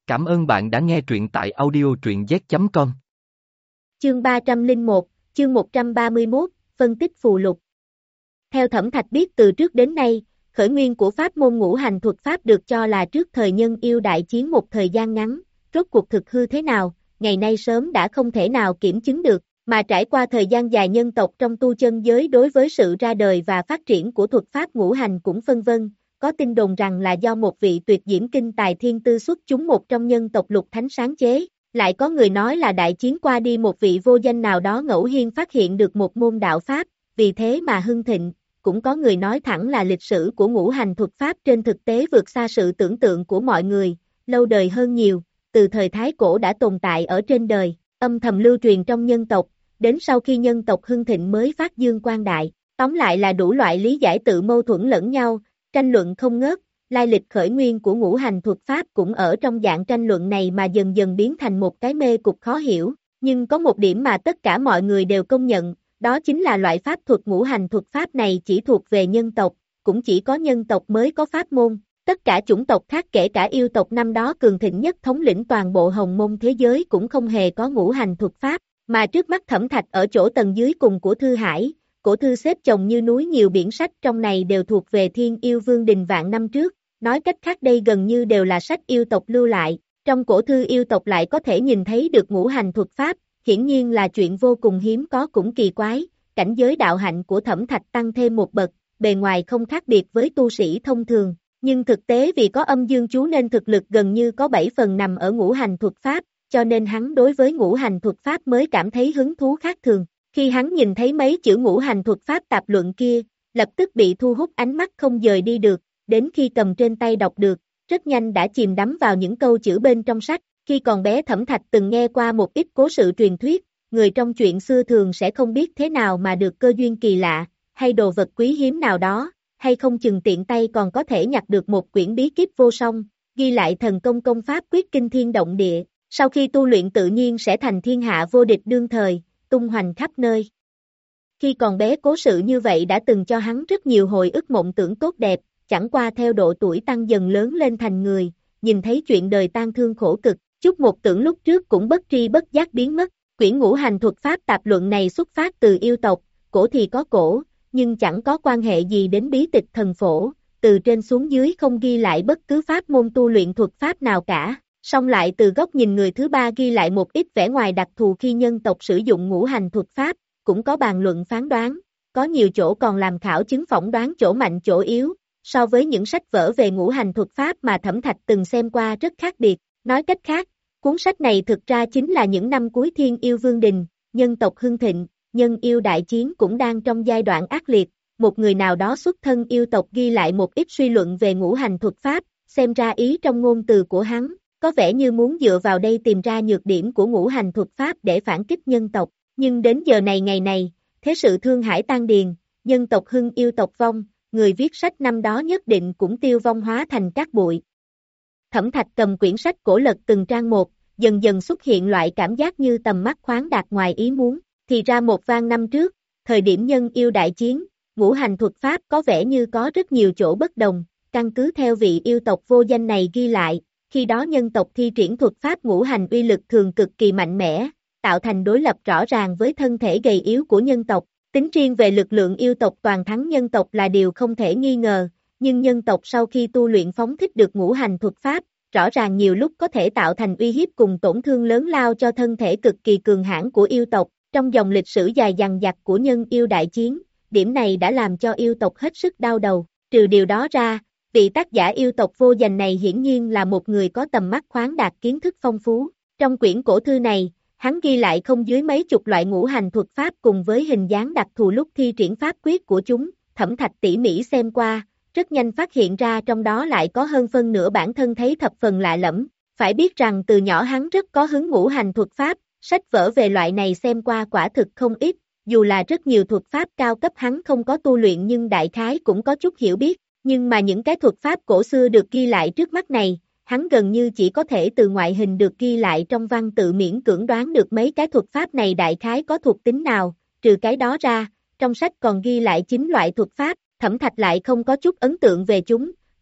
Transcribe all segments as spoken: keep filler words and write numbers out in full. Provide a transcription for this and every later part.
Cảm ơn bạn đã nghe truyện tại audio truyện z chấm com. Chương ba trăm lẻ một, chương một trăm ba mươi mốt, phân tích phù lục. Theo Thẩm Thạch biết từ trước đến nay, khởi nguyên của pháp môn ngũ hành thuật pháp được cho là trước thời nhân yêu đại chiến một thời gian ngắn, rốt cuộc thực hư thế nào, ngày nay sớm đã không thể nào kiểm chứng được, mà trải qua thời gian dài nhân tộc trong tu chân giới đối với sự ra đời và phát triển của thuật pháp ngũ hành cũng phân vân. Có tin đồn rằng là do một vị tuyệt diễm kinh tài thiên tư xuất chúng một trong nhân tộc Lục Thánh sáng chế, lại có người nói là đại chiến qua đi một vị vô danh nào đó ngẫu nhiên phát hiện được một môn đạo pháp, vì thế mà hưng thịnh, cũng có người nói thẳng là lịch sử của ngũ hành thuật pháp trên thực tế vượt xa sự tưởng tượng của mọi người, lâu đời hơn nhiều, từ thời Thái Cổ đã tồn tại ở trên đời, âm thầm lưu truyền trong nhân tộc, đến sau khi nhân tộc hưng thịnh mới phát dương quang đại, tóm lại là đủ loại lý giải tự mâu thuẫn lẫn nhau. Tranh luận không ngớt, lai lịch khởi nguyên của ngũ hành thuật pháp cũng ở trong dạng tranh luận này mà dần dần biến thành một cái mê cục khó hiểu, nhưng có một điểm mà tất cả mọi người đều công nhận, đó chính là loại pháp thuật ngũ hành thuật pháp này chỉ thuộc về nhân tộc, cũng chỉ có nhân tộc mới có pháp môn, tất cả chủng tộc khác kể cả yêu tộc năm đó cường thịnh nhất thống lĩnh toàn bộ hồng môn thế giới cũng không hề có ngũ hành thuật pháp, mà trước mắt Thẩm Thạch ở chỗ tầng dưới cùng của Thư Hải. Cổ thư xếp chồng như núi nhiều biển sách trong này đều thuộc về Thiên Yêu Vương Đình vạn năm trước, nói cách khác đây gần như đều là sách yêu tộc lưu lại, trong cổ thư yêu tộc lại có thể nhìn thấy được ngũ hành thuật pháp, hiển nhiên là chuyện vô cùng hiếm có cũng kỳ quái, cảnh giới đạo hạnh của Thẩm Thạch tăng thêm một bậc, bề ngoài không khác biệt với tu sĩ thông thường, nhưng thực tế vì có âm dương chú nên thực lực gần như có bảy phần nằm ở ngũ hành thuật pháp, cho nên hắn đối với ngũ hành thuật pháp mới cảm thấy hứng thú khác thường. Khi hắn nhìn thấy mấy chữ ngũ hành thuật pháp tạp luận kia, lập tức bị thu hút ánh mắt không dời đi được, đến khi cầm trên tay đọc được, rất nhanh đã chìm đắm vào những câu chữ bên trong sách. Khi còn bé Thẩm Thạch từng nghe qua một ít cố sự truyền thuyết, người trong chuyện xưa thường sẽ không biết thế nào mà được cơ duyên kỳ lạ, hay đồ vật quý hiếm nào đó, hay không chừng tiện tay còn có thể nhặt được một quyển bí kíp vô song, ghi lại thần công công pháp quyết kinh thiên động địa, sau khi tu luyện tự nhiên sẽ thành thiên hạ vô địch đương thời, tung hoành khắp nơi. Khi còn bé cố sự như vậy đã từng cho hắn rất nhiều hồi ức mộng tưởng tốt đẹp, chẳng qua theo độ tuổi tăng dần lớn lên thành người, nhìn thấy chuyện đời tan thương khổ cực, chút một tưởng lúc trước cũng bất tri bất giác biến mất. Quyển ngũ hành thuật pháp tạp luận này xuất phát từ yêu tộc, cổ thì có cổ, nhưng chẳng có quan hệ gì đến bí tịch thần phổ, từ trên xuống dưới không ghi lại bất cứ pháp môn tu luyện thuật pháp nào cả. Song lại từ góc nhìn người thứ ba ghi lại một ít vẻ ngoài đặc thù khi nhân tộc sử dụng ngũ hành thuật pháp, cũng có bàn luận phán đoán, có nhiều chỗ còn làm khảo chứng phỏng đoán chỗ mạnh chỗ yếu, so với những sách vở về ngũ hành thuật pháp mà Thẩm Thạch từng xem qua rất khác biệt, nói cách khác, cuốn sách này thực ra chính là những năm cuối Thiên Yêu Vương Đình, nhân tộc hưng thịnh, nhân yêu đại chiến cũng đang trong giai đoạn ác liệt, một người nào đó xuất thân yêu tộc ghi lại một ít suy luận về ngũ hành thuật pháp, xem ra ý trong ngôn từ của hắn. Có vẻ như muốn dựa vào đây tìm ra nhược điểm của ngũ hành thuật pháp để phản kích nhân tộc, nhưng đến giờ này ngày này, thế sự thương hải tan điền, nhân tộc hưng yêu tộc vong, người viết sách năm đó nhất định cũng tiêu vong hóa thành cát bụi. Thẩm Thạch cầm quyển sách cổ lật từng trang một, dần dần xuất hiện loại cảm giác như tầm mắt khoáng đạt ngoài ý muốn, thì ra một vạn năm trước, thời điểm nhân yêu đại chiến, ngũ hành thuật pháp có vẻ như có rất nhiều chỗ bất đồng, căn cứ theo vị yêu tộc vô danh này ghi lại. Khi đó nhân tộc thi triển thuật pháp ngũ hành uy lực thường cực kỳ mạnh mẽ, tạo thành đối lập rõ ràng với thân thể gầy yếu của nhân tộc. Tính riêng về lực lượng yêu tộc toàn thắng nhân tộc là điều không thể nghi ngờ, nhưng nhân tộc sau khi tu luyện phóng thích được ngũ hành thuật pháp, rõ ràng nhiều lúc có thể tạo thành uy hiếp cùng tổn thương lớn lao cho thân thể cực kỳ cường hãn của yêu tộc. Trong dòng lịch sử dài dằng dặc của nhân yêu đại chiến, điểm này đã làm cho yêu tộc hết sức đau đầu. Trừ điều đó ra, vị tác giả yêu tộc vô danh này hiển nhiên là một người có tầm mắt khoáng đạt kiến thức phong phú. Trong quyển cổ thư này, hắn ghi lại không dưới mấy chục loại ngũ hành thuật pháp cùng với hình dáng đặc thù lúc thi triển pháp quyết của chúng. Thẩm Thạch tỉ mỉ xem qua, rất nhanh phát hiện ra trong đó lại có hơn phân nửa bản thân thấy thập phần lạ lẫm. Phải biết rằng từ nhỏ hắn rất có hứng ngũ hành thuật pháp, sách vở về loại này xem qua quả thực không ít, dù là rất nhiều thuật pháp cao cấp hắn không có tu luyện nhưng đại khái cũng có chút hiểu biết. Nhưng mà những cái thuật pháp cổ xưa được ghi lại trước mắt này, hắn gần như chỉ có thể từ ngoại hình được ghi lại trong văn tự miễn cưỡng đoán được mấy cái thuật pháp này đại khái có thuộc tính nào, trừ cái đó ra, trong sách còn ghi lại chín loại thuật pháp, Thẩm Thạch lại không có chút ấn tượng về chúng, có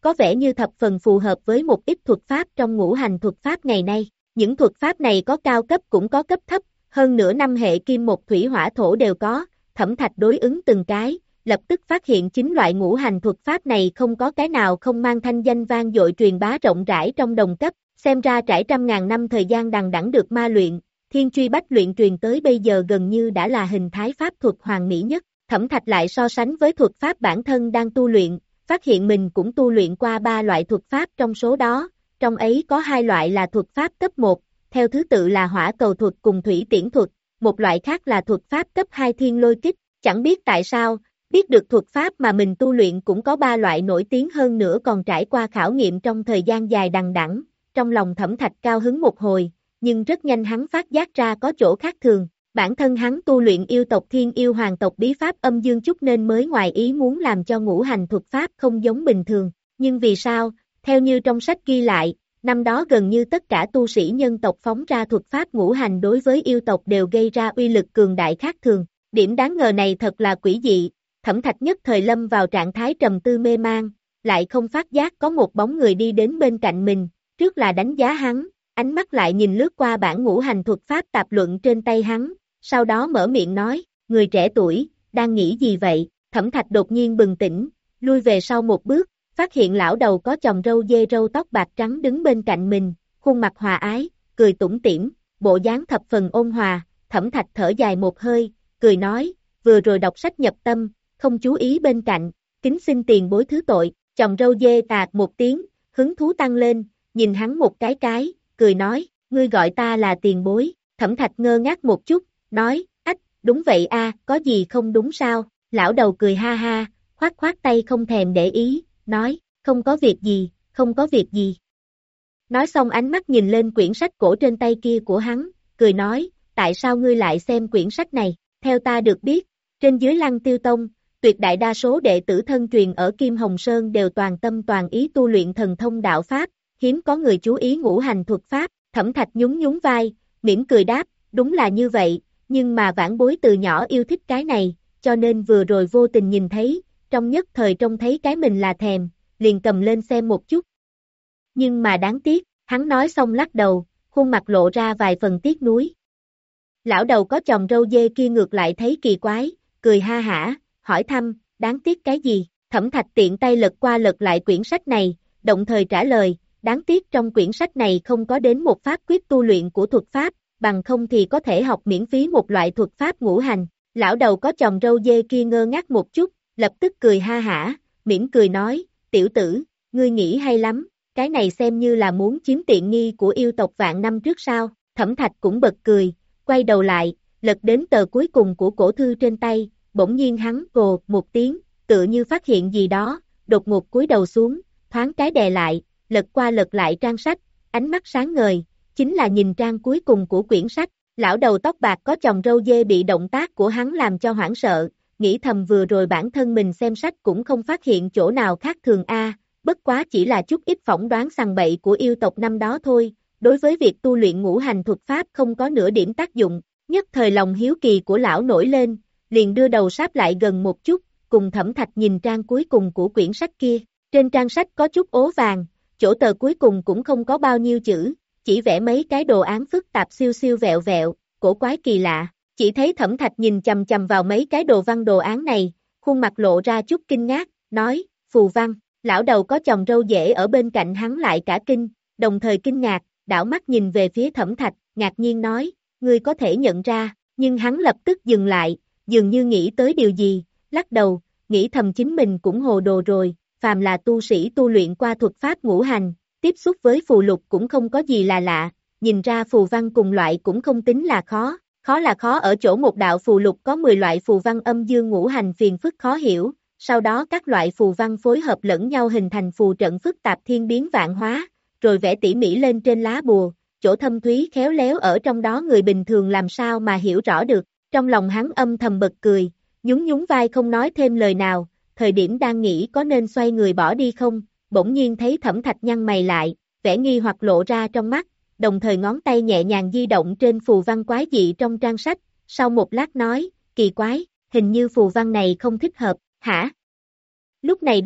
có vẻ như thập phần phù hợp với một ít thuật pháp trong ngũ hành thuật pháp ngày nay. Những thuật pháp này có cao cấp cũng có cấp thấp, hơn nữa năm hệ kim một thủy hỏa thổ đều có, Thẩm Thạch đối ứng từng cái, lập tức phát hiện chính loại ngũ hành thuật pháp này không có cái nào không mang thanh danh vang dội truyền bá rộng rãi trong đồng cấp, xem ra trải trăm ngàn năm thời gian đằng đẵng được ma luyện, thiên truy bách luyện truyền tới bây giờ gần như đã là hình thái pháp thuật hoàn mỹ nhất. Thẩm Thạch lại so sánh với thuật pháp bản thân đang tu luyện, phát hiện mình cũng tu luyện qua ba loại thuật pháp trong số đó, trong ấy có hai loại là thuật pháp cấp một, theo thứ tự là hỏa cầu thuật cùng thủy tiễn thuật, một loại khác là thuật pháp cấp hai thiên lôi kích, chẳng biết tại sao, biết được thuật pháp mà mình tu luyện cũng có ba loại nổi tiếng hơn nữa còn trải qua khảo nghiệm trong thời gian dài đằng đẵng, trong lòng Thẩm Thạch cao hứng một hồi, nhưng rất nhanh hắn phát giác ra có chỗ khác thường. Bản thân hắn tu luyện yêu tộc thiên yêu hoàng tộc bí pháp âm dương chút nên mới ngoài ý muốn làm cho ngũ hành thuật pháp không giống bình thường. Nhưng vì sao, theo như trong sách ghi lại, năm đó gần như tất cả tu sĩ nhân tộc phóng ra thuật pháp ngũ hành đối với yêu tộc đều gây ra uy lực cường đại khác thường. Điểm đáng ngờ này thật là quỷ dị, Thẩm Thạch nhất thời lâm vào trạng thái trầm tư mê man, lại không phát giác có một bóng người đi đến bên cạnh mình, trước là đánh giá hắn, ánh mắt lại nhìn lướt qua bản ngũ hành thuật pháp tạp luận trên tay hắn. Sau đó mở miệng nói, người trẻ tuổi, đang nghĩ gì vậy? Thẩm Thạch đột nhiên bừng tỉnh, lui về sau một bước, phát hiện lão đầu có chòm râu dê râu tóc bạc trắng đứng bên cạnh mình, khuôn mặt hòa ái, cười tủm tỉm, bộ dáng thập phần ôn hòa. Thẩm Thạch thở dài một hơi, cười nói, vừa rồi đọc sách nhập tâm, không chú ý bên cạnh, kính xin tiền bối thứ tội. Chòm râu dê tạc một tiếng, hứng thú tăng lên, nhìn hắn một cái cái, cười nói, ngươi gọi ta là tiền bối. Thẩm Thạch ngơ ngác một chút, nói, ách, đúng vậy a, có gì không đúng sao? Lão đầu cười ha ha, khoát khoát tay không thèm để ý, nói, không có việc gì, không có việc gì. Nói xong ánh mắt nhìn lên quyển sách cổ trên tay kia của hắn, cười nói, tại sao ngươi lại xem quyển sách này? Theo ta được biết, trên dưới Lăng Tiêu Tông, tuyệt đại đa số đệ tử thân truyền ở Kim Hồng Sơn đều toàn tâm toàn ý tu luyện thần thông đạo pháp, hiếm có người chú ý ngũ hành thuật pháp. Thẩm Thạch nhún nhún vai, mỉm cười đáp, đúng là như vậy. Nhưng mà vãn bối từ nhỏ yêu thích cái này, cho nên vừa rồi vô tình nhìn thấy, trong nhất thời trông thấy cái mình là thèm, liền cầm lên xem một chút. Nhưng mà đáng tiếc, hắn nói xong lắc đầu, khuôn mặt lộ ra vài phần tiếc nuối. Lão đầu có chòm râu dê kia ngược lại thấy kỳ quái, cười ha hả, hỏi thăm, đáng tiếc cái gì? Thẩm Thạch tiện tay lật qua lật lại quyển sách này, đồng thời trả lời, đáng tiếc trong quyển sách này không có đến một pháp quyết tu luyện của thuật pháp, bằng không thì có thể học miễn phí một loại thuật pháp ngũ hành. Lão đầu có chòm râu dê kia ngơ ngác một chút, lập tức cười ha hả, mỉm cười nói, tiểu tử, ngươi nghĩ hay lắm, cái này xem như là muốn chiếm tiện nghi của yêu tộc vạn năm trước sao? Thẩm Thạch cũng bật cười, quay đầu lại, lật đến tờ cuối cùng của cổ thư trên tay, bỗng nhiên hắn cồ một tiếng, tựa như phát hiện gì đó, đột ngột cúi đầu xuống, thoáng cái đè lại, lật qua lật lại trang sách, ánh mắt sáng ngời, chính là nhìn trang cuối cùng của quyển sách. Lão đầu tóc bạc có chòm râu dê bị động tác của hắn làm cho hoảng sợ, nghĩ thầm vừa rồi bản thân mình xem sách cũng không phát hiện chỗ nào khác thường a, bất quá chỉ là chút ít phỏng đoán sằng bậy của yêu tộc năm đó thôi, đối với việc tu luyện ngũ hành thuật pháp không có nửa điểm tác dụng. Nhất thời lòng hiếu kỳ của lão nổi lên, liền đưa đầu sáp lại gần một chút, cùng Thẩm Thạch nhìn trang cuối cùng của quyển sách kia. Trên trang sách có chút ố vàng, chỗ tờ cuối cùng cũng không có bao nhiêu chữ, chỉ vẽ mấy cái đồ án phức tạp siêu siêu vẹo vẹo, cổ quái kỳ lạ. Chỉ thấy Thẩm Thạch nhìn chằm chằm vào mấy cái đồ văn đồ án này, khuôn mặt lộ ra chút kinh ngạc, nói, phù văn. Lão đầu có chòm râu dễ ở bên cạnh hắn lại cả kinh, đồng thời kinh ngạc, đảo mắt nhìn về phía Thẩm Thạch, ngạc nhiên nói, ngươi có thể nhận ra, nhưng hắn lập tức dừng lại, dường như nghĩ tới điều gì, lắc đầu, nghĩ thầm chính mình cũng hồ đồ rồi, phàm là tu sĩ tu luyện qua thuật pháp ngũ hành, tiếp xúc với phù lục cũng không có gì là lạ, nhìn ra phù văn cùng loại cũng không tính là khó, khó là khó ở chỗ một đạo phù lục có mười loại phù văn âm dương ngũ hành phiền phức khó hiểu, sau đó các loại phù văn phối hợp lẫn nhau hình thành phù trận phức tạp thiên biến vạn hóa, rồi vẽ tỉ mỉ lên trên lá bùa, chỗ thâm thúy khéo léo ở trong đó người bình thường làm sao mà hiểu rõ được. Trong lòng hắn âm thầm bật cười, nhún nhún vai không nói thêm lời nào, thời điểm đang nghĩ có nên xoay người bỏ đi không, bỗng nhiên thấy Thẩm Thạch nhăn mày lại, vẻ nghi hoặc lộ ra trong mắt, đồng thời ngón tay nhẹ nhàng di động trên phù văn quái dị trong trang sách, sau một lát nói, kỳ quái, hình như phù văn này không thích hợp, hả? Lúc này đây,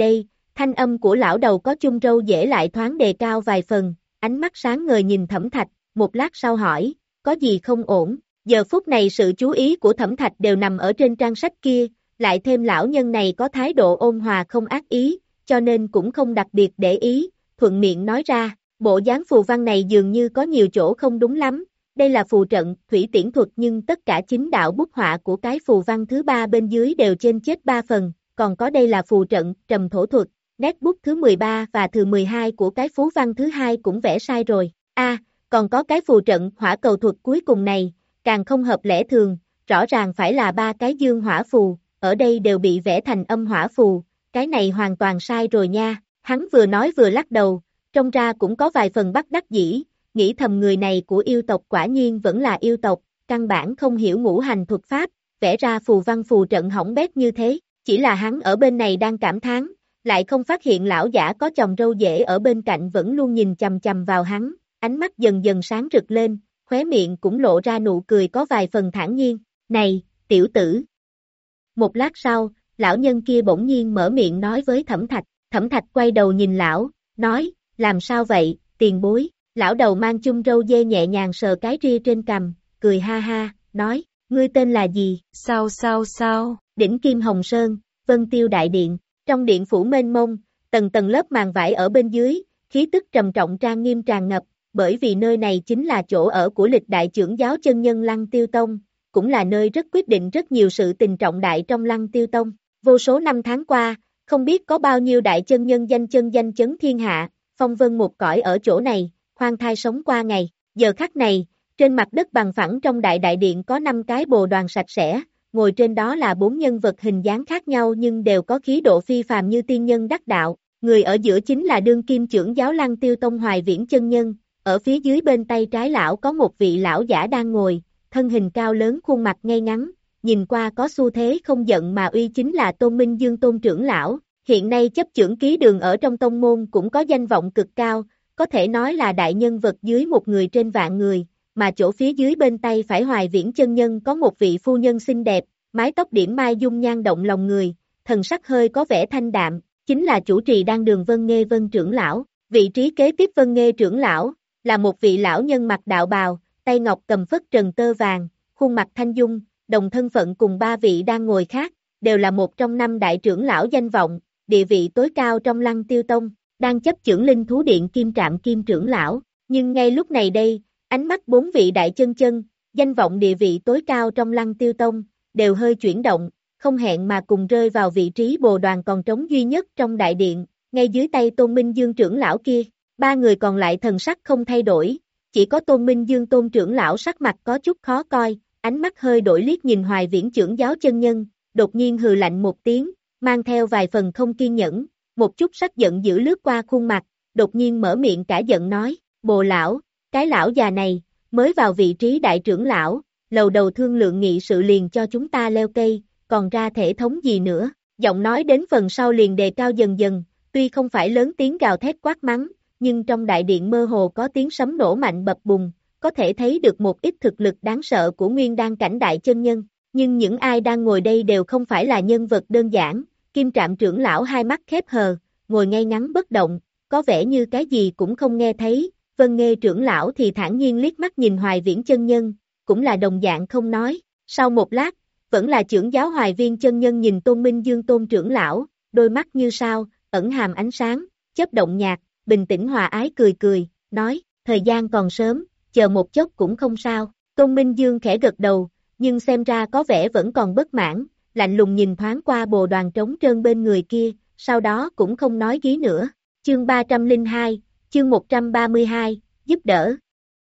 Thanh âm của lão đầu có chung râu dễ lại thoáng đề cao vài phần, ánh mắt sáng ngời nhìn Thẩm Thạch, một lát sau hỏi, có gì không ổn? Giờ phút này sự chú ý của Thẩm Thạch đều nằm ở trên trang sách kia, lại thêm lão nhân này có thái độ ôn hòa không ác ý, cho nên cũng không đặc biệt để ý, thuận miệng nói ra, bộ dáng phù văn này dường như có nhiều chỗ không đúng lắm, đây là phù trận, thủy tiễn thuật nhưng tất cả chính đạo bút họa của cái phù văn thứ ba bên dưới đều trên chết ba phần, còn có đây là phù trận, trầm thổ thuật, nét bút thứ mười ba và thứ mười hai của cái phú văn thứ hai cũng vẽ sai rồi, a à, còn có cái phù trận hỏa cầu thuật cuối cùng này, càng không hợp lẽ thường, rõ ràng phải là ba cái dương hỏa phù, ở đây đều bị vẽ thành âm hỏa phù, cái này hoàn toàn sai rồi nha, hắn vừa nói vừa lắc đầu, trông ra cũng có vài phần bất đắc dĩ, nghĩ thầm người này của yêu tộc quả nhiên vẫn là yêu tộc, căn bản không hiểu ngũ hành thuật pháp, vẽ ra phù văn phù trận hỏng bét như thế, chỉ là hắn ở bên này đang cảm thán, lại không phát hiện lão giả có chòm râu dễ ở bên cạnh vẫn luôn nhìn chằm chằm vào hắn, ánh mắt dần dần sáng rực lên, khóe miệng cũng lộ ra nụ cười có vài phần thản nhiên, này, tiểu tử. Một lát sau, lão nhân kia bỗng nhiên mở miệng nói với Thẩm Thạch, Thẩm Thạch quay đầu nhìn lão, nói, làm sao vậy, tiền bối, lão đầu mang chung râu dê nhẹ nhàng sờ cái ria trên cằm, cười ha ha, nói, ngươi tên là gì, sao sao sao, đỉnh Kim Hồng Sơn, Vân Tiêu Đại Điện, trong điện phủ mênh mông, tầng tầng lớp màn vải ở bên dưới, khí tức trầm trọng trang nghiêm tràn ngập, bởi vì nơi này chính là chỗ ở của lịch đại trưởng giáo chân nhân Lăng Tiêu Tông, cũng là nơi rất quyết định rất nhiều sự tình trọng đại trong Lăng Tiêu Tông. Vô số năm tháng qua, không biết có bao nhiêu đại chân nhân danh chân danh chấn thiên hạ, phong vân một cõi ở chỗ này, khoan thai sống qua ngày. Giờ khắc này, trên mặt đất bằng phẳng trong đại đại điện có năm cái bồ đoàn sạch sẽ, ngồi trên đó là bốn nhân vật hình dáng khác nhau nhưng đều có khí độ phi phàm như tiên nhân đắc đạo. Người ở giữa chính là đương kim trưởng giáo Lăng Tiêu Tông Hoài Viễn chân nhân, ở phía dưới bên tay trái lão có một vị lão giả đang ngồi, thân hình cao lớn khuôn mặt ngay ngắn, nhìn qua có xu thế không giận mà uy chính là Tôn Minh Dương Tôn trưởng lão, hiện nay chấp chưởng ký đường ở trong tông môn cũng có danh vọng cực cao, có thể nói là đại nhân vật dưới một người trên vạn người, mà chỗ phía dưới bên tay phải Hoài Viễn chân nhân có một vị phu nhân xinh đẹp, mái tóc điểm mai dung nhan động lòng người, thần sắc hơi có vẻ thanh đạm, chính là chủ trì đan đường Vân Nghê Vân trưởng lão, vị trí kế tiếp Vân Nghê trưởng lão, là một vị lão nhân mặc đạo bào, tay ngọc cầm phất trần tơ vàng, khuôn mặt thanh dung, đồng thân phận cùng ba vị đang ngồi khác, đều là một trong năm đại trưởng lão danh vọng, địa vị tối cao trong Lăng Tiêu Tông, đang chấp chưởng linh thú điện Kim Trạm Kim trưởng lão, nhưng ngay lúc này đây, ánh mắt bốn vị đại chân chân, danh vọng địa vị tối cao trong Lăng Tiêu Tông, đều hơi chuyển động, không hẹn mà cùng rơi vào vị trí bồ đoàn còn trống duy nhất trong đại điện, ngay dưới tay Tôn Minh Dương trưởng lão kia, ba người còn lại thần sắc không thay đổi, chỉ có Tôn Minh Dương Tôn trưởng lão sắc mặt có chút khó coi, ánh mắt hơi đổi liếc nhìn Hoài Viễn trưởng giáo chân nhân, đột nhiên hừ lạnh một tiếng, mang theo vài phần không kiên nhẫn, một chút sắc giận dữ lướt qua khuôn mặt, đột nhiên mở miệng cả giận nói, bồ lão, cái lão già này, mới vào vị trí đại trưởng lão, lầu đầu thương lượng nghị sự liền cho chúng ta leo cây, còn ra thể thống gì nữa, giọng nói đến phần sau liền đề cao dần dần, tuy không phải lớn tiếng gào thét quát mắng, nhưng trong đại điện mơ hồ có tiếng sấm nổ mạnh bập bùng, có thể thấy được một ít thực lực đáng sợ của nguyên đan cảnh đại chân nhân, nhưng những ai đang ngồi đây đều không phải là nhân vật đơn giản, Kim Trạm trưởng lão hai mắt khép hờ, ngồi ngay ngắn bất động, có vẻ như cái gì cũng không nghe thấy, Vân Nghê trưởng lão thì thản nhiên liếc mắt nhìn Hoài Viễn chân nhân, cũng là đồng dạng không nói, sau một lát, vẫn là trưởng giáo Hoài Viên chân nhân nhìn Tôn Minh Dương Tôn trưởng lão, đôi mắt như sao, ẩn hàm ánh sáng, chớp động nhạt, bình tĩnh hòa ái cười cười, nói, thời gian còn sớm, chờ một chốc cũng không sao, Tôn Minh Dương khẽ gật đầu, nhưng xem ra có vẻ vẫn còn bất mãn, lạnh lùng nhìn thoáng qua bồ đoàn trống trơn bên người kia, sau đó cũng không nói gí nữa, chương ba trăm lẻ hai, chương một trăm ba mươi hai, giúp đỡ,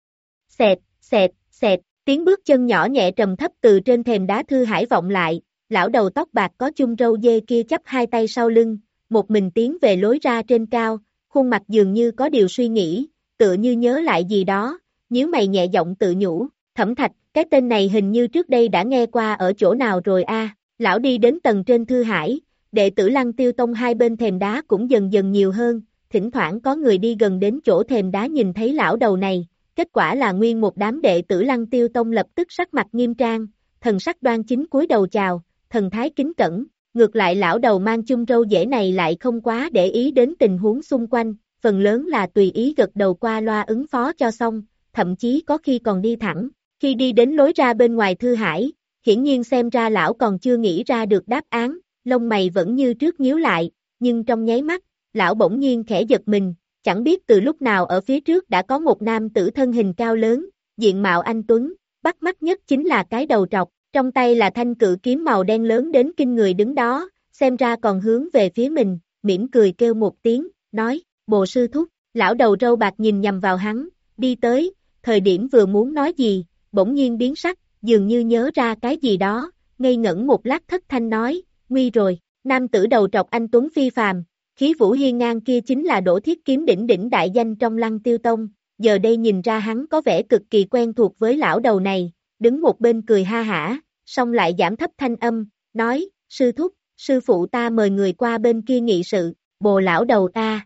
xẹt, xẹt, xẹt, tiếng bước chân nhỏ nhẹ trầm thấp từ trên thềm đá thư hải vọng lại, lão đầu tóc bạc có chung râu dê kia chắp hai tay sau lưng, một mình tiến về lối ra trên cao, khuôn mặt dường như có điều suy nghĩ, tựa như nhớ lại gì đó, nhíu mày nhẹ giọng tự nhủ, Thẩm Thạch, cái tên này hình như trước đây đã nghe qua ở chỗ nào rồi a. Lão đi đến tầng trên thư hải, đệ tử Lăng Tiêu Tông hai bên thềm đá cũng dần dần nhiều hơn, thỉnh thoảng có người đi gần đến chỗ thềm đá nhìn thấy lão đầu này, kết quả là nguyên một đám đệ tử Lăng Tiêu Tông lập tức sắc mặt nghiêm trang, thần sắc đoan chính cúi đầu chào, thần thái kính cẩn, ngược lại lão đầu mang chung râu dễ này lại không quá để ý đến tình huống xung quanh, phần lớn là tùy ý gật đầu qua loa ứng phó cho xong, thậm chí có khi còn đi thẳng, khi đi đến lối ra bên ngoài Thư Hải, hiển nhiên xem ra lão còn chưa nghĩ ra được đáp án, lông mày vẫn như trước nhíu lại, nhưng trong nháy mắt, lão bỗng nhiên khẽ giật mình, chẳng biết từ lúc nào ở phía trước đã có một nam tử thân hình cao lớn, diện mạo anh tuấn, bắt mắt nhất chính là cái đầu trọc, trong tay là thanh cự kiếm màu đen lớn đến kinh người đứng đó, xem ra còn hướng về phía mình, mỉm cười kêu một tiếng, nói, Bồ sư thúc, lão đầu râu bạc nhìn nhằm vào hắn, đi tới, thời điểm vừa muốn nói gì, bỗng nhiên biến sắc, dường như nhớ ra cái gì đó, ngây ngẩn một lát thất thanh nói, nguy rồi, nam tử đầu trọc anh tuấn phi phàm, khí vũ hiên ngang kia chính là Đỗ Thiết Kiếm đỉnh đỉnh đại danh trong Lăng Tiêu Tông, giờ đây nhìn ra hắn có vẻ cực kỳ quen thuộc với lão đầu này, đứng một bên cười ha hả, xong lại giảm thấp thanh âm, nói, sư thúc, sư phụ ta mời người qua bên kia nghị sự, Bồ lão đầu ta.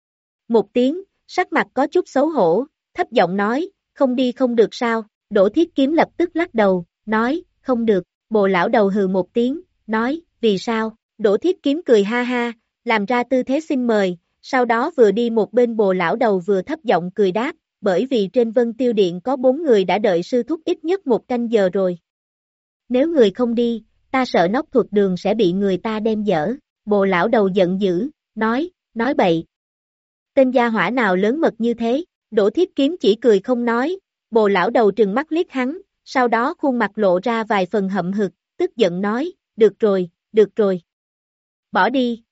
Một tiếng, sắc mặt có chút xấu hổ, thấp giọng nói, không đi không được sao, Đỗ Thiết Kiếm lập tức lắc đầu, nói, không được, Bồ lão đầu hừ một tiếng, nói, vì sao, Đỗ Thiết Kiếm cười ha ha, làm ra tư thế xin mời, sau đó vừa đi một bên Bồ lão đầu vừa thấp giọng cười đáp, bởi vì trên Vân Tiêu Điện có bốn người đã đợi sư thúc ít nhất một canh giờ rồi. Nếu người không đi, ta sợ nóc thuật đường sẽ bị người ta đem dở, Bồ lão đầu giận dữ, nói, nói bậy. Tên gia hỏa nào lớn mật như thế, Đỗ Thiết Kiếm chỉ cười không nói, Bồ lão đầu trừng mắt liếc hắn, sau đó khuôn mặt lộ ra vài phần hậm hực, tức giận nói, được rồi, được rồi. Bỏ đi.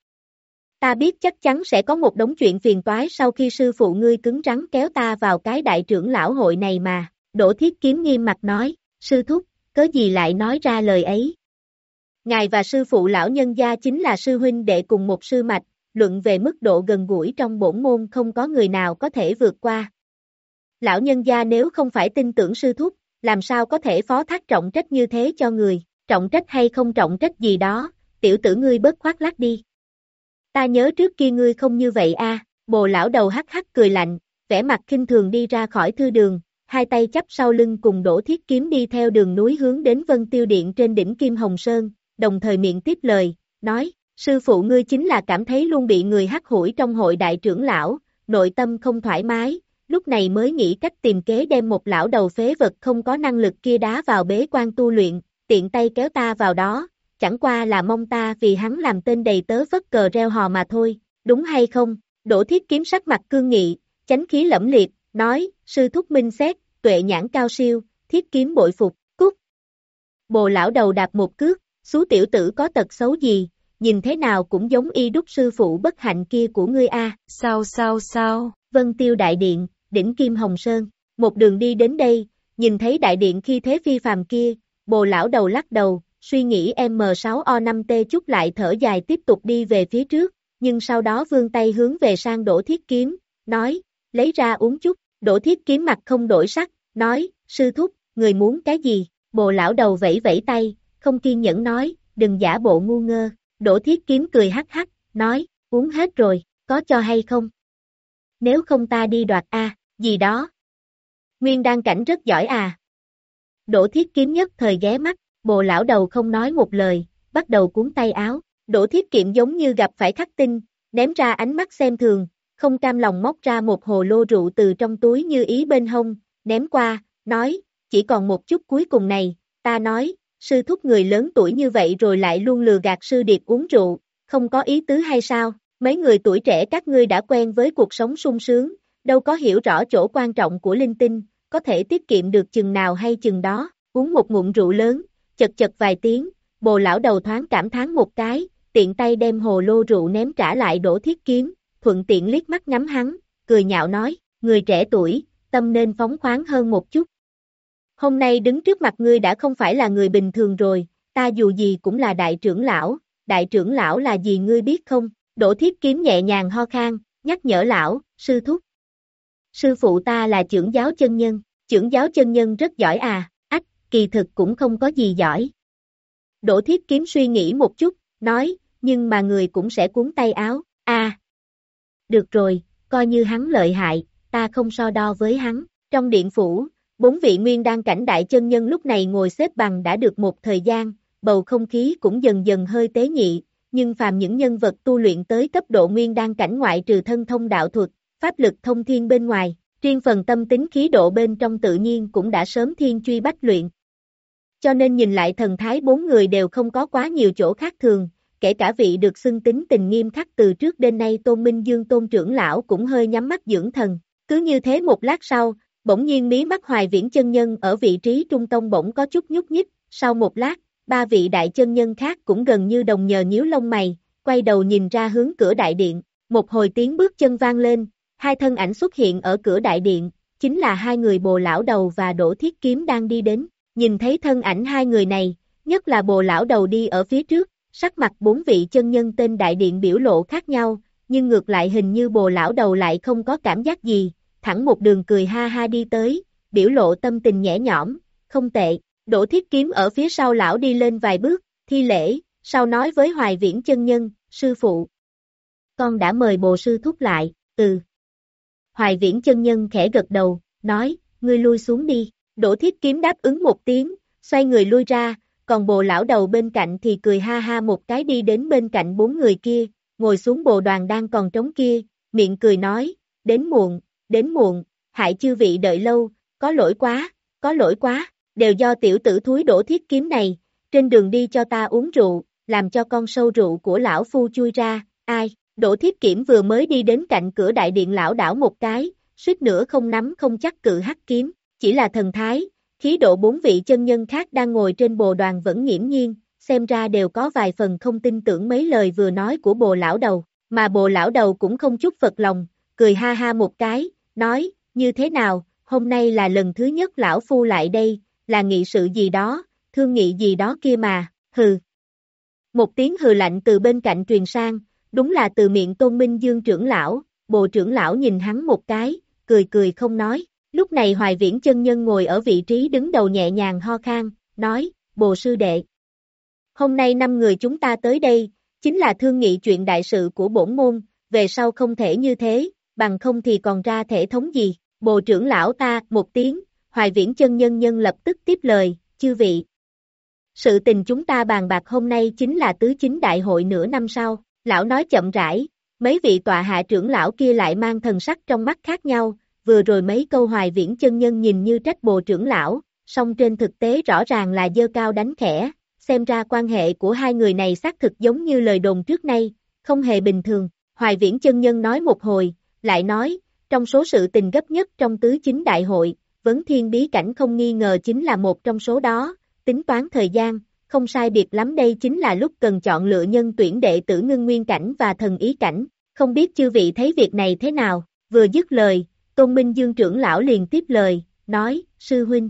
Ta biết chắc chắn sẽ có một đống chuyện phiền toái sau khi sư phụ ngươi cứng rắn kéo ta vào cái đại trưởng lão hội này mà, Đỗ Thiết Kiếm nghiêm mặt nói, sư thúc, cớ gì lại nói ra lời ấy. Ngài và sư phụ lão nhân gia chính là sư huynh đệ cùng một sư mạch, luận về mức độ gần gũi trong bổn môn không có người nào có thể vượt qua. Lão nhân gia nếu không phải tin tưởng sư thúc, làm sao có thể phó thác trọng trách như thế cho người, trọng trách hay không trọng trách gì đó, tiểu tử ngươi bớt khoác lác đi. Ta nhớ trước kia ngươi không như vậy a, à, Bồ lão đầu hắc hắc cười lạnh, vẻ mặt khinh thường đi ra khỏi thư đường, hai tay chắp sau lưng cùng Đỗ Thiết Kiếm đi theo đường núi hướng đến Vân Tiêu Điện trên đỉnh Kim Hồng Sơn, đồng thời miệng tiếp lời, nói, sư phụ ngươi chính là cảm thấy luôn bị người hắt hủi trong hội đại trưởng lão, nội tâm không thoải mái, lúc này mới nghĩ cách tìm kế đem một lão đầu phế vật không có năng lực kia đá vào bế quan tu luyện, tiện tay kéo ta vào đó, chẳng qua là mong ta vì hắn làm tên đầy tớ vất cờ reo hò mà thôi, đúng hay không? Đỗ Thiết Kiếm sắc mặt cương nghị, chánh khí lẫm liệt, nói, sư thúc minh xét, tuệ nhãn cao siêu, Thiết Kiếm bội phục, cút. Bồ lão đầu đạp một cước, xú tiểu tử có tật xấu gì, nhìn thế nào cũng giống y đúc sư phụ bất hạnh kia của ngươi a. À. Sao sao sao, Vân Tiêu Đại Điện, đỉnh Kim Hồng Sơn, một đường đi đến đây, nhìn thấy đại điện khi thế phi phàm kia, Bồ lão đầu lắc đầu, suy nghĩ M sáu O năm T chút lại thở dài tiếp tục đi về phía trước, nhưng sau đó vươn tay hướng về sang Đỗ Thiết Kiếm, nói, lấy ra uống chút, Đỗ Thiết Kiếm mặt không đổi sắc, nói, sư thúc, người muốn cái gì, Bồ lão đầu vẫy vẫy tay, không kiên nhẫn nói, đừng giả bộ ngu ngơ, Đỗ Thiết Kiếm cười hắc hắc, nói, uống hết rồi, có cho hay không? Nếu không ta đi đoạt a, à, gì đó. Nguyên đan cảnh rất giỏi à. Đỗ Thiết Kiếm nhất thời ghé mắt, Bồ lão đầu không nói một lời, bắt đầu cuốn tay áo, Đỗ Thiết Kiệm giống như gặp phải khắc tinh, ném ra ánh mắt xem thường, không cam lòng móc ra một hồ lô rượu từ trong túi như ý bên hông, ném qua, nói, chỉ còn một chút cuối cùng này, ta nói, sư thúc người lớn tuổi như vậy rồi lại luôn lừa gạt sư điệp uống rượu, không có ý tứ hay sao, mấy người tuổi trẻ các ngươi đã quen với cuộc sống sung sướng, đâu có hiểu rõ chỗ quan trọng của linh tinh, có thể tiết kiệm được chừng nào hay chừng đó, uống một ngụm rượu lớn, chật chật vài tiếng, Bồ lão đầu thoáng cảm thán một cái, tiện tay đem hồ lô rượu ném trả lại Đỗ Thiết Kiếm, thuận tiện liếc mắt ngắm hắn, cười nhạo nói, người trẻ tuổi, tâm nên phóng khoáng hơn một chút. Hôm nay đứng trước mặt ngươi đã không phải là người bình thường rồi, ta dù gì cũng là đại trưởng lão, đại trưởng lão là gì ngươi biết không? Đỗ Thiết Kiếm nhẹ nhàng ho khan, nhắc nhở lão, sư thúc. Sư phụ ta là trưởng giáo chân nhân, trưởng giáo chân nhân rất giỏi à, ách, kỳ thực cũng không có gì giỏi. Đỗ Thiết Kiếm suy nghĩ một chút, nói, nhưng mà người cũng sẽ cuốn tay áo, a. À, được rồi, coi như hắn lợi hại, ta không so đo với hắn. Trong điện phủ, bốn vị nguyên đan cảnh đại chân nhân lúc này ngồi xếp bằng đã được một thời gian, bầu không khí cũng dần dần hơi tế nhị, nhưng phàm những nhân vật tu luyện tới cấp độ nguyên đan cảnh ngoại trừ thân thông đạo thuật, pháp lực thông thiên bên ngoài, riêng phần tâm tính khí độ bên trong tự nhiên cũng đã sớm thiên truy bách luyện. Cho nên nhìn lại thần thái bốn người đều không có quá nhiều chỗ khác thường, kể cả vị được xưng tính tình nghiêm khắc từ trước đến nay Tôn Minh Dương Tôn trưởng lão cũng hơi nhắm mắt dưỡng thần. Cứ như thế một lát sau, bỗng nhiên mí mắt Hoài Viễn chân nhân ở vị trí trung tông bỗng có chút nhúc nhích, sau một lát, ba vị đại chân nhân khác cũng gần như đồng nhờ nhíu lông mày, quay đầu nhìn ra hướng cửa đại điện, một hồi tiếng bước chân vang lên, hai thân ảnh xuất hiện ở cửa đại điện, chính là hai người Bồ lão đầu và Đỗ Thiết Kiếm đang đi đến, nhìn thấy thân ảnh hai người này, nhất là Bồ lão đầu đi ở phía trước, sắc mặt bốn vị chân nhân tên đại điện biểu lộ khác nhau, nhưng ngược lại hình như Bồ lão đầu lại không có cảm giác gì, thẳng một đường cười ha ha đi tới, biểu lộ tâm tình nhẹ nhõm, không tệ. Đỗ Thiết Kiếm ở phía sau lão đi lên vài bước, thi lễ, sau nói với Hoài Viễn chân nhân, sư phụ. Con đã mời Bồ sư thúc lại, ừ. Hoài Viễn chân nhân khẽ gật đầu, nói, ngươi lui xuống đi. Đỗ Thiết Kiếm đáp ứng một tiếng, xoay người lui ra, còn Bồ lão đầu bên cạnh thì cười ha ha một cái đi đến bên cạnh bốn người kia, ngồi xuống bồ đoàn đang còn trống kia, miệng cười nói, đến muộn, đến muộn, hại chư vị đợi lâu, có lỗi quá, có lỗi quá, đều do tiểu tử thúi Đỗ Thiết Kiếm này, trên đường đi cho ta uống rượu, làm cho con sâu rượu của lão phu chui ra, ai, Đỗ Thiết Kiếm vừa mới đi đến cạnh cửa đại điện lão đảo một cái, suýt nữa không nắm không chắc cự hắc kiếm, chỉ là thần thái, khí độ bốn vị chân nhân khác đang ngồi trên bồ đoàn vẫn nghiễm nhiên, xem ra đều có vài phần không tin tưởng mấy lời vừa nói của Bồ lão đầu, mà Bồ lão đầu cũng không chút phật lòng, cười ha ha một cái, nói, như thế nào, hôm nay là lần thứ nhất lão phu lại đây, là nghị sự gì đó, thương nghị gì đó kia mà, hừ. Một tiếng hừ lạnh từ bên cạnh truyền sang, đúng là từ miệng Tôn Minh Dương trưởng lão, Bồ trưởng lão nhìn hắn một cái, cười cười không nói. Lúc này Hoài Viễn chân nhân ngồi ở vị trí đứng đầu nhẹ nhàng ho khan, nói, Bồ sư đệ. Hôm nay năm người chúng ta tới đây, chính là thương nghị chuyện đại sự của bổn môn, về sau không thể như thế, bằng không thì còn ra thể thống gì. Bồ trưởng lão ta, một tiếng, Hoài Viễn chân nhân nhân lập tức tiếp lời, chư vị. Sự tình chúng ta bàn bạc hôm nay chính là tứ chính đại hội nửa năm sau, lão nói chậm rãi, mấy vị tọa hạ trưởng lão kia lại mang thần sắc trong mắt khác nhau. Vừa rồi mấy câu Hoài Viễn chân nhân nhìn như trách Bồ trưởng lão, song trên thực tế rõ ràng là giơ cao đánh khẽ, xem ra quan hệ của hai người này xác thực giống như lời đồn trước nay, không hề bình thường. Hoài Viễn chân nhân nói một hồi, lại nói, trong số sự tình gấp nhất trong tứ chính đại hội, vấn thiên bí cảnh không nghi ngờ chính là một trong số đó, tính toán thời gian, không sai biệt lắm đây chính là lúc cần chọn lựa nhân tuyển đệ tử ngưng nguyên cảnh và thần ý cảnh, không biết chư vị thấy việc này thế nào, vừa dứt lời. Tôn Minh Dương trưởng lão liền tiếp lời, nói, sư huynh.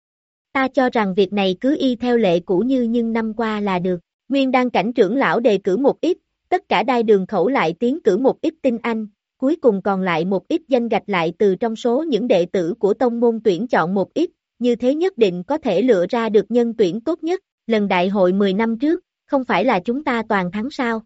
Ta cho rằng việc này cứ y theo lệ cũ như nhưng năm qua là được. Nguyên đan cảnh trưởng lão đề cử một ít, tất cả đai đường khẩu lại tiến cử một ít tinh anh, cuối cùng còn lại một ít danh gạch lại từ trong số những đệ tử của tông môn tuyển chọn một ít, như thế nhất định có thể lựa ra được nhân tuyển tốt nhất. Lần đại hội mười năm trước, không phải là chúng ta toàn thắng sao?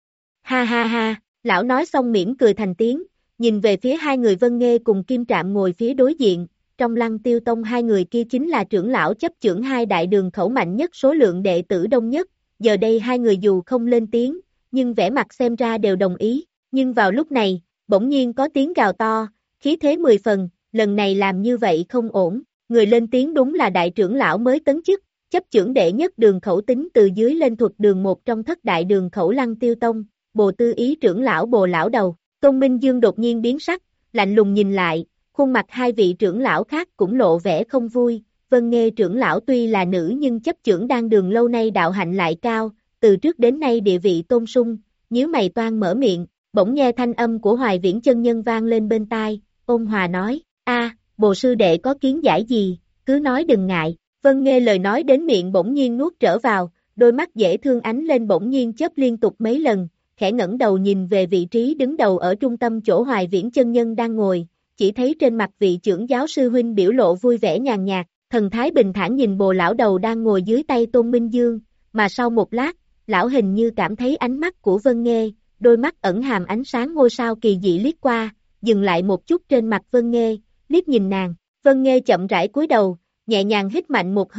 Ha ha ha, lão nói xong mỉm cười thành tiếng. Nhìn về phía hai người Vân Nghê cùng Kim Trạm ngồi phía đối diện, trong Lăng Tiêu Tông hai người kia chính là trưởng lão chấp chưởng hai đại đường khẩu mạnh nhất số lượng đệ tử đông nhất, giờ đây hai người dù không lên tiếng, nhưng vẻ mặt xem ra đều đồng ý, nhưng vào lúc này, bỗng nhiên có tiếng gào to, khí thế mười phần, lần này làm như vậy không ổn, người lên tiếng đúng là đại trưởng lão mới tấn chức, chấp chưởng đệ nhất đường khẩu tính từ dưới lên thuật đường một trong thất đại đường khẩu Lăng Tiêu Tông, Bồ Tư Ý trưởng lão Bồ lão đầu. Tôn Minh Dương đột nhiên biến sắc, lạnh lùng nhìn lại, khuôn mặt hai vị trưởng lão khác cũng lộ vẻ không vui, Vân Nghê trưởng lão tuy là nữ nhưng chấp chưởng đang đường lâu nay đạo hạnh lại cao, từ trước đến nay địa vị tôn sung, nhíu mày toan mở miệng, bỗng nghe thanh âm của Hoài Viễn chân nhân vang lên bên tai, ôn hòa nói, a, Bồ sư đệ có kiến giải gì, cứ nói đừng ngại, Vân Nghê lời nói đến miệng bỗng nhiên nuốt trở vào, đôi mắt dễ thương ánh lên bỗng nhiên chớp liên tục mấy lần. Khẽ ngẩng đầu nhìn về vị trí đứng đầu ở trung tâm chỗ Hoài Viễn chân nhân đang ngồi, chỉ thấy trên mặt vị trưởng giáo sư huynh biểu lộ vui vẻ nhàn nhạt, thần thái bình thản nhìn Bồ lão đầu đang ngồi dưới tay Tôn Minh Dương, mà sau một lát, lão hình như cảm thấy ánh mắt của Vân Nghê, đôi mắt ẩn hàm ánh sáng ngôi sao kỳ dị liếc qua, dừng lại một chút trên mặt Vân Nghê, liếc nhìn nàng, Vân Nghê chậm rãi cúi đầu, nhẹ nhàng hít mạnh một hơi,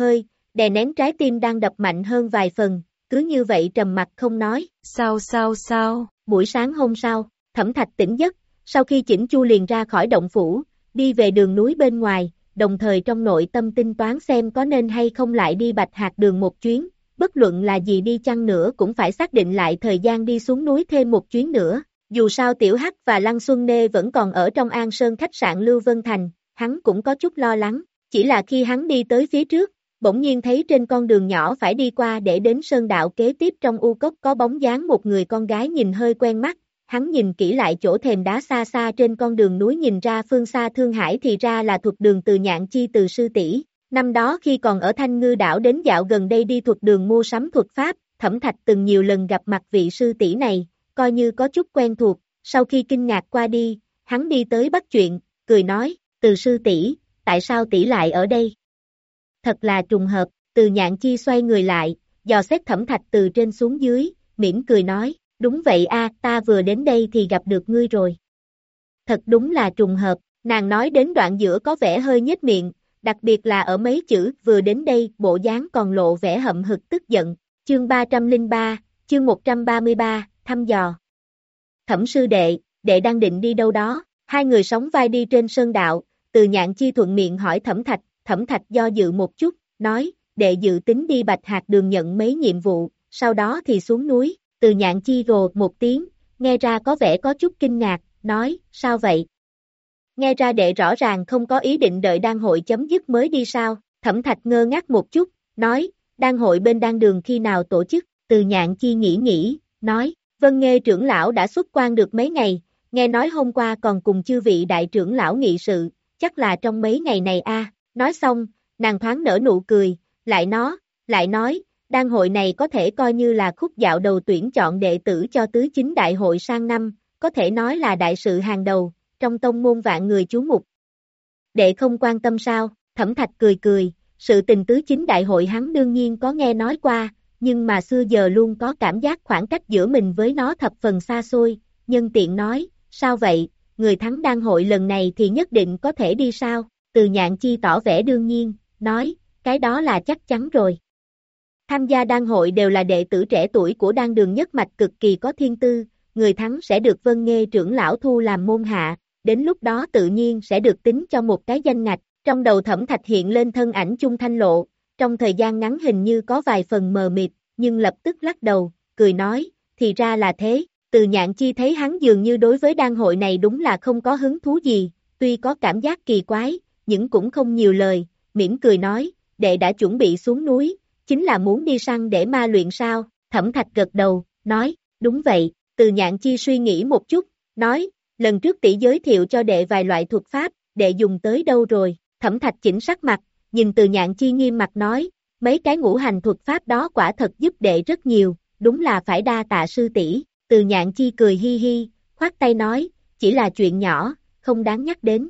đè nén trái tim đang đập mạnh hơn vài phần, cứ như vậy trầm mặc không nói. Sao sao sao? Buổi sáng hôm sau, Thẩm Thạch tỉnh giấc, sau khi chỉnh chu liền ra khỏi động phủ, đi về đường núi bên ngoài, đồng thời trong nội tâm tính toán xem có nên hay không lại đi Bạch Hạc Đường một chuyến, bất luận là gì đi chăng nữa cũng phải xác định lại thời gian đi xuống núi thêm một chuyến nữa. Dù sao Tiểu Hắc và Lăng Xuân Nê vẫn còn ở trong An Sơn khách sạn Lưu Vân Thành, hắn cũng có chút lo lắng, chỉ là khi hắn đi tới phía trước, bỗng nhiên thấy trên con đường nhỏ phải đi qua để đến sơn đạo kế tiếp trong u cốc có bóng dáng một người con gái nhìn hơi quen mắt, hắn nhìn kỹ lại chỗ thềm đá xa xa trên con đường núi nhìn ra phương xa Thương Hải thì ra là Thuật Đường Từ Nhạn Chi Từ sư tỷ. Năm đó khi còn ở Thanh Ngư đảo đến dạo gần đây đi Thuật Đường mua sắm thuật pháp, Thẩm Thạch từng nhiều lần gặp mặt vị sư tỷ này, coi như có chút quen thuộc, sau khi kinh ngạc qua đi, hắn đi tới bắt chuyện, cười nói, Từ sư tỷ, tại sao tỷ lại ở đây? Thật là trùng hợp, Từ Nhạn Chi xoay người lại, dò xét Thẩm Thạch từ trên xuống dưới, mỉm cười nói, đúng vậy a, ta vừa đến đây thì gặp được ngươi rồi. Thật đúng là trùng hợp, nàng nói đến đoạn giữa có vẻ hơi nhếch miệng, đặc biệt là ở mấy chữ vừa đến đây, bộ dáng còn lộ vẻ hậm hực tức giận. Chương ba trăm lẻ ba, chương một trăm ba mươi ba, thăm dò. Thẩm sư đệ, đệ đang định đi đâu đó? Hai người sóng vai đi trên sơn đạo, Từ Nhạn Chi thuận miệng hỏi Thẩm Thạch, Thẩm Thạch do dự một chút, nói, đệ dự tính đi Bạch Hạc Đường nhận mấy nhiệm vụ, sau đó thì xuống núi. Từ Nhạn Chi rồ một tiếng, nghe ra có vẻ có chút kinh ngạc, nói, sao vậy? Nghe ra đệ rõ ràng không có ý định đợi đan hội chấm dứt mới đi sao? Thẩm Thạch ngơ ngác một chút, nói, đan hội bên đan đường khi nào tổ chức? Từ Nhạn Chi nghĩ nghĩ, nói, Vân Nghê trưởng lão đã xuất quan được mấy ngày, nghe nói hôm qua còn cùng chư vị đại trưởng lão nghị sự, chắc là trong mấy ngày này a. Nói xong, nàng thoáng nở nụ cười, lại nó, lại nói, đan hội này có thể coi như là khúc dạo đầu tuyển chọn đệ tử cho tứ chính đại hội sang năm, có thể nói là đại sự hàng đầu, trong tông môn vạn người chú mục. Đệ không quan tâm sao? Thẩm Thạch cười cười, sự tình tứ chính đại hội hắn đương nhiên có nghe nói qua, nhưng mà xưa giờ luôn có cảm giác khoảng cách giữa mình với nó thập phần xa xôi, nhân tiện nói, sao vậy, người thắng đan hội lần này thì nhất định có thể đi sao? Từ Nhạn Chi tỏ vẻ đương nhiên, nói, cái đó là chắc chắn rồi. Tham gia đan hội đều là đệ tử trẻ tuổi của đan đường nhất mạch cực kỳ có thiên tư, người thắng sẽ được Vân Nghê trưởng lão thu làm môn hạ, đến lúc đó tự nhiên sẽ được tính cho một cái danh ngạch. Trong đầu Thẩm Thạch hiện lên thân ảnh Chung Thanh Lộ, trong thời gian ngắn hình như có vài phần mờ mịt, nhưng lập tức lắc đầu, cười nói, thì ra là thế. Từ Nhạn Chi thấy hắn dường như đối với đan hội này đúng là không có hứng thú gì, tuy có cảm giác kỳ quái, nhưng cũng không nhiều lời, mỉm cười nói, đệ đã chuẩn bị xuống núi, chính là muốn đi săn để ma luyện sao? Thẩm Thạch gật đầu, nói, đúng vậy. Từ Nhạn Chi suy nghĩ một chút, nói, lần trước tỷ giới thiệu cho đệ vài loại thuật pháp, đệ dùng tới đâu rồi? Thẩm Thạch chỉnh sắc mặt, nhìn Từ Nhạn Chi nghiêm mặt nói, mấy cái ngũ hành thuật pháp đó quả thật giúp đệ rất nhiều, đúng là phải đa tạ sư tỷ. Từ Nhạn Chi cười hi hi, khoát tay nói, chỉ là chuyện nhỏ, không đáng nhắc đến.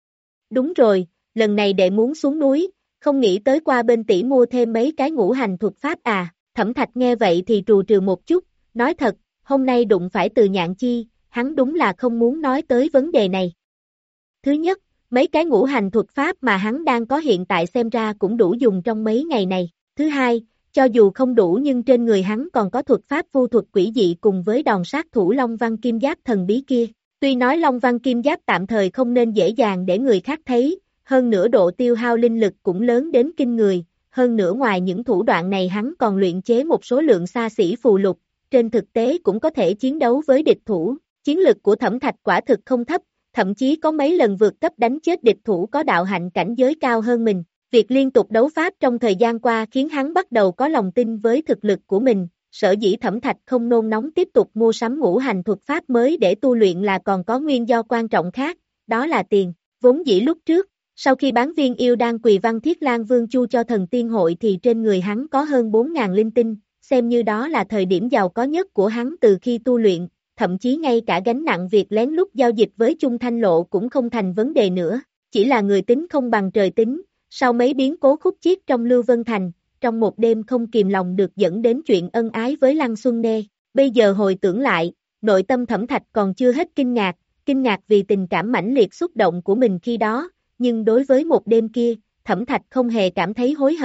Đúng rồi, lần này đệ muốn xuống núi, không nghĩ tới qua bên tỷ mua thêm mấy cái ngũ hành thuật pháp à? Thẩm Thạch nghe vậy thì trù trừ một chút, nói thật, hôm nay đụng phải Từ Nhạn Chi, hắn đúng là không muốn nói tới vấn đề này. Thứ nhất, mấy cái ngũ hành thuật pháp mà hắn đang có hiện tại xem ra cũng đủ dùng trong mấy ngày này. Thứ hai, cho dù không đủ nhưng trên người hắn còn có thuật pháp vu thuật quỷ dị cùng với đòn sát thủ Long Văn Kim Giáp thần bí kia. Tuy nói Long Văn Kim Giáp tạm thời không nên dễ dàng để người khác thấy, hơn nữa độ tiêu hao linh lực cũng lớn đến kinh người, hơn nữa ngoài những thủ đoạn này hắn còn luyện chế một số lượng xa xỉ phù lục, trên thực tế cũng có thể chiến đấu với địch thủ. Chiến lực của Thẩm Thạch quả thực không thấp, thậm chí có mấy lần vượt cấp đánh chết địch thủ có đạo hạnh cảnh giới cao hơn mình. Việc liên tục đấu pháp trong thời gian qua khiến hắn bắt đầu có lòng tin với thực lực của mình, sở dĩ Thẩm Thạch không nôn nóng tiếp tục mua sắm ngũ hành thuật pháp mới để tu luyện là còn có nguyên do quan trọng khác, đó là tiền. Vốn dĩ lúc trước, sau khi bán viên yêu đan Quỳ Văn Thiết Lan Vương Chu cho thần tiên hội thì trên người hắn có hơn bốn nghìn linh tinh, xem như đó là thời điểm giàu có nhất của hắn từ khi tu luyện, thậm chí ngay cả gánh nặng việc lén lút giao dịch với Chung Thanh Lộ cũng không thành vấn đề nữa, chỉ là người tính không bằng trời tính, sau mấy biến cố khúc chiết trong Lưu Vân Thành, trong một đêm không kìm lòng được dẫn đến chuyện ân ái với Lăng Xuân Nê, bây giờ hồi tưởng lại, nội tâm Thẩm Thạch còn chưa hết kinh ngạc, kinh ngạc vì tình cảm mãnh liệt xúc động của mình khi đó, nhưng đối với một đêm kia, Thẩm Thạch không hề cảm thấy hối hận,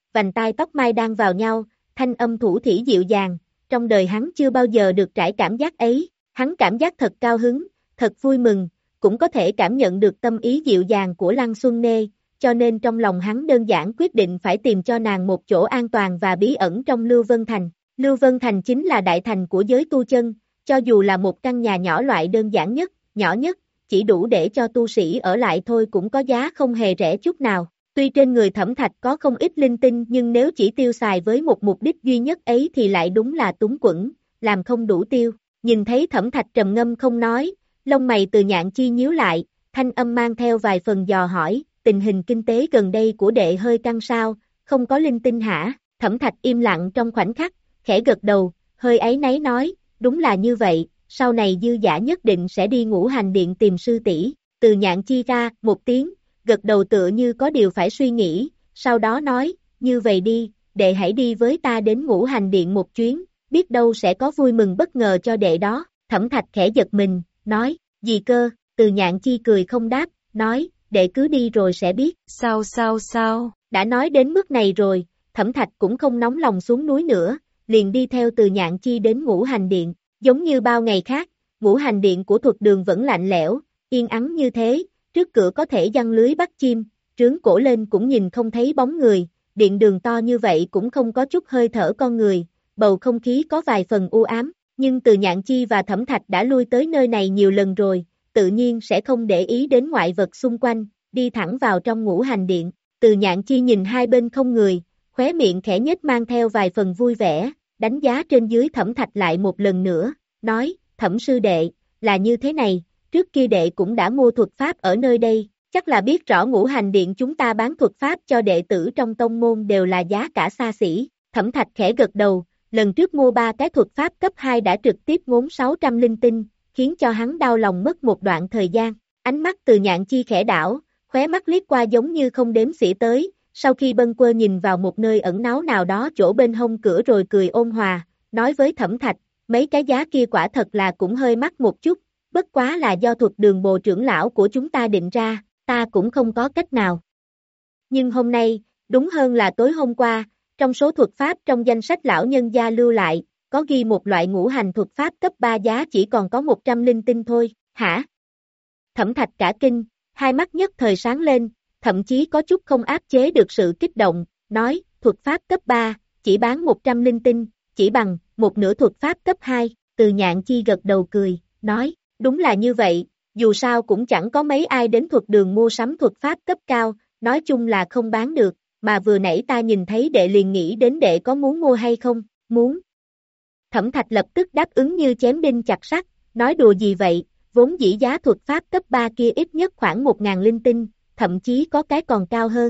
vành tai tóc mai đan vào nhau, thanh âm thủ thỉ dịu dàng, trong đời hắn chưa bao giờ được trải cảm giác ấy, hắn cảm giác thật cao hứng, thật vui mừng, cũng có thể cảm nhận được tâm ý dịu dàng của Lăng Xuân Nê, cho nên trong lòng hắn đơn giản quyết định phải tìm cho nàng một chỗ an toàn và bí ẩn trong Lưu Vân Thành. Lưu Vân Thành chính là đại thành của giới tu chân, cho dù là một căn nhà nhỏ loại đơn giản nhất, nhỏ nhất, chỉ đủ để cho tu sĩ ở lại thôi cũng có giá không hề rẻ chút nào. Tuy trên người Thẩm Thạch có không ít linh tinh nhưng nếu chỉ tiêu xài với một mục đích duy nhất ấy thì lại đúng là túng quẫn, làm không đủ tiêu. Nhìn thấy Thẩm Thạch trầm ngâm không nói, lông mày Từ Nhạn Chi nhíu lại, thanh âm mang theo vài phần dò hỏi, tình hình kinh tế gần đây của đệ hơi căng sao, không có linh tinh hả? Thẩm Thạch im lặng trong khoảnh khắc, khẽ gật đầu, hơi áy náy nói, đúng là như vậy, sau này dư dả nhất định sẽ đi Ngũ Hành Điện tìm sư tỷ. Từ Nhạn Chi ra một tiếng, gật đầu tựa như có điều phải suy nghĩ, sau đó nói, như vậy đi, đệ hãy đi với ta đến Ngũ Hành Điện một chuyến, biết đâu sẽ có vui mừng bất ngờ cho đệ đó. Thẩm Thạch khẽ giật mình, nói, gì cơ? Từ Nhạn Chi cười không đáp, nói, đệ cứ đi rồi sẽ biết. Sao sao sao? Đã nói đến mức này rồi, Thẩm Thạch cũng không nóng lòng xuống núi nữa, liền đi theo Từ Nhạn Chi đến Ngũ Hành Điện. Giống như bao ngày khác, Ngũ Hành Điện của Thuật Đường vẫn lạnh lẽo, yên ắng như thế, trước cửa có thể giăng lưới bắt chim, trướng cổ lên cũng nhìn không thấy bóng người, điện đường to như vậy cũng không có chút hơi thở con người, bầu không khí có vài phần u ám, nhưng Từ Nhạn Chi và Thẩm Thạch đã lui tới nơi này nhiều lần rồi, tự nhiên sẽ không để ý đến ngoại vật xung quanh, đi thẳng vào trong Ngũ Hành Điện. Từ Nhạn Chi nhìn hai bên không người, khóe miệng khẽ nhếch mang theo vài phần vui vẻ, đánh giá trên dưới Thẩm Thạch lại một lần nữa, nói, Thẩm sư đệ, là như thế này, trước kia đệ cũng đã mua thuật pháp ở nơi đây, chắc là biết rõ Ngũ Hành Điện chúng ta bán thuật pháp cho đệ tử trong tông môn đều là giá cả xa xỉ. Thẩm Thạch khẽ gật đầu, lần trước mua ba cái thuật pháp cấp hai đã trực tiếp ngốn sáu trăm linh tinh, khiến cho hắn đau lòng mất một đoạn thời gian. Ánh mắt Từ Nhạn Chi khẽ đảo, khóe mắt liếc qua giống như không đếm xỉa tới, sau khi bâng quơ nhìn vào một nơi ẩn náu nào đó chỗ bên hông cửa rồi cười ôn hòa, nói với Thẩm Thạch, mấy cái giá kia quả thật là cũng hơi mắc một chút, bất quá là do Thuật Đường Bồ trưởng lão của chúng ta định ra, ta cũng không có cách nào. Nhưng hôm nay, đúng hơn là tối hôm qua, trong số thuật pháp trong danh sách lão nhân gia lưu lại, có ghi một loại ngũ hành thuật pháp cấp ba giá chỉ còn có một trăm linh tinh thôi, hả? Thẩm Thạch cả kinh, hai mắt nhất thời sáng lên, thậm chí có chút không áp chế được sự kích động, nói, thuật pháp cấp ba, chỉ bán một trăm linh tinh, chỉ bằng một nửa thuật pháp cấp hai. Từ Nhạn Chi gật đầu cười, nói, đúng là như vậy, dù sao cũng chẳng có mấy ai đến Thuật Đường mua sắm thuật pháp cấp cao, nói chung là không bán được, mà vừa nãy ta nhìn thấy đệ liền nghĩ đến đệ có muốn mua hay không, muốn. Thẩm Thạch lập tức đáp ứng như chém đinh chặt sắt, nói đùa gì vậy, vốn dĩ giá thuật pháp cấp ba kia ít nhất khoảng một ngàn linh tinh, thậm chí có cái còn cao hơn.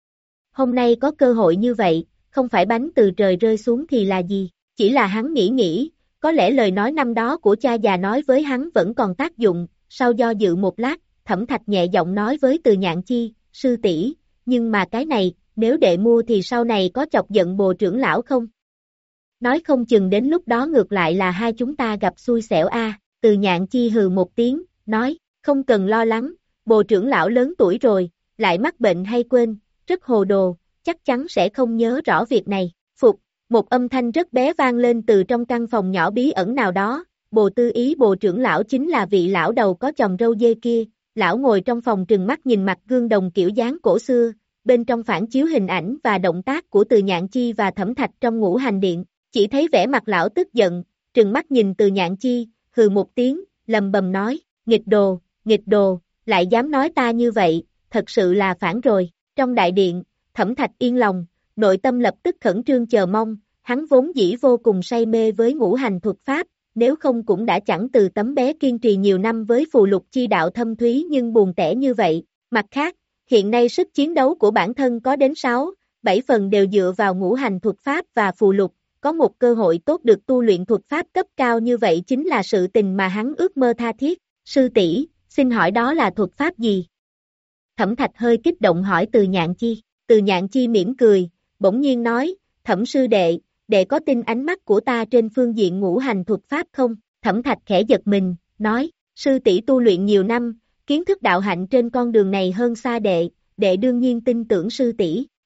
Hôm nay có cơ hội như vậy, không phải bánh từ trời rơi xuống thì là gì, chỉ là hắn nghĩ nghĩ, có lẽ lời nói năm đó của cha già nói với hắn vẫn còn tác dụng, sau do dự một lát, Thẩm Thạch nhẹ giọng nói với Từ Nhạn Chi, sư tỷ, nhưng mà cái này, nếu đệ mua thì sau này có chọc giận Bồ trưởng lão không? Nói không chừng đến lúc đó ngược lại là hai chúng ta gặp xui xẻo a. Từ Nhạn Chi hừ một tiếng, nói, không cần lo lắng, Bồ trưởng lão lớn tuổi rồi, lại mắc bệnh hay quên, rất hồ đồ, chắc chắn sẽ không nhớ rõ việc này. Phục, một âm thanh rất bé vang lên từ trong căn phòng nhỏ bí ẩn nào đó, Bồ Tư Ý Bồ trưởng lão chính là vị lão đầu có chòm râu dê kia, lão ngồi trong phòng trừng mắt nhìn mặt gương đồng kiểu dáng cổ xưa, bên trong phản chiếu hình ảnh và động tác của Từ Nhạn Chi và Thẩm Thạch trong Ngũ Hành Điện, chỉ thấy vẻ mặt lão tức giận, trừng mắt nhìn Từ Nhạn Chi, hừ một tiếng, lầm bầm nói, nghịch đồ, nghịch đồ, lại dám nói ta như vậy, thật sự là phản rồi. Trong đại điện, Thẩm Thạch yên lòng, nội tâm lập tức khẩn trương chờ mong, hắn vốn dĩ vô cùng say mê với ngũ hành thuật pháp, nếu không cũng đã chẳng từ tấm bé kiên trì nhiều năm với phù lục chi đạo thâm thúy nhưng buồn tẻ như vậy. Mặt khác, hiện nay sức chiến đấu của bản thân có đến sáu, bảy phần đều dựa vào ngũ hành thuật pháp và phù lục, có một cơ hội tốt được tu luyện thuật pháp cấp cao như vậy chính là sự tình mà hắn ước mơ tha thiết. Sư tỷ, xin hỏi đó là thuật pháp gì? Thẩm Thạch hơi kích động hỏi Từ Nhạn Chi. Từ Nhạn Chi mỉm cười, bỗng nhiên nói, Thẩm sư đệ, đệ có tin ánh mắt của ta trên phương diện ngũ hành thuật pháp không? Thẩm Thạch khẽ giật mình, nói, sư tỷ tu luyện nhiều năm, kiến thức đạo hạnh trên con đường này hơn xa đệ, đệ đương nhiên tin tưởng sư tỷ.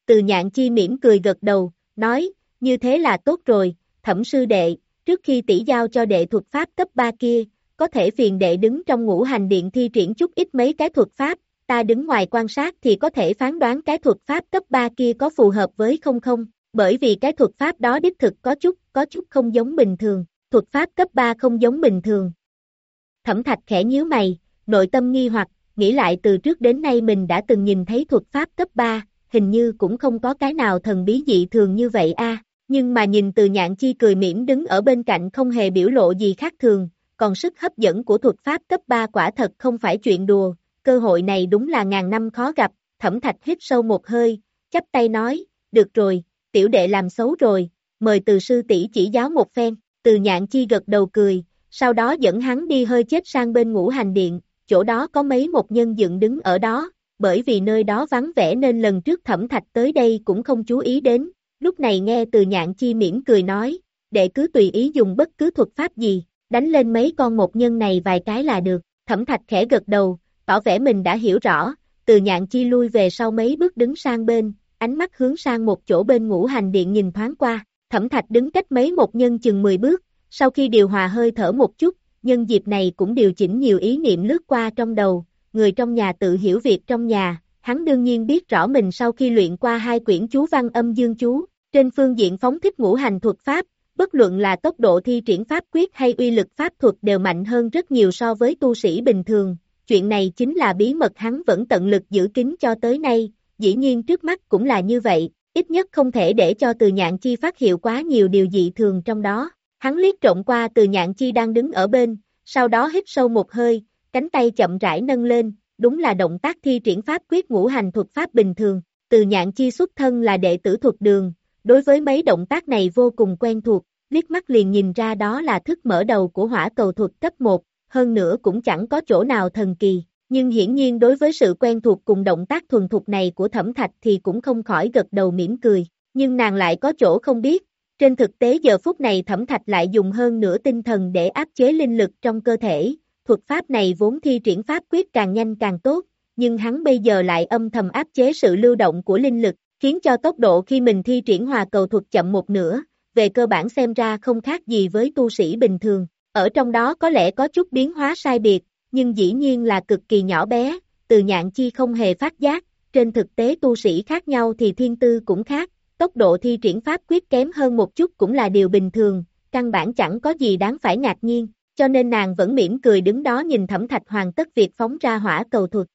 Từ Nhạn Chi mỉm cười gật đầu, nói, như thế là tốt rồi, Thẩm sư đệ, trước khi tỷ giao cho đệ thuật pháp cấp ba kia, có thể phiền đệ đứng trong ngũ hành điện thi triển chút ít mấy cái thuật pháp, ta đứng ngoài quan sát thì có thể phán đoán cái thuật pháp cấp ba kia có phù hợp với không không, bởi vì cái thuật pháp đó đích thực có chút, có chút không giống bình thường, thuật pháp cấp ba không giống bình thường. Thẩm Thạch khẽ nhíu mày, nội tâm nghi hoặc, nghĩ lại từ trước đến nay mình đã từng nhìn thấy thuật pháp cấp ba, hình như cũng không có cái nào thần bí dị thường như vậy a. Nhưng mà nhìn Từ Nhạn Chi cười mỉm đứng ở bên cạnh không hề biểu lộ gì khác thường, còn sức hấp dẫn của thuật pháp cấp ba quả thật không phải chuyện đùa, cơ hội này đúng là ngàn năm khó gặp. Thẩm Thạch hít sâu một hơi, chắp tay nói, được rồi, tiểu đệ làm xấu rồi, mời Từ sư tỷ chỉ giáo một phen. Từ Nhạn Chi gật đầu cười, sau đó dẫn hắn đi hơi chết sang bên ngũ hành điện, chỗ đó có mấy một nhân dựng đứng ở đó, bởi vì nơi đó vắng vẻ nên lần trước Thẩm Thạch tới đây cũng không chú ý đến, lúc này nghe Từ Nhạn Chi mỉm cười nói, đệ cứ tùy ý dùng bất cứ thuật pháp gì, đánh lên mấy con một nhân này vài cái là được. Thẩm Thạch khẽ gật đầu, tỏ vẻ mình đã hiểu rõ. Từ Nhạn Chi lui về sau mấy bước đứng sang bên, ánh mắt hướng sang một chỗ bên ngũ hành điện nhìn thoáng qua. Thẩm Thạch đứng cách mấy một nhân chừng mười bước, sau khi điều hòa hơi thở một chút, nhân dịp này cũng điều chỉnh nhiều ý niệm lướt qua trong đầu, người trong nhà tự hiểu việc trong nhà, hắn đương nhiên biết rõ mình sau khi luyện qua hai quyển chú văn âm dương chú, trên phương diện phóng thích ngũ hành thuật pháp, bất luận là tốc độ thi triển pháp quyết hay uy lực pháp thuật đều mạnh hơn rất nhiều so với tu sĩ bình thường, chuyện này chính là bí mật hắn vẫn tận lực giữ kín cho tới nay, dĩ nhiên trước mắt cũng là như vậy, ít nhất không thể để cho Từ Nhạn Chi phát hiện quá nhiều điều dị thường trong đó. Hắn liếc trộm qua Từ Nhạn Chi đang đứng ở bên, sau đó hít sâu một hơi, cánh tay chậm rãi nâng lên, đúng là động tác thi triển pháp quyết ngũ hành thuật pháp bình thường. Từ Nhạn Chi xuất thân là đệ tử thuật đường, đối với mấy động tác này vô cùng quen thuộc, liếc mắt liền nhìn ra đó là thức mở đầu của hỏa cầu thuật cấp một, hơn nữa cũng chẳng có chỗ nào thần kỳ, nhưng hiển nhiên đối với sự quen thuộc cùng động tác thuần thục này của Thẩm Thạch thì cũng không khỏi gật đầu mỉm cười, nhưng nàng lại có chỗ không biết. Trên thực tế giờ phút này Thẩm Thạch lại dùng hơn nửa tinh thần để áp chế linh lực trong cơ thể, thuật pháp này vốn thi triển pháp quyết càng nhanh càng tốt, nhưng hắn bây giờ lại âm thầm áp chế sự lưu động của linh lực, khiến cho tốc độ khi mình thi triển hòa cầu thuật chậm một nửa, về cơ bản xem ra không khác gì với tu sĩ bình thường, ở trong đó có lẽ có chút biến hóa sai biệt, nhưng dĩ nhiên là cực kỳ nhỏ bé, Từ Nhạn Chi không hề phát giác, trên thực tế tu sĩ khác nhau thì thiên tư cũng khác. Tốc độ thi triển pháp quyết kém hơn một chút cũng là điều bình thường, căn bản chẳng có gì đáng phải ngạc nhiên, cho nên nàng vẫn mỉm cười đứng đó nhìn Thẩm Thạch hoàn tất việc phóng ra hỏa cầu thuật.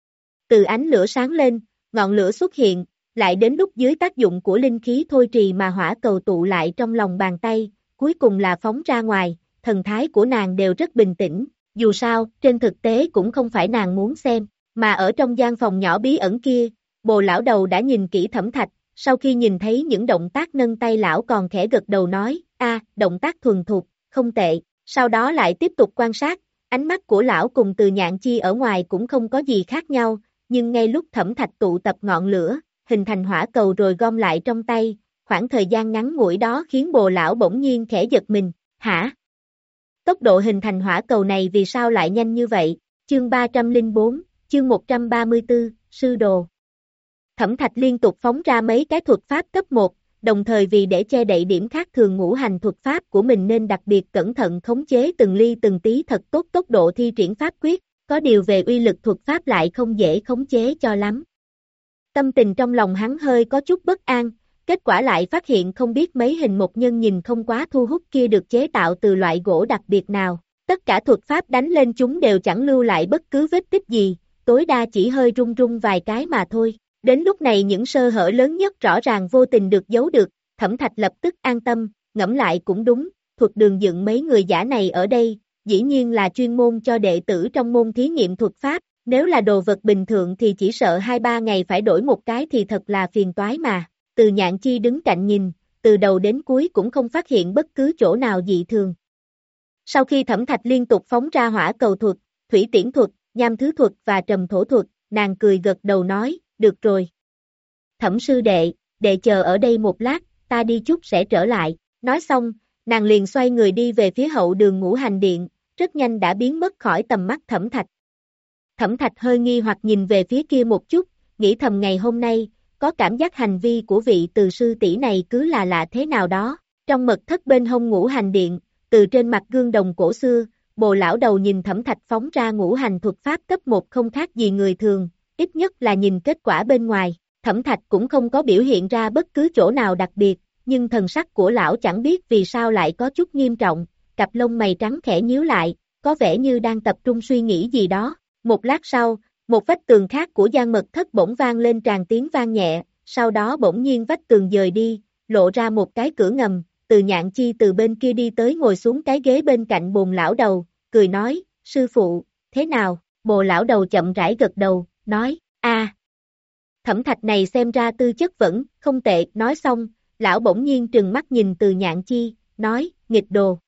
Từ ánh lửa sáng lên, ngọn lửa xuất hiện, lại đến lúc dưới tác dụng của linh khí thôi trì mà hỏa cầu tụ lại trong lòng bàn tay, cuối cùng là phóng ra ngoài, thần thái của nàng đều rất bình tĩnh, dù sao, trên thực tế cũng không phải nàng muốn xem, mà ở trong gian phòng nhỏ bí ẩn kia, Bồ lão đầu đã nhìn kỹ Thẩm Thạch. Sau khi nhìn thấy những động tác nâng tay lão còn khẽ gật đầu nói, a, động tác thuần thục, không tệ, sau đó lại tiếp tục quan sát, ánh mắt của lão cùng Từ Nhạn Chi ở ngoài cũng không có gì khác nhau, nhưng ngay lúc Thẩm Thạch tụ tập ngọn lửa, hình thành hỏa cầu rồi gom lại trong tay, khoảng thời gian ngắn ngủi đó khiến Bồ lão bỗng nhiên khẽ giật mình, hả? Tốc độ hình thành hỏa cầu này vì sao lại nhanh như vậy? Chương ba trăm lẻ bốn, chương một trăm ba mươi tư, sư đồ. Thẩm Thạch liên tục phóng ra mấy cái thuật pháp cấp một, đồng thời vì để che đậy điểm khác thường ngũ hành thuật pháp của mình nên đặc biệt cẩn thận khống chế từng ly từng tí thật tốt tốc độ thi triển pháp quyết, có điều về uy lực thuật pháp lại không dễ khống chế cho lắm. Tâm tình trong lòng hắn hơi có chút bất an, kết quả lại phát hiện không biết mấy hình một nhân nhìn không quá thu hút kia được chế tạo từ loại gỗ đặc biệt nào, tất cả thuật pháp đánh lên chúng đều chẳng lưu lại bất cứ vết tích gì, tối đa chỉ hơi rung rung vài cái mà thôi. Đến lúc này những sơ hở lớn nhất rõ ràng vô tình được giấu được, Thẩm Thạch lập tức an tâm, ngẫm lại cũng đúng, thuật đường dựng mấy người giả này ở đây, dĩ nhiên là chuyên môn cho đệ tử trong môn thí nghiệm thuật pháp, nếu là đồ vật bình thường thì chỉ sợ hai ba ngày phải đổi một cái thì thật là phiền toái mà. Từ Nhạn Chi đứng cạnh nhìn, từ đầu đến cuối cũng không phát hiện bất cứ chỗ nào dị thường. Sau khi Thẩm Thạch liên tục phóng ra hỏa cầu thuật, thủy tiễn thuật, nham thứ thuật và trầm thổ thuật, nàng cười gật đầu nói, được rồi. Thẩm sư đệ, đệ chờ ở đây một lát, ta đi chút sẽ trở lại. Nói xong, nàng liền xoay người đi về phía hậu đường ngũ hành điện, rất nhanh đã biến mất khỏi tầm mắt Thẩm Thạch. Thẩm Thạch hơi nghi hoặc nhìn về phía kia một chút, nghĩ thầm ngày hôm nay, có cảm giác hành vi của vị từ sư tỷ này cứ là lạ thế nào đó. Trong mật thất bên hông ngũ hành điện, từ trên mặt gương đồng cổ xưa, Bồ lão đầu nhìn Thẩm Thạch phóng ra ngũ hành thuật pháp cấp một không khác gì người thường, ít nhất là nhìn kết quả bên ngoài. Thẩm Thạch cũng không có biểu hiện ra bất cứ chỗ nào đặc biệt, nhưng thần sắc của lão chẳng biết vì sao lại có chút nghiêm trọng, cặp lông mày trắng khẽ nhíu lại, có vẻ như đang tập trung suy nghĩ gì đó. Một lát sau, một vách tường khác của gian mật thất bỗng vang lên tràn tiếng vang nhẹ, sau đó bỗng nhiên vách tường dời đi, lộ ra một cái cửa ngầm. Từ Nhạn Chi từ bên kia đi tới ngồi xuống cái ghế bên cạnh Bồn lão đầu, cười nói, sư phụ, thế nào? Bồ lão đầu chậm rãi gật đầu, nói, a, Thẩm Thạch này xem ra tư chất vẫn không tệ. Nói xong, lão bỗng nhiên trừng mắt nhìn Từ Nhạn Chi, nói, nghịch đồ.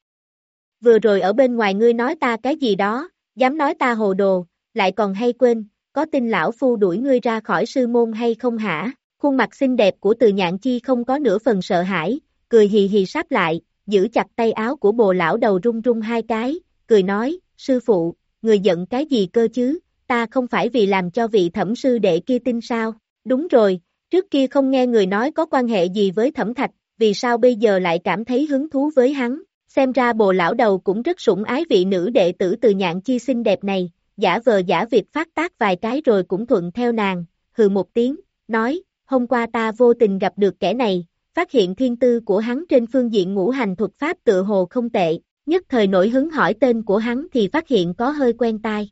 Vừa rồi ở bên ngoài ngươi nói ta cái gì đó, dám nói ta hồ đồ, lại còn hay quên, có tin lão phu đuổi ngươi ra khỏi sư môn hay không hả? Khuôn mặt xinh đẹp của Từ Nhạn Chi không có nửa phần sợ hãi, cười hì hì sáp lại, giữ chặt tay áo của Bồ lão đầu run run hai cái, cười nói, sư phụ, người giận cái gì cơ chứ, ta không phải vì làm cho vị Thẩm sư đệ kia tin sao? Đúng rồi, trước kia không nghe người nói có quan hệ gì với Thẩm Thạch, vì sao bây giờ lại cảm thấy hứng thú với hắn? Xem ra Bồ lão đầu cũng rất sủng ái vị nữ đệ tử Từ Nhạn Chi xinh đẹp này, giả vờ giả việc phát tác vài cái rồi cũng thuận theo nàng, hừ một tiếng, nói, hôm qua ta vô tình gặp được kẻ này, phát hiện thiên tư của hắn trên phương diện ngũ hành thuật pháp tựa hồ không tệ, nhất thời nổi hứng hỏi tên của hắn thì phát hiện có hơi quen tai.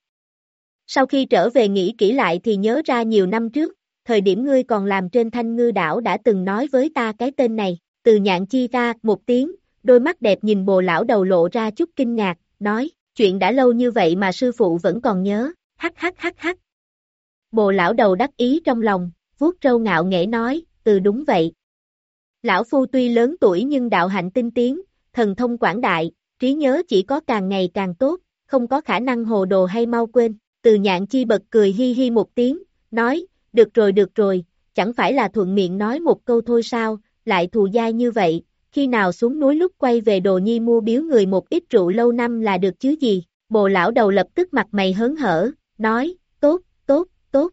Sau khi trở về nghĩ kỹ lại thì nhớ ra nhiều năm trước, thời điểm ngươi còn làm trên Thanh Ngư đảo đã từng nói với ta cái tên này. Từ Nhạn Chi ta một tiếng, đôi mắt đẹp nhìn Bồ lão đầu lộ ra chút kinh ngạc, nói, chuyện đã lâu như vậy mà sư phụ vẫn còn nhớ, hắc hắc hắc hắc. Bồ lão đầu đắc ý trong lòng, vuốt râu ngạo nghễ nói, ừ đúng vậy. Lão phu tuy lớn tuổi nhưng đạo hạnh tinh tiến, thần thông quảng đại, trí nhớ chỉ có càng ngày càng tốt, không có khả năng hồ đồ hay mau quên. Từ Nhạn Chi bật cười hi hi một tiếng, nói, được rồi được rồi, chẳng phải là thuận miệng nói một câu thôi sao, lại thù dai như vậy, khi nào xuống núi lúc quay về Đồ Nhi mua biếu người một ít rượu lâu năm là được chứ gì. Bồ lão đầu lập tức mặt mày hớn hở, nói, tốt, tốt, tốt.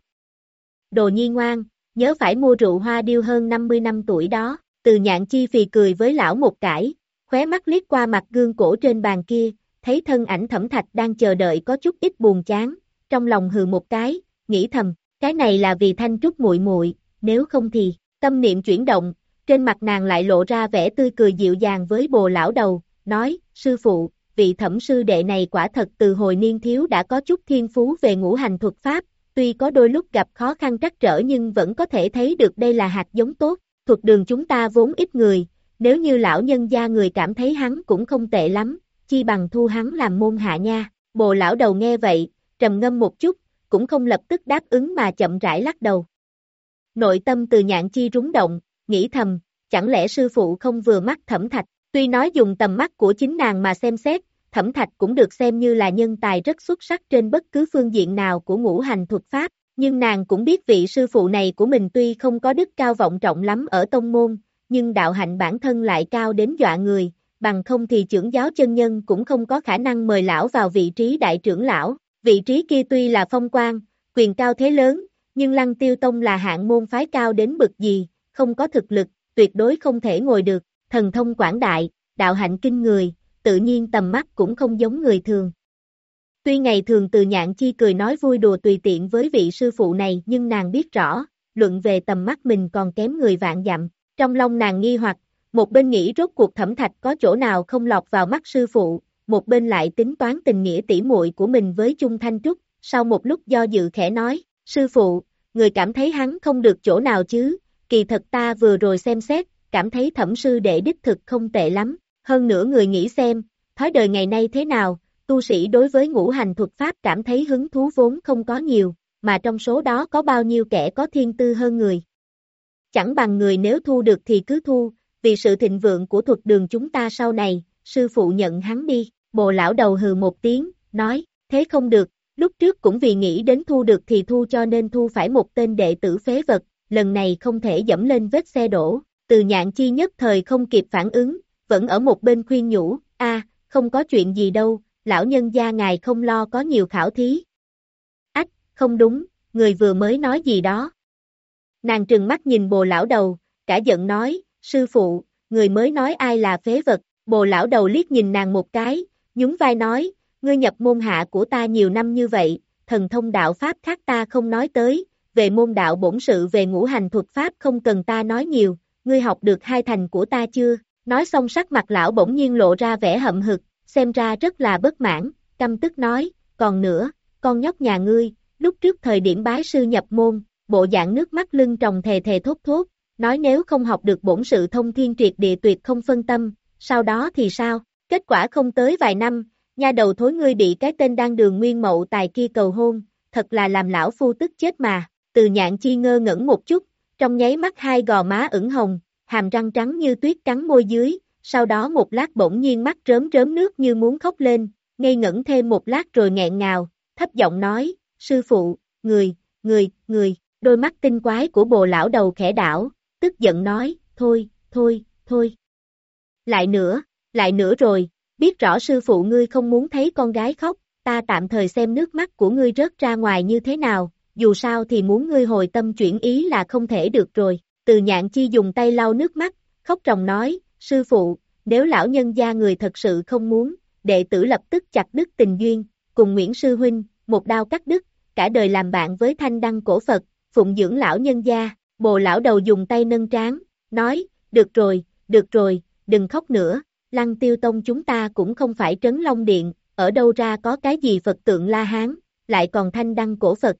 Đồ Nhi ngoan, nhớ phải mua rượu hoa điêu hơn năm mươi năm tuổi đó. Từ Nhạn Chi phì cười với lão một cãi, khóe mắt liếc qua mặt gương cổ trên bàn kia, thấy thân ảnh Thẩm Thạch đang chờ đợi có chút ít buồn chán, trong lòng hừ một cái, nghĩ thầm, cái này là vì Thanh Trúc muội muội, nếu không thì, tâm niệm chuyển động, trên mặt nàng lại lộ ra vẻ tươi cười dịu dàng với Bồ lão đầu, nói, sư phụ, vị Thẩm sư đệ này quả thật từ hồi niên thiếu đã có chút thiên phú về ngũ hành thuật pháp, tuy có đôi lúc gặp khó khăn trắc trở nhưng vẫn có thể thấy được đây là hạt giống tốt. Thuật đường chúng ta vốn ít người, nếu như lão nhân gia người cảm thấy hắn cũng không tệ lắm, chi bằng thu hắn làm môn hạ nha. Bồ lão đầu nghe vậy, trầm ngâm một chút, cũng không lập tức đáp ứng mà chậm rãi lắc đầu. Nội tâm Từ Nhạn Chi rúng động, nghĩ thầm, chẳng lẽ sư phụ không vừa mắt Thẩm Thạch, tuy nói dùng tầm mắt của chính nàng mà xem xét, Thẩm Thạch cũng được xem như là nhân tài rất xuất sắc trên bất cứ phương diện nào của ngũ hành thuật pháp. Nhưng nàng cũng biết vị sư phụ này của mình tuy không có đức cao vọng trọng lắm ở tông môn, nhưng đạo hạnh bản thân lại cao đến dọa người, bằng không thì trưởng giáo chân nhân cũng không có khả năng mời lão vào vị trí đại trưởng lão. Vị trí kia tuy là phong quan, quyền cao thế lớn, nhưng Lăng Tiêu Tông là hạng môn phái cao đến bực gì, không có thực lực, tuyệt đối không thể ngồi được, thần thông quảng đại, đạo hạnh kinh người, tự nhiên tầm mắt cũng không giống người thường. Tuy ngày thường Từ Nhạn Chi cười nói vui đùa tùy tiện với vị sư phụ này nhưng nàng biết rõ, luận về tầm mắt mình còn kém người vạn dặm. Trong lòng nàng nghi hoặc, một bên nghĩ rốt cuộc Thẩm Thạch có chỗ nào không lọt vào mắt sư phụ, một bên lại tính toán tình nghĩa tỉ muội của mình với Chung Thanh Trúc, sau một lúc do dự khẽ nói, sư phụ, người cảm thấy hắn không được chỗ nào chứ, kỳ thật ta vừa rồi xem xét, cảm thấy Thẩm sư đệ đích thực không tệ lắm, hơn nữa người nghĩ xem, thói đời ngày nay thế nào. Tu sĩ đối với ngũ hành thuật pháp cảm thấy hứng thú vốn không có nhiều, mà trong số đó có bao nhiêu kẻ có thiên tư hơn người. Chẳng bằng người nếu thu được thì cứ thu, vì sự thịnh vượng của thuật đường chúng ta sau này, sư phụ nhận hắn đi. Bồ lão đầu hừ một tiếng, nói, thế không được, lúc trước cũng vì nghĩ đến thu được thì thu cho nên thu phải một tên đệ tử phế vật, lần này không thể dẫm lên vết xe đổ. Từ Nhạn Chi nhất thời không kịp phản ứng, vẫn ở một bên khuyên nhủ, a, không có chuyện gì đâu. Lão nhân gia ngài không lo có nhiều khảo thí. Ách, không đúng, người vừa mới nói gì đó. Nàng trừng mắt nhìn Bồ lão đầu, cả giận nói, sư phụ, người mới nói ai là phế vật, Bồ lão đầu liếc nhìn nàng một cái, nhún vai nói, ngươi nhập môn hạ của ta nhiều năm như vậy, thần thông đạo pháp khác ta không nói tới, về môn đạo bổn sự về ngũ hành thuật pháp không cần ta nói nhiều, ngươi học được hai thành của ta chưa? Nói xong sắc mặt lão bỗng nhiên lộ ra vẻ hậm hực, xem ra rất là bất mãn, căm tức nói, còn nữa, con nhóc nhà ngươi, lúc trước thời điểm bái sư nhập môn, bộ dạng nước mắt lưng tròng thề thề thốt thốt, nói nếu không học được bổn sự thông thiên triệt địa tuyệt không phân tâm, sau đó thì sao? Kết quả không tới vài năm, nha đầu thối ngươi bị cái tên đan đường nguyên mậu tài kia cầu hôn, thật là làm lão phu tức chết mà, Từ Nhạn Chi ngơ ngẩn một chút, trong nháy mắt hai gò má ửng hồng, hàm răng trắng như tuyết cắn môi dưới, sau đó một lát bỗng nhiên mắt rớm rớm nước như muốn khóc lên, ngây ngẩn thêm một lát rồi nghẹn ngào, thấp giọng nói, sư phụ, người, người, người, đôi mắt tinh quái của Bồ lão đầu khẽ đảo, tức giận nói, thôi, thôi, thôi. Lại nữa, lại nữa rồi, biết rõ sư phụ ngươi không muốn thấy con gái khóc, ta tạm thời xem nước mắt của ngươi rớt ra ngoài như thế nào, dù sao thì muốn ngươi hồi tâm chuyển ý là không thể được rồi. Từ Nhạn Chi dùng tay lau nước mắt, khóc ròng nói, sư phụ, nếu lão nhân gia người thật sự không muốn, đệ tử lập tức chặt đứt tình duyên, cùng Nguyễn Sư Huynh, một đao cắt đứt, cả đời làm bạn với thanh đăng cổ Phật, phụng dưỡng lão nhân gia. Bồ lão đầu dùng tay nâng trán, nói, được rồi, được rồi, đừng khóc nữa, Lăng Tiêu Tông chúng ta cũng không phải Trấn Long Điện, ở đâu ra có cái gì Phật tượng La Hán, lại còn thanh đăng cổ Phật.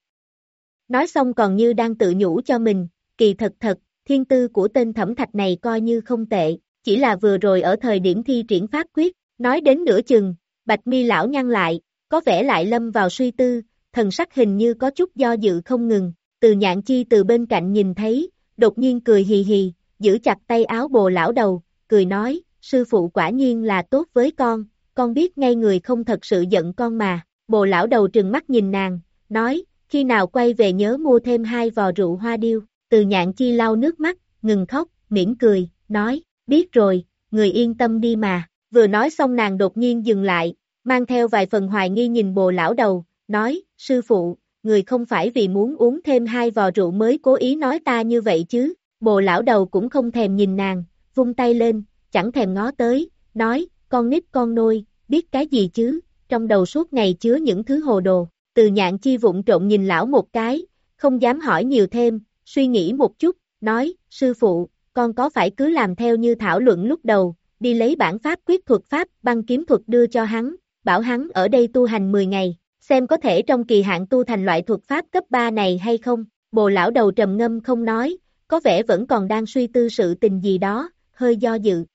Nói xong còn như đang tự nhủ cho mình, kỳ thật thật, thiên tư của tên Thẩm Thạch này coi như không tệ, chỉ là vừa rồi ở thời điểm thi triển pháp quyết, nói đến nửa chừng, bạch mi lão nhăn lại, có vẻ lại lâm vào suy tư, thần sắc hình như có chút do dự không ngừng, Từ Nhạn Chi từ bên cạnh nhìn thấy, đột nhiên cười hì hì, giữ chặt tay áo Bồ lão đầu, cười nói, sư phụ quả nhiên là tốt với con, con biết ngay người không thật sự giận con mà, Bồ lão đầu trừng mắt nhìn nàng, nói, khi nào quay về nhớ mua thêm hai vò rượu hoa điêu. Từ Nhạn Chi lau nước mắt, ngừng khóc, mỉm cười, nói, biết rồi, người yên tâm đi mà, vừa nói xong nàng đột nhiên dừng lại, mang theo vài phần hoài nghi nhìn Bồ lão đầu, nói, sư phụ, người không phải vì muốn uống thêm hai vò rượu mới cố ý nói ta như vậy chứ, Bồ lão đầu cũng không thèm nhìn nàng, vung tay lên, chẳng thèm ngó tới, nói, con nít con nôi, biết cái gì chứ, trong đầu suốt ngày chứa những thứ hồ đồ. Từ Nhạn Chi vụng trộn nhìn lão một cái, không dám hỏi nhiều thêm, suy nghĩ một chút, nói, sư phụ, con có phải cứ làm theo như thảo luận lúc đầu, đi lấy bản pháp quyết thuật pháp băng kiếm thuật đưa cho hắn, bảo hắn ở đây tu hành mười ngày, xem có thể trong kỳ hạn tu thành loại thuật pháp cấp ba này hay không. Bồ lão đầu trầm ngâm không nói, có vẻ vẫn còn đang suy tư sự tình gì đó, hơi do dự.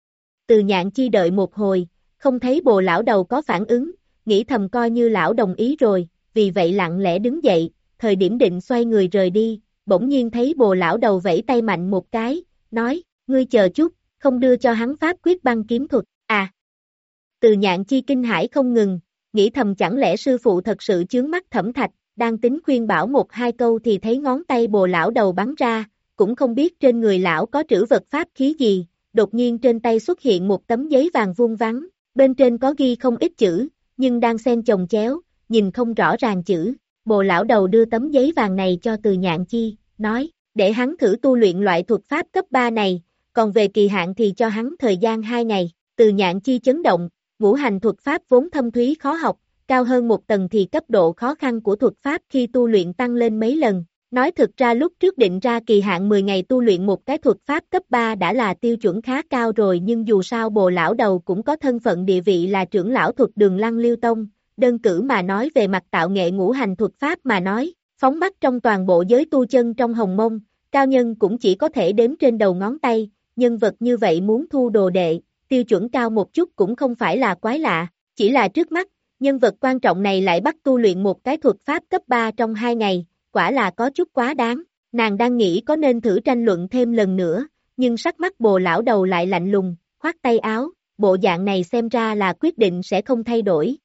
Từ Nhạn Chi đợi một hồi, không thấy Bồ lão đầu có phản ứng, nghĩ thầm coi như lão đồng ý rồi, vì vậy lặng lẽ đứng dậy, thời điểm định xoay người rời đi, bỗng nhiên thấy Bồ lão đầu vẫy tay mạnh một cái, nói, ngươi chờ chút, không đưa cho hắn pháp quyết băng kiếm thuật, à. Từ Nhạn Chi kinh hãi không ngừng, nghĩ thầm chẳng lẽ sư phụ thật sự chướng mắt Thẩm Thạch, đang tính khuyên bảo một hai câu thì thấy ngón tay Bồ lão đầu bắn ra, cũng không biết trên người lão có trữ vật pháp khí gì, đột nhiên trên tay xuất hiện một tấm giấy vàng vuông vắn, bên trên có ghi không ít chữ, nhưng đang xen chồng chéo, nhìn không rõ ràng chữ. Bồ lão đầu đưa tấm giấy vàng này cho Từ Nhạn Chi, nói, để hắn thử tu luyện loại thuật pháp cấp ba này, còn về kỳ hạn thì cho hắn thời gian hai ngày. Từ Nhạn Chi chấn động, ngũ hành thuật pháp vốn thâm thúy khó học, cao hơn một tầng thì cấp độ khó khăn của thuật pháp khi tu luyện tăng lên mấy lần. Nói thực ra lúc trước định ra kỳ hạn mười ngày tu luyện một cái thuật pháp cấp ba đã là tiêu chuẩn khá cao rồi, nhưng dù sao Bồ lão đầu cũng có thân phận địa vị là trưởng lão thuật Đường Lăng Liêu Tông, đơn cử mà nói về mặt tạo nghệ ngũ hành thuật pháp mà nói, phóng mắt trong toàn bộ giới tu chân trong Hồng Mông, cao nhân cũng chỉ có thể đếm trên đầu ngón tay, nhân vật như vậy muốn thu đồ đệ, tiêu chuẩn cao một chút cũng không phải là quái lạ, chỉ là trước mắt, nhân vật quan trọng này lại bắt tu luyện một cái thuật pháp cấp ba trong hai ngày, quả là có chút quá đáng, nàng đang nghĩ có nên thử tranh luận thêm lần nữa, nhưng sắc mắt Bồ lão đầu lại lạnh lùng, khoát tay áo, bộ dạng này xem ra là quyết định sẽ không thay đổi.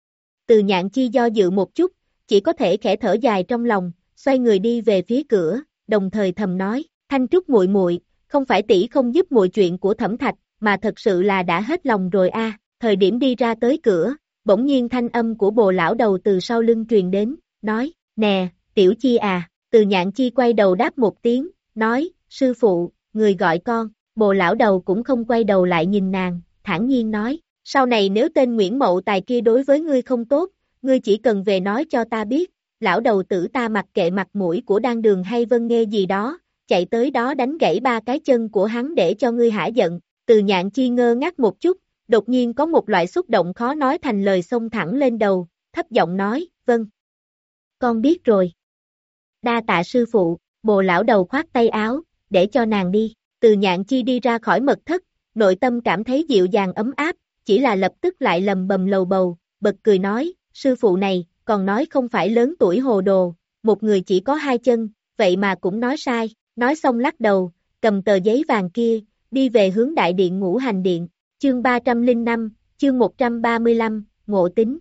Từ Nhạn Chi do dự một chút, chỉ có thể khẽ thở dài trong lòng, xoay người đi về phía cửa, đồng thời thầm nói, Thanh Trúc muội muội, không phải tỷ không giúp muội chuyện của Thẩm Thạch, mà thật sự là đã hết lòng rồi a. Thời điểm đi ra tới cửa, bỗng nhiên thanh âm của Bồ lão đầu từ sau lưng truyền đến, nói, nè, Tiểu Chi à, Từ Nhạn Chi quay đầu đáp một tiếng, nói, sư phụ, người gọi con, Bồ lão đầu cũng không quay đầu lại nhìn nàng, thản nhiên nói, sau này nếu tên Nguyễn Mậu Tài kia đối với ngươi không tốt, ngươi chỉ cần về nói cho ta biết, lão đầu tử ta mặc kệ mặt mũi của Đan Đường hay Vân Nghê gì đó, chạy tới đó đánh gãy ba cái chân của hắn để cho ngươi hả giận. Từ Nhạn Chi ngơ ngác một chút, đột nhiên có một loại xúc động khó nói thành lời xông thẳng lên đầu, thấp giọng nói, vâng. Con biết rồi. Đa tạ sư phụ, Bồ lão đầu khoát tay áo, để cho nàng đi. Từ Nhạn Chi đi ra khỏi mật thất, nội tâm cảm thấy dịu dàng ấm áp, chỉ là lập tức lại lầm bầm lầu bầu, bật cười nói, sư phụ này, còn nói không phải lớn tuổi hồ đồ, một người chỉ có hai chân, vậy mà cũng nói sai, nói xong lắc đầu, cầm tờ giấy vàng kia, đi về hướng đại điện Ngũ Hành Điện, chương ba trăm lẻ năm, chương một trăm ba mươi lăm, ngộ tính.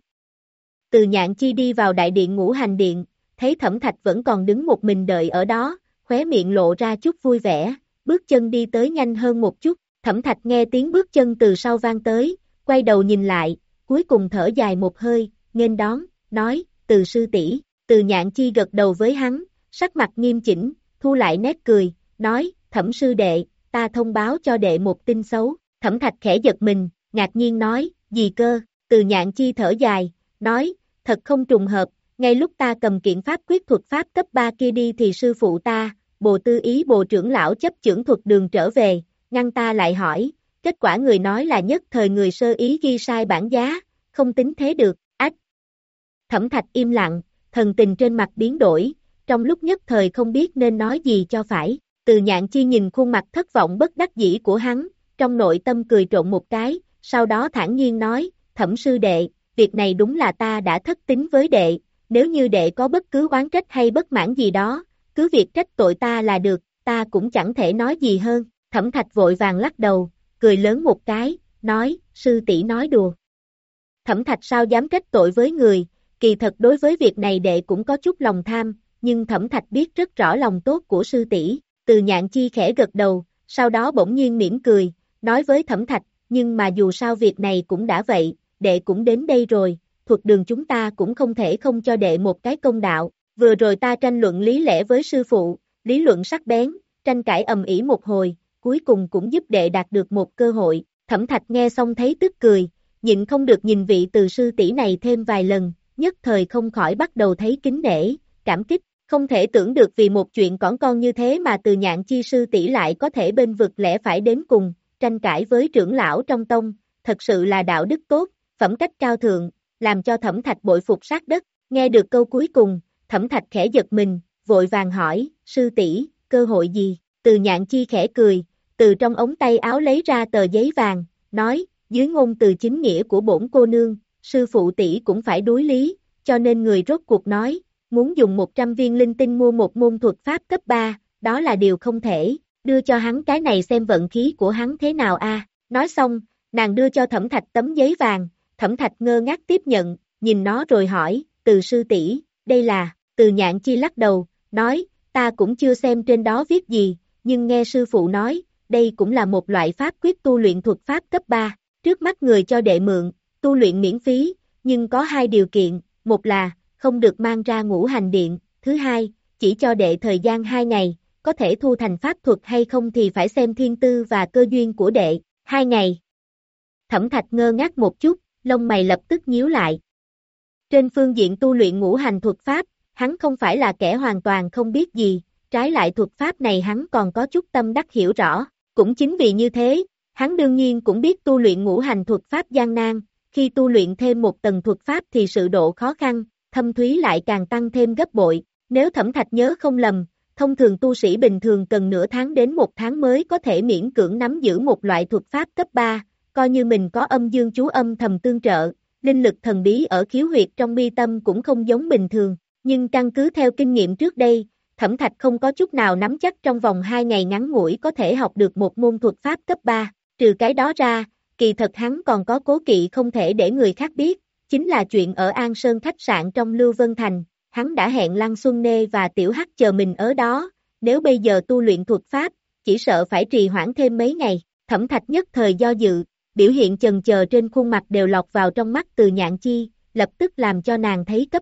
Từ Nhạn Chi đi vào đại điện Ngũ Hành Điện, thấy Thẩm Thạch vẫn còn đứng một mình đợi ở đó, khóe miệng lộ ra chút vui vẻ, bước chân đi tới nhanh hơn một chút, Thẩm Thạch nghe tiếng bước chân từ sau vang tới, quay đầu nhìn lại, cuối cùng thở dài một hơi, nghênh đón, nói, Từ sư tỷ. Từ Nhạn Chi gật đầu với hắn, sắc mặt nghiêm chỉnh, thu lại nét cười, nói, Thẩm sư đệ, ta thông báo cho đệ một tin xấu. Thẩm Thạch khẽ giật mình, ngạc nhiên nói, gì cơ? Từ Nhạn Chi thở dài, nói, thật không trùng hợp, ngay lúc ta cầm kiện pháp quyết thuật pháp cấp ba kia đi thì sư phụ ta, Bồ Tư Ý Bồ trưởng lão chấp chưởng thuật đường trở về, ngăn ta lại hỏi, kết quả người nói là nhất thời người sơ ý ghi sai bản giá, không tính thế được, ách. Thẩm Thạch im lặng, thần tình trên mặt biến đổi, trong lúc nhất thời không biết nên nói gì cho phải. Từ Nhạn Chi nhìn khuôn mặt thất vọng bất đắc dĩ của hắn, trong nội tâm cười trộn một cái, sau đó thản nhiên nói, Thẩm sư đệ, việc này đúng là ta đã thất tín với đệ, nếu như đệ có bất cứ oán trách hay bất mãn gì đó, cứ việc trách tội ta là được, ta cũng chẳng thể nói gì hơn. Thẩm Thạch vội vàng lắc đầu, cười lớn một cái, nói, sư tỷ nói đùa. Thẩm Thạch sao dám trách tội với người, kỳ thật đối với việc này đệ cũng có chút lòng tham, nhưng Thẩm Thạch biết rất rõ lòng tốt của sư tỷ. Từ Nhạn Chi khẽ gật đầu, sau đó bỗng nhiên mỉm cười, nói với Thẩm Thạch, nhưng mà dù sao việc này cũng đã vậy, đệ cũng đến đây rồi, thuật đường chúng ta cũng không thể không cho đệ một cái công đạo, vừa rồi ta tranh luận lý lẽ với sư phụ, lý luận sắc bén, tranh cãi ầm ĩ một hồi, cuối cùng cũng giúp đệ đạt được một cơ hội. Thẩm Thạch nghe xong thấy tức cười, nhịn không được nhìn vị Từ sư tỷ này thêm vài lần, nhất thời không khỏi bắt đầu thấy kính nể, cảm kích. Không thể tưởng được vì một chuyện cỏn con như thế mà Từ Nhạn Chi sư tỷ lại có thể bên vực lẽ phải đến cùng, tranh cãi với trưởng lão trong tông, thật sự là đạo đức tốt, phẩm cách cao thượng, làm cho Thẩm Thạch bội phục sát đất. Nghe được câu cuối cùng, Thẩm Thạch khẽ giật mình, vội vàng hỏi, sư tỷ, cơ hội gì? Từ Nhạn Chi khẽ cười, từ trong ống tay áo lấy ra tờ giấy vàng, nói, dưới ngôn từ chính nghĩa của bổn cô nương, sư phụ tỷ cũng phải đối lý, cho nên người rốt cuộc nói, muốn dùng một trăm viên linh tinh mua một môn thuật pháp cấp ba, đó là điều không thể, đưa cho hắn cái này xem vận khí của hắn thế nào a. Nói xong, nàng đưa cho Thẩm Thạch tấm giấy vàng, Thẩm Thạch ngơ ngác tiếp nhận, nhìn nó rồi hỏi, Từ sư tỷ, đây là, Từ Nhạn Chi lắc đầu, nói, ta cũng chưa xem trên đó viết gì, nhưng nghe sư phụ nói, đây cũng là một loại pháp quyết tu luyện thuật pháp cấp ba, trước mắt người cho đệ mượn, tu luyện miễn phí, nhưng có hai điều kiện, một là, không được mang ra Ngũ Hành Điện, thứ hai, chỉ cho đệ thời gian hai ngày, có thể thu thành pháp thuật hay không thì phải xem thiên tư và cơ duyên của đệ, hai ngày. Thẩm Thạch ngơ ngác một chút, lông mày lập tức nhíu lại. Trên phương diện tu luyện ngũ hành thuật pháp, hắn không phải là kẻ hoàn toàn không biết gì, trái lại thuật pháp này hắn còn có chút tâm đắc hiểu rõ, cũng chính vì như thế, hắn đương nhiên cũng biết tu luyện ngũ hành thuật pháp gian nan, khi tu luyện thêm một tầng thuật pháp thì sự độ khó khăn, thâm thúy lại càng tăng thêm gấp bội, nếu Thẩm Thạch nhớ không lầm, thông thường tu sĩ bình thường cần nửa tháng đến một tháng mới có thể miễn cưỡng nắm giữ một loại thuật pháp cấp ba, coi như mình có âm dương chú âm thầm tương trợ, linh lực thần bí ở khiếu huyệt trong mi tâm cũng không giống bình thường, nhưng căn cứ theo kinh nghiệm trước đây, Thẩm Thạch không có chút nào nắm chắc trong vòng hai ngày ngắn ngủi có thể học được một môn thuật pháp cấp ba, trừ cái đó ra, kỳ thật hắn còn có cố kỵ không thể để người khác biết, chính là chuyện ở An Sơn khách sạn trong Lưu Vân Thành, hắn đã hẹn Lăng Xuân Nê và Tiểu Hắc chờ mình ở đó, nếu bây giờ tu luyện thuật pháp, chỉ sợ phải trì hoãn thêm mấy ngày, Thẩm Thạch nhất thời do dự, biểu hiện chần chờ trên khuôn mặt đều lọt vào trong mắt Từ Nhạn Chi, lập tức làm cho nàng thấy cấp bách,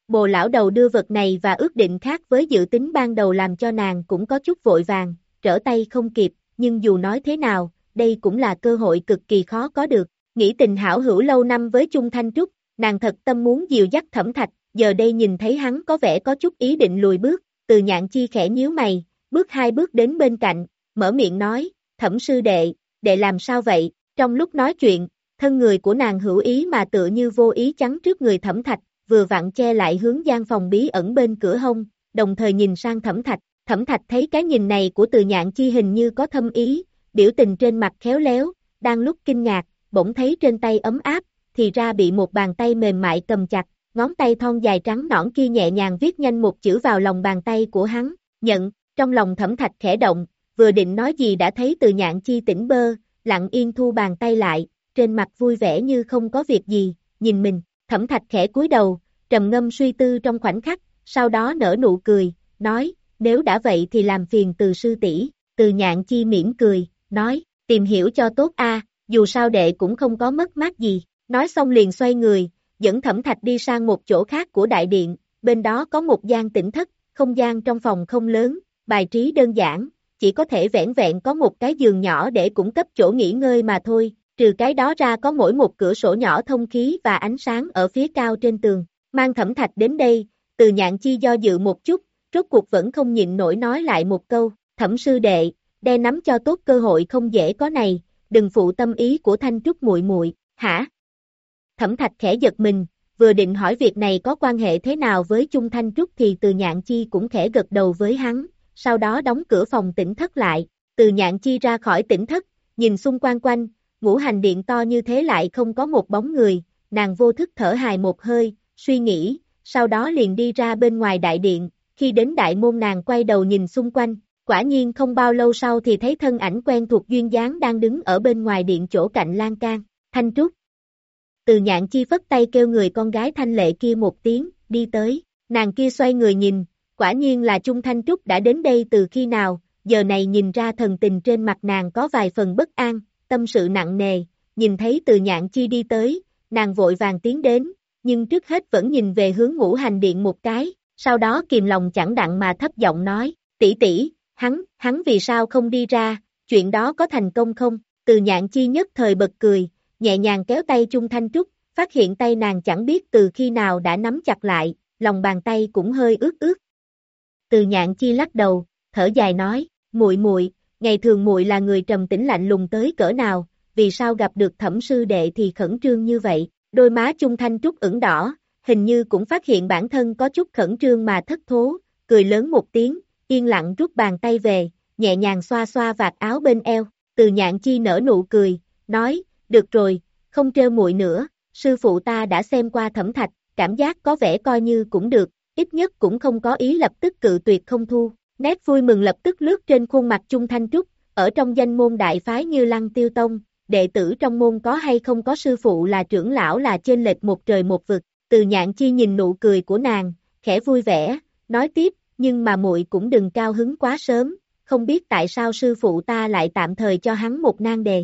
Bồ lão đầu đưa vật này và ước định khác với dự tính ban đầu làm cho nàng cũng có chút vội vàng, trở tay không kịp, nhưng dù nói thế nào, đây cũng là cơ hội cực kỳ khó có được. Nghĩ tình hảo hữu lâu năm với Chung Thanh Trúc, nàng thật tâm muốn dìu dắt Thẩm Thạch, giờ đây nhìn thấy hắn có vẻ có chút ý định lùi bước, Từ Nhạn Chi khẽ nhíu mày, bước hai bước đến bên cạnh, mở miệng nói, Thẩm sư đệ, đệ làm sao vậy? Trong lúc nói chuyện, thân người của nàng hữu ý mà tựa như vô ý chắn trước người Thẩm Thạch, vừa vặn che lại hướng gian phòng bí ẩn bên cửa hông, đồng thời nhìn sang Thẩm Thạch. Thẩm Thạch thấy cái nhìn này của Từ Nhạn Chi hình như có thâm ý, biểu tình trên mặt khéo léo, đang lúc kinh ngạc, bỗng thấy trên tay ấm áp, thì ra bị một bàn tay mềm mại cầm chặt, ngón tay thon dài trắng nõn kia nhẹ nhàng viết nhanh một chữ vào lòng bàn tay của hắn, nhận, trong lòng Thẩm Thạch khẽ động, vừa định nói gì đã thấy Từ Nhạn Chi tỉnh bơ, lặng yên thu bàn tay lại, trên mặt vui vẻ như không có việc gì, nhìn mình, Thẩm Thạch khẽ cúi đầu, trầm ngâm suy tư trong khoảnh khắc, sau đó nở nụ cười, nói, nếu đã vậy thì làm phiền Từ sư tỷ. Từ Nhạn Chi mỉm cười, nói, tìm hiểu cho tốt a, dù sao đệ cũng không có mất mát gì, nói xong liền xoay người, dẫn Thẩm Thạch đi sang một chỗ khác của đại điện, bên đó có một gian tĩnh thất, không gian trong phòng không lớn, bài trí đơn giản, chỉ có thể vẻn vẹn có một cái giường nhỏ để cung cấp chỗ nghỉ ngơi mà thôi, trừ cái đó ra có mỗi một cửa sổ nhỏ thông khí và ánh sáng ở phía cao trên tường, mang Thẩm Thạch đến đây, Từ Nhạn Chi do dự một chút, rốt cuộc vẫn không nhịn nổi nói lại một câu, Thẩm sư đệ, đe nắm cho tốt cơ hội không dễ có này, đừng phụ tâm ý của Thanh Trúc muội muội, hả? Thẩm Thạch khẽ giật mình, vừa định hỏi việc này có quan hệ thế nào với Chung Thanh Trúc thì Từ Nhạn Chi cũng khẽ gật đầu với hắn, sau đó đóng cửa phòng tĩnh thất lại, Từ Nhạn Chi ra khỏi tĩnh thất, nhìn xung quanh quanh, ngũ hành điện to như thế lại không có một bóng người, nàng vô thức thở hài một hơi, suy nghĩ, sau đó liền đi ra bên ngoài đại điện, khi đến đại môn nàng quay đầu nhìn xung quanh, quả nhiên không bao lâu sau thì thấy thân ảnh quen thuộc duyên dáng đang đứng ở bên ngoài điện chỗ cạnh lan can, Thanh Trúc. Từ Nhạn Chi phất tay kêu người con gái thanh lệ kia một tiếng, đi tới, nàng kia xoay người nhìn, quả nhiên là Chung Thanh Trúc đã đến đây từ khi nào, giờ này nhìn ra thần tình trên mặt nàng có vài phần bất an, tâm sự nặng nề, nhìn thấy Từ Nhạn Chi đi tới, nàng vội vàng tiến đến, nhưng trước hết vẫn nhìn về hướng ngũ hành điện một cái, sau đó kìm lòng chẳng đặng mà thấp giọng nói, tỷ tỷ, hắn, hắn vì sao không đi ra, chuyện đó có thành công không? Từ Nhạn Chi nhất thời bật cười, nhẹ nhàng kéo tay Chung Thanh Trúc, phát hiện tay nàng chẳng biết từ khi nào đã nắm chặt lại, lòng bàn tay cũng hơi ướt ướt. Từ Nhạn Chi lắc đầu, thở dài nói, muội muội, ngày thường muội là người trầm tĩnh lạnh lùng tới cỡ nào, vì sao gặp được Thẩm sư đệ thì khẩn trương như vậy? Đôi má Chung Thanh Trúc ửng đỏ, hình như cũng phát hiện bản thân có chút khẩn trương mà thất thố, cười lớn một tiếng, yên lặng rút bàn tay về, nhẹ nhàng xoa xoa vạt áo bên eo, Từ Nhạn Chi nở nụ cười, nói, được rồi, không trêu muội nữa, sư phụ ta đã xem qua Thẩm Thạch, cảm giác có vẻ coi như cũng được, ít nhất cũng không có ý lập tức cự tuyệt không thu, nét vui mừng lập tức lướt trên khuôn mặt Chung Thanh Trúc, ở trong danh môn đại phái như Lăng Tiêu Tông, đệ tử trong môn có hay không có sư phụ là trưởng lão là chênh lệch một trời một vực. Từ Nhạn Chi nhìn nụ cười của nàng, khẽ vui vẻ, nói tiếp, nhưng mà muội cũng đừng cao hứng quá sớm, không biết tại sao sư phụ ta lại tạm thời cho hắn một nan đề.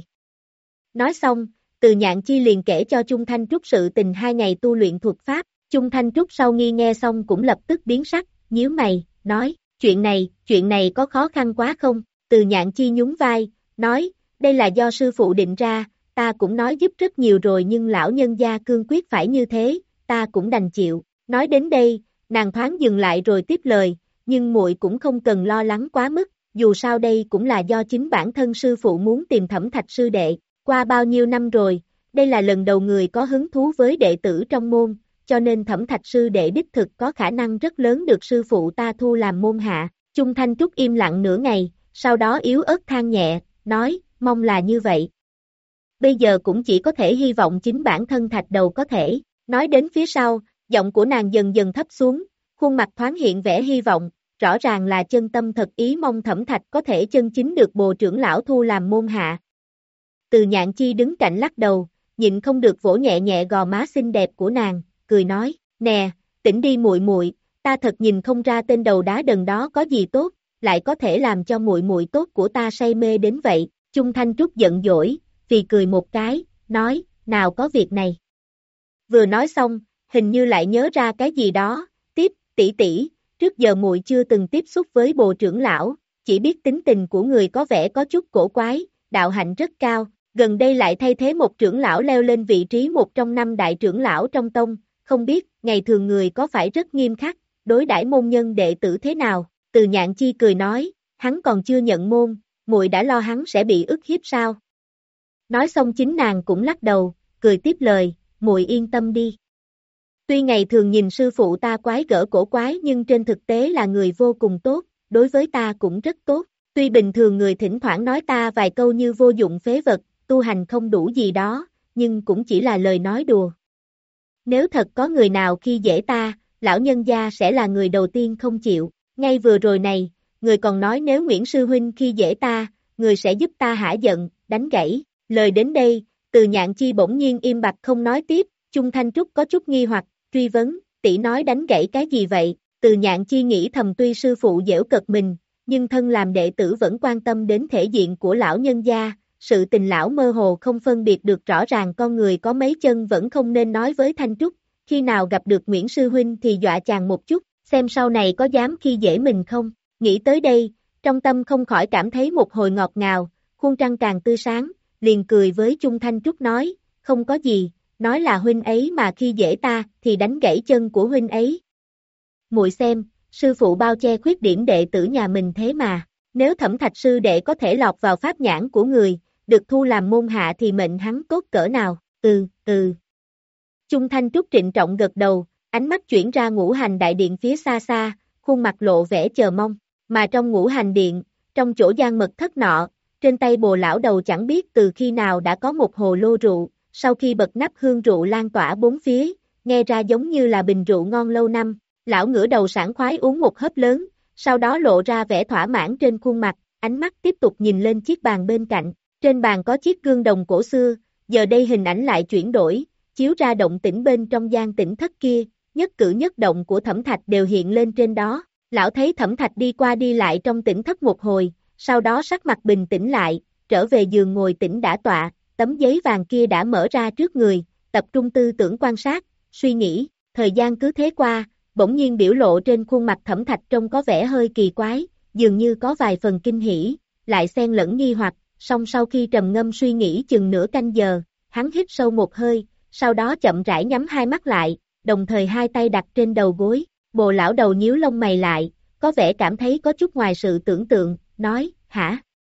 Nói xong, Từ Nhạn Chi liền kể cho Chung Thanh Trúc sự tình hai ngày tu luyện thuật pháp, Chung Thanh Trúc sau nghi nghe xong cũng lập tức biến sắc, nhíu mày, nói, chuyện này, chuyện này có khó khăn quá không? Từ Nhạn Chi nhún vai, nói, đây là do sư phụ định ra, ta cũng nói giúp rất nhiều rồi nhưng lão nhân gia cương quyết phải như thế, ta cũng đành chịu. Nói đến đây, nàng thoáng dừng lại rồi tiếp lời, nhưng muội cũng không cần lo lắng quá mức, dù sao đây cũng là do chính bản thân sư phụ muốn tìm Thẩm Thạch sư đệ, qua bao nhiêu năm rồi, đây là lần đầu người có hứng thú với đệ tử trong môn, cho nên Thẩm Thạch sư đệ đích thực có khả năng rất lớn được sư phụ ta thu làm môn hạ. Chung Thanh Trúc im lặng nửa ngày, sau đó yếu ớt than nhẹ, nói, mong là như vậy. Bây giờ cũng chỉ có thể hy vọng chính bản thân Thạch đầu có thể. Nói đến phía sau, giọng của nàng dần dần thấp xuống, khuôn mặt thoáng hiện vẻ hy vọng, rõ ràng là chân tâm thật ý mong Thẩm Thạch có thể chân chính được bồ trưởng lão thu làm môn hạ. Từ Nhạn Chi đứng cạnh lắc đầu, nhịn không được vỗ nhẹ nhẹ gò má xinh đẹp của nàng, cười nói, nè, tỉnh đi muội muội, ta thật nhìn không ra tên đầu đá đần đó có gì tốt, lại có thể làm cho muội muội tốt của ta say mê đến vậy. Chung Thanh Trúc giận dỗi, phì cười một cái, nói, nào có việc này. Vừa nói xong, hình như lại nhớ ra cái gì đó, tỷ tỷ, trước giờ muội chưa từng tiếp xúc với Bồ trưởng lão, chỉ biết tính tình của người có vẻ có chút cổ quái, đạo hạnh rất cao, gần đây lại thay thế một trưởng lão leo lên vị trí một trong năm đại trưởng lão trong tông, không biết, ngày thường người có phải rất nghiêm khắc, đối đãi môn nhân đệ tử thế nào, Từ Nhạn Chi cười nói, hắn còn chưa nhận môn, muội đã lo hắn sẽ bị ức hiếp sao? Nói xong chính nàng cũng lắc đầu, cười tiếp lời, muội yên tâm đi. Tuy ngày thường nhìn sư phụ ta quái gở cổ quái nhưng trên thực tế là người vô cùng tốt, đối với ta cũng rất tốt. Tuy bình thường người thỉnh thoảng nói ta vài câu như vô dụng phế vật, tu hành không đủ gì đó, nhưng cũng chỉ là lời nói đùa. Nếu thật có người nào khi dễ ta, lão nhân gia sẽ là người đầu tiên không chịu. Ngay vừa rồi này, người còn nói nếu Nguyễn Sư Huynh khi dễ ta, người sẽ giúp ta hả giận, đánh gãy. Lời đến đây, Từ Nhạn Chi bỗng nhiên im bặt không nói tiếp, Chung Thanh Trúc có chút nghi hoặc, truy vấn, tỷ nói đánh gãy cái gì vậy? Từ Nhạn Chi nghĩ thầm tuy sư phụ giễu cợt mình, nhưng thân làm đệ tử vẫn quan tâm đến thể diện của lão nhân gia, sự tình lão mơ hồ không phân biệt được rõ ràng con người có mấy chân vẫn không nên nói với Thanh Trúc, khi nào gặp được Nguyễn Sư Huynh thì dọa chàng một chút, xem sau này có dám khi dễ mình không, nghĩ tới đây, trong tâm không khỏi cảm thấy một hồi ngọt ngào, khuôn trăng càng tươi sáng, liền cười với Chung Thanh Trúc nói, không có gì, nói là huynh ấy mà khi dễ ta thì đánh gãy chân của huynh ấy. Muội xem, sư phụ bao che khuyết điểm đệ tử nhà mình thế mà, nếu Thẩm Thạch sư đệ có thể lọt vào pháp nhãn của người, được thu làm môn hạ thì mệnh hắn tốt cỡ nào, ừ, ừ. Chung Thanh Trúc trịnh trọng gật đầu, ánh mắt chuyển ra ngũ hành đại điện phía xa xa, khuôn mặt lộ vẻ chờ mong, mà trong ngũ hành điện, trong chỗ gian mật thất nọ, trên tay Bồ lão đầu chẳng biết từ khi nào đã có một hồ lô rượu, sau khi bật nắp hương rượu lan tỏa bốn phía, nghe ra giống như là bình rượu ngon lâu năm, lão ngửa đầu sảng khoái uống một hớp lớn, sau đó lộ ra vẻ thỏa mãn trên khuôn mặt, ánh mắt tiếp tục nhìn lên chiếc bàn bên cạnh, trên bàn có chiếc gương đồng cổ xưa, giờ đây hình ảnh lại chuyển đổi, chiếu ra động tĩnh bên trong gian tĩnh thất kia, nhất cử nhất động của Thẩm Thạch đều hiện lên trên đó, lão thấy Thẩm Thạch đi qua đi lại trong tĩnh thất một hồi, sau đó sắc mặt bình tĩnh lại, trở về giường ngồi tĩnh đã tọa, tấm giấy vàng kia đã mở ra trước người, tập trung tư tưởng quan sát, suy nghĩ, thời gian cứ thế qua, bỗng nhiên biểu lộ trên khuôn mặt Thẩm Thạch trông có vẻ hơi kỳ quái, dường như có vài phần kinh hỉ, lại xen lẫn nghi hoặc, song sau khi trầm ngâm suy nghĩ chừng nửa canh giờ, hắn hít sâu một hơi, sau đó chậm rãi nhắm hai mắt lại, đồng thời hai tay đặt trên đầu gối, Bồ lão đầu nhíu lông mày lại, có vẻ cảm thấy có chút ngoài sự tưởng tượng, nói, hả?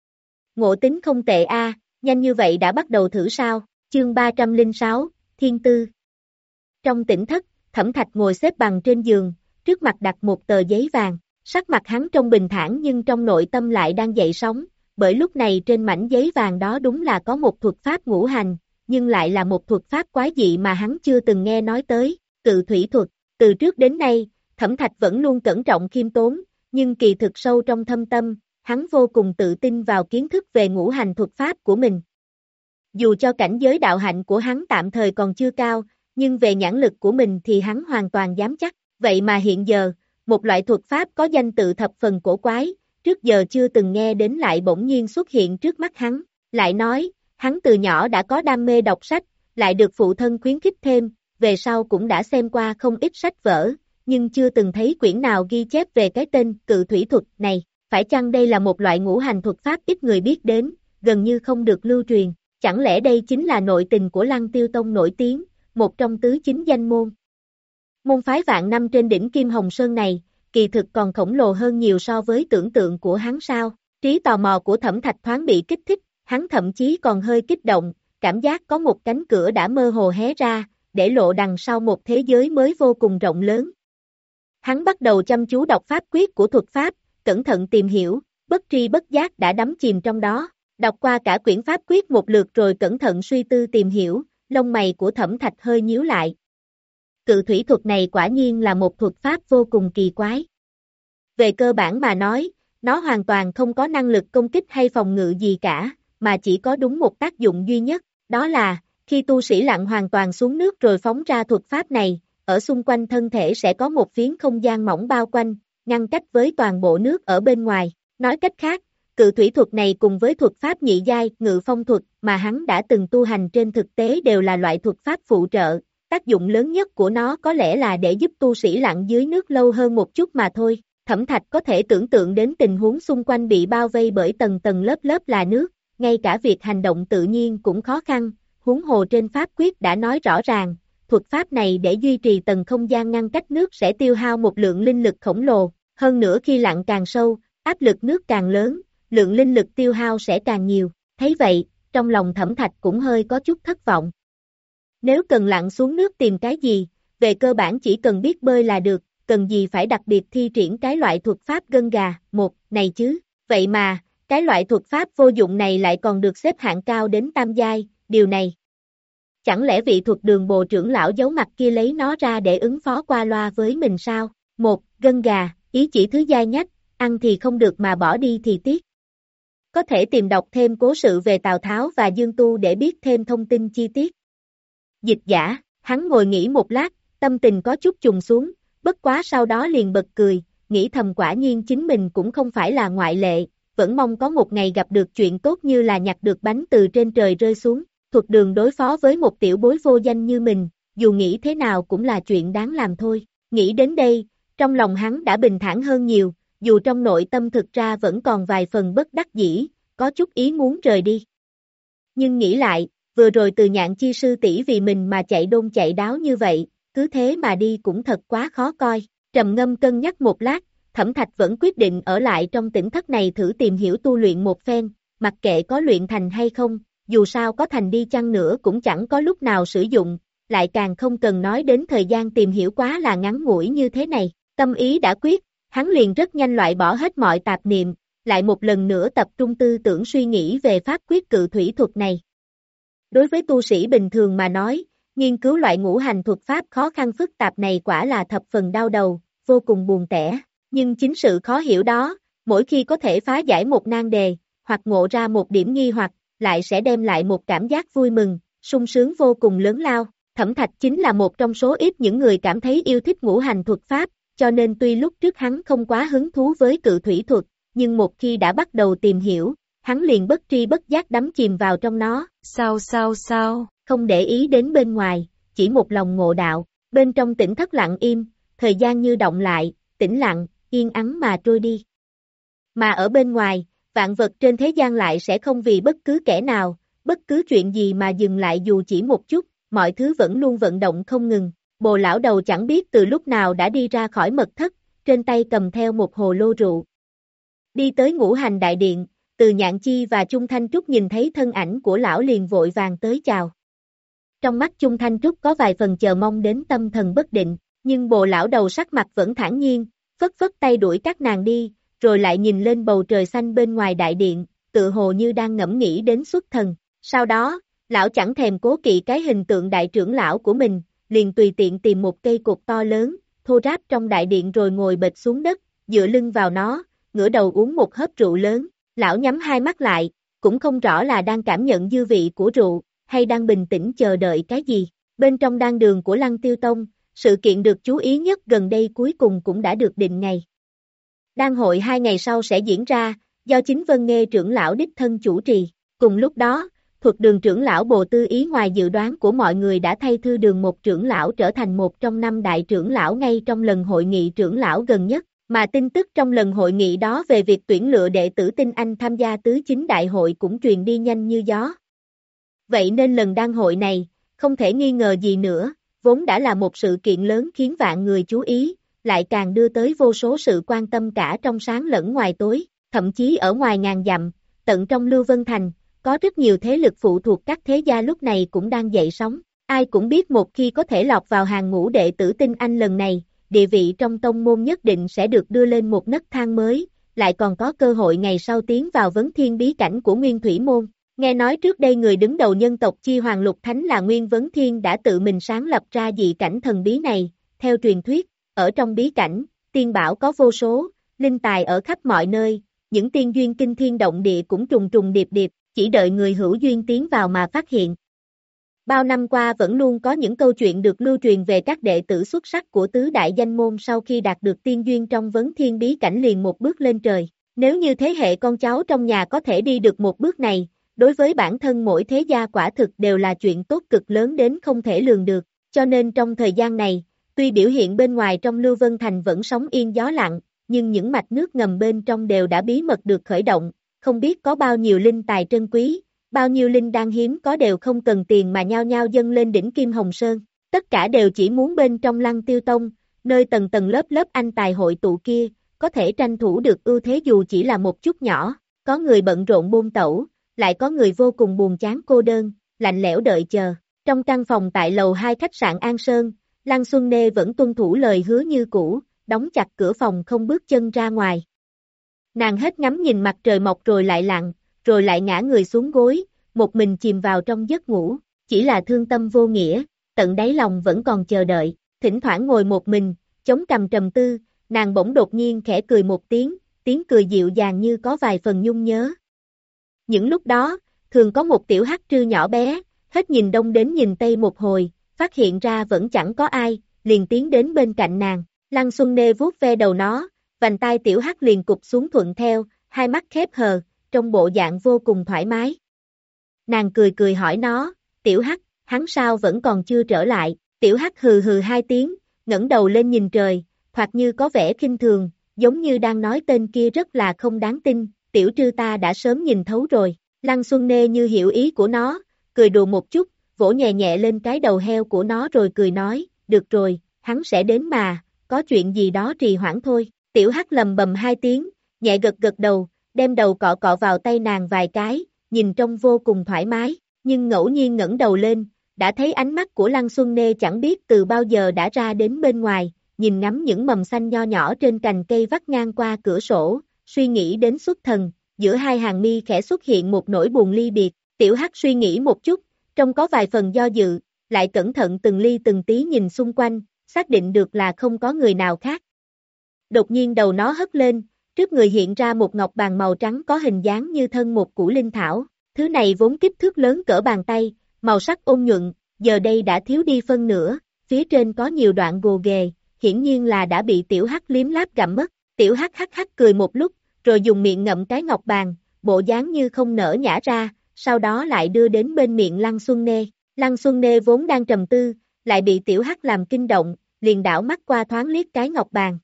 Ngộ tính không tệ a, nhanh như vậy đã bắt đầu thử sao, chương ba trăm lẻ sáu, Thiên Tư. Trong tĩnh thất, Thẩm Thạch ngồi xếp bằng trên giường, trước mặt đặt một tờ giấy vàng, sắc mặt hắn trông bình thản nhưng trong nội tâm lại đang dậy sóng, bởi lúc này trên mảnh giấy vàng đó đúng là có một thuật pháp ngũ hành, nhưng lại là một thuật pháp quái dị mà hắn chưa từng nghe nói tới, cự thủy thuật. Từ trước đến nay, Thẩm Thạch vẫn luôn cẩn trọng khiêm tốn, nhưng kỳ thực sâu trong thâm tâm, hắn vô cùng tự tin vào kiến thức về ngũ hành thuật pháp của mình. Dù cho cảnh giới đạo hạnh của hắn tạm thời còn chưa cao, nhưng về nhãn lực của mình thì hắn hoàn toàn dám chắc, vậy mà hiện giờ, một loại thuật pháp có danh tự thập phần cổ quái, trước giờ chưa từng nghe đến lại bỗng nhiên xuất hiện trước mắt hắn, lại nói, hắn từ nhỏ đã có đam mê đọc sách, lại được phụ thân khuyến khích thêm, về sau cũng đã xem qua không ít sách vở, nhưng chưa từng thấy quyển nào ghi chép về cái tên cự thủy thuật này, phải chăng đây là một loại ngũ hành thuật pháp ít người biết đến, gần như không được lưu truyền, chẳng lẽ đây chính là nội tình của Lăng Tiêu Tông nổi tiếng, một trong tứ chính danh môn. Môn phái vạn năm trên đỉnh Kim Hồng Sơn này, kỳ thực còn khổng lồ hơn nhiều so với tưởng tượng của hắn sao, trí tò mò của Thẩm Thạch thoáng bị kích thích, hắn thậm chí còn hơi kích động, cảm giác có một cánh cửa đã mơ hồ hé ra, để lộ đằng sau một thế giới mới vô cùng rộng lớn. Hắn bắt đầu chăm chú đọc pháp quyết của thuật pháp, cẩn thận tìm hiểu, bất tri bất giác đã đắm chìm trong đó, đọc qua cả quyển pháp quyết một lượt rồi cẩn thận suy tư tìm hiểu, lông mày của Thẩm Thạch hơi nhíu lại. Cự thủy thuật này quả nhiên là một thuật pháp vô cùng kỳ quái. Về cơ bản mà nói, nó hoàn toàn không có năng lực công kích hay phòng ngự gì cả, mà chỉ có đúng một tác dụng duy nhất, đó là, khi tu sĩ lặn hoàn toàn xuống nước rồi phóng ra thuật pháp này, ở xung quanh thân thể sẽ có một phiến không gian mỏng bao quanh, ngăn cách với toàn bộ nước ở bên ngoài. Nói cách khác, cự thủy thuật này cùng với thuật pháp nhị giai, ngự phong thuật mà hắn đã từng tu hành trên thực tế đều là loại thuật pháp phụ trợ, tác dụng lớn nhất của nó có lẽ là để giúp tu sĩ lặn dưới nước lâu hơn một chút mà thôi. Thẩm Thạch có thể tưởng tượng đến tình huống xung quanh bị bao vây bởi tầng tầng lớp lớp là nước, ngay cả việc hành động tự nhiên cũng khó khăn, huống hồ trên pháp quyết đã nói rõ ràng, thuật pháp này để duy trì tầng không gian ngăn cách nước sẽ tiêu hao một lượng linh lực khổng lồ, hơn nữa khi lặn càng sâu, áp lực nước càng lớn, lượng linh lực tiêu hao sẽ càng nhiều, thấy vậy, trong lòng Thẩm Thạch cũng hơi có chút thất vọng. Nếu cần lặn xuống nước tìm cái gì, về cơ bản chỉ cần biết bơi là được, cần gì phải đặc biệt thi triển cái loại thuật pháp gân gà, một, này chứ, vậy mà, cái loại thuật pháp vô dụng này lại còn được xếp hạng cao đến tam giai, điều này. Chẳng lẽ vị thuật đường bộ trưởng lão giấu mặt kia lấy nó ra để ứng phó qua loa với mình sao? Một, gân gà, ý chỉ thứ giai nhất, ăn thì không được mà bỏ đi thì tiếc. Có thể tìm đọc thêm cố sự về Tào Tháo và Dương Tu để biết thêm thông tin chi tiết. Dịch giả, hắn ngồi nghỉ một lát, tâm tình có chút trùng xuống, bất quá sau đó liền bật cười, nghĩ thầm quả nhiên chính mình cũng không phải là ngoại lệ, vẫn mong có một ngày gặp được chuyện tốt như là nhặt được bánh từ trên trời rơi xuống, thuật đường đối phó với một tiểu bối vô danh như mình, dù nghĩ thế nào cũng là chuyện đáng làm thôi. Nghĩ đến đây, trong lòng hắn đã bình thản hơn nhiều, dù trong nội tâm thực ra vẫn còn vài phần bất đắc dĩ, có chút ý muốn rời đi. Nhưng nghĩ lại, vừa rồi từ Nhạn Chi sư tỷ vì mình mà chạy đôn chạy đáo như vậy, cứ thế mà đi cũng thật quá khó coi. Trầm ngâm cân nhắc một lát, Thẩm Thạch vẫn quyết định ở lại trong tỉnh thất này thử tìm hiểu tu luyện một phen, mặc kệ có luyện thành hay không, dù sao có thành đi chăng nữa cũng chẳng có lúc nào sử dụng, lại càng không cần nói đến thời gian tìm hiểu quá là ngắn ngủi như thế này. Tâm ý đã quyết, hắn liền rất nhanh loại bỏ hết mọi tạp niệm, lại một lần nữa tập trung tư tưởng suy nghĩ về pháp quyết cự thủy thuật này. Đối với tu sĩ bình thường mà nói, nghiên cứu loại ngũ hành thuật pháp khó khăn phức tạp này quả là thập phần đau đầu, vô cùng buồn tẻ, nhưng chính sự khó hiểu đó, mỗi khi có thể phá giải một nan đề, hoặc ngộ ra một điểm nghi hoặc, lại sẽ đem lại một cảm giác vui mừng, sung sướng vô cùng lớn lao. Thẩm Thạch chính là một trong số ít những người cảm thấy yêu thích ngũ hành thuật pháp, cho nên tuy lúc trước hắn không quá hứng thú với cự thủy thuật, nhưng một khi đã bắt đầu tìm hiểu, hắn liền bất tri bất giác đắm chìm vào trong nó. Sao sao sao, không để ý đến bên ngoài, chỉ một lòng ngộ đạo, bên trong tỉnh thất lặng im, thời gian như động lại, tĩnh lặng, yên ắng mà trôi đi. Mà ở bên ngoài, vạn vật trên thế gian lại sẽ không vì bất cứ kẻ nào, bất cứ chuyện gì mà dừng lại dù chỉ một chút, mọi thứ vẫn luôn vận động không ngừng. Bồ lão đầu chẳng biết từ lúc nào đã đi ra khỏi mật thất, trên tay cầm theo một hồ lô rượu. Đi tới ngũ hành đại điện, Từ Nhạn Chi và Chung Thanh Trúc nhìn thấy thân ảnh của lão liền vội vàng tới chào. Trong mắt Chung Thanh Trúc có vài phần chờ mong đến tâm thần bất định, nhưng bồ lão đầu sắc mặt vẫn thản nhiên, phất phất tay đuổi các nàng đi, rồi lại nhìn lên bầu trời xanh bên ngoài đại điện, tự hồ như đang ngẫm nghĩ đến xuất thần. Sau đó, lão chẳng thèm cố kỵ cái hình tượng đại trưởng lão của mình, liền tùy tiện tìm một cây cột to lớn, thô ráp trong đại điện rồi ngồi bệt xuống đất, dựa lưng vào nó, ngửa đầu uống một hớp rượu lớn. Lão nhắm hai mắt lại, cũng không rõ là đang cảm nhận dư vị của rượu, hay đang bình tĩnh chờ đợi cái gì. Bên trong đan đường của Lăng Tiêu Tông, sự kiện được chú ý nhất gần đây cuối cùng cũng đã được định ngày. Đan hội hai ngày sau sẽ diễn ra, do chính Vân Nghê trưởng lão đích thân chủ trì. Cùng lúc đó, Thuật đường trưởng lão Bồ Tư Ý ngoài dự đoán của mọi người đã thay Thư đường một trưởng lão trở thành một trong năm đại trưởng lão ngay trong lần hội nghị trưởng lão gần nhất, mà tin tức trong lần hội nghị đó về việc tuyển lựa đệ tử Tinh Anh tham gia tứ chính đại hội cũng truyền đi nhanh như gió. Vậy nên lần đan hội này, không thể nghi ngờ gì nữa, vốn đã là một sự kiện lớn khiến vạn người chú ý, lại càng đưa tới vô số sự quan tâm cả trong sáng lẫn ngoài tối, thậm chí ở ngoài ngàn dặm, tận trong Lưu Vân Thành, có rất nhiều thế lực phụ thuộc các thế gia lúc này cũng đang dậy sóng. Ai cũng biết một khi có thể lọt vào hàng ngũ đệ tử Tinh Anh lần này, địa vị trong tông môn nhất định sẽ được đưa lên một nấc thang mới, lại còn có cơ hội ngày sau tiến vào vấn thiên bí cảnh của Nguyên Thủy Môn. Nghe nói trước đây người đứng đầu nhân tộc Chi Hoàng Lục Thánh là Nguyên Vấn Thiên đã tự mình sáng lập ra dị cảnh thần bí này, theo truyền thuyết, ở trong bí cảnh, tiên bảo có vô số, linh tài ở khắp mọi nơi, những tiên duyên kinh thiên động địa cũng trùng trùng điệp điệp, chỉ đợi người hữu duyên tiến vào mà phát hiện. Bao năm qua vẫn luôn có những câu chuyện được lưu truyền về các đệ tử xuất sắc của tứ đại danh môn sau khi đạt được tiên duyên trong vấn thiên bí cảnh liền một bước lên trời. Nếu như thế hệ con cháu trong nhà có thể đi được một bước này, đối với bản thân mỗi thế gia quả thực đều là chuyện tốt cực lớn đến không thể lường được. cho nên trong thời gian này, tuy biểu hiện bên ngoài trong Lưu Vân Thành vẫn sóng yên gió lặng, nhưng những mạch nước ngầm bên trong đều đã bí mật được khởi động, không biết có bao nhiêu linh tài trân quý, bao nhiêu linh đan hiếm có đều không cần tiền mà nhao nhao dâng lên đỉnh Kim Hồng Sơn, tất cả đều chỉ muốn bên trong Lăng Tiêu Tông, nơi tầng tầng lớp lớp anh tài hội tụ kia, có thể tranh thủ được ưu thế dù chỉ là một chút nhỏ, có người bận rộn buôn tẩu, lại có người vô cùng buồn chán cô đơn, lạnh lẽo đợi chờ. Trong căn phòng tại lầu hai khách sạn An Sơn, Lăng Xuân Nê vẫn tuân thủ lời hứa như cũ, đóng chặt cửa phòng không bước chân ra ngoài. Nàng hết ngắm nhìn mặt trời mọc rồi lại lặn, rồi lại ngã người xuống gối, một mình chìm vào trong giấc ngủ, chỉ là thương tâm vô nghĩa, tận đáy lòng vẫn còn chờ đợi, thỉnh thoảng ngồi một mình, chống cằm trầm tư, nàng bỗng đột nhiên khẽ cười một tiếng, tiếng cười dịu dàng như có vài phần nhung nhớ. Những lúc đó, thường có một tiểu hắc trư nhỏ bé, hết nhìn đông đến nhìn tây một hồi, phát hiện ra vẫn chẳng có ai, liền tiến đến bên cạnh nàng, Lăng Xuân Nê vuốt ve đầu nó, vành tai tiểu hắc liền cụp xuống thuận theo, hai mắt khép hờ, trong bộ dạng vô cùng thoải mái. Nàng cười cười hỏi nó, tiểu hắc, hắn sao vẫn còn chưa trở lại, tiểu hắc hừ hừ hai tiếng, ngẩng đầu lên nhìn trời, thoạt như có vẻ khinh thường, giống như đang nói tên kia rất là không đáng tin, tiểu trư ta đã sớm nhìn thấu rồi, Lăng Xuân Nê như hiểu ý của nó, cười đùa một chút, vỗ nhẹ nhẹ lên cái đầu heo của nó rồi cười nói, được rồi, hắn sẽ đến mà, có chuyện gì đó trì hoãn thôi, tiểu hắc lầm bầm hai tiếng, nhẹ gật gật đầu, đem đầu cọ cọ vào tay nàng vài cái, nhìn trông vô cùng thoải mái, nhưng ngẫu nhiên ngẩng đầu lên, đã thấy ánh mắt của Lăng Xuân Nê chẳng biết từ bao giờ đã ra đến bên ngoài, nhìn ngắm những mầm xanh nho nhỏ trên cành cây vắt ngang qua cửa sổ, suy nghĩ đến xuất thần, giữa hai hàng mi khẽ xuất hiện một nỗi buồn ly biệt, tiểu hắc suy nghĩ một chút, trông có vài phần do dự, lại cẩn thận từng ly từng tí nhìn xung quanh, xác định được là không có người nào khác. Đột nhiên đầu nó hất lên, trước người hiện ra một ngọc bàn màu trắng có hình dáng như thân một củ linh thảo, thứ này vốn kích thước lớn cỡ bàn tay, màu sắc ôn nhuận, giờ đây đã thiếu đi phân nửa, phía trên có nhiều đoạn gồ ghề, hiển nhiên là đã bị tiểu hắc liếm láp gặm mất, tiểu hắc hắc hắc cười một lúc, rồi dùng miệng ngậm cái ngọc bàn, bộ dáng như không nở nhả ra, sau đó lại đưa đến bên miệng Lăng Xuân Nê, Lăng Xuân Nê vốn đang trầm tư, lại bị tiểu hắc làm kinh động, liền đảo mắt qua thoáng liếc cái ngọc bàn.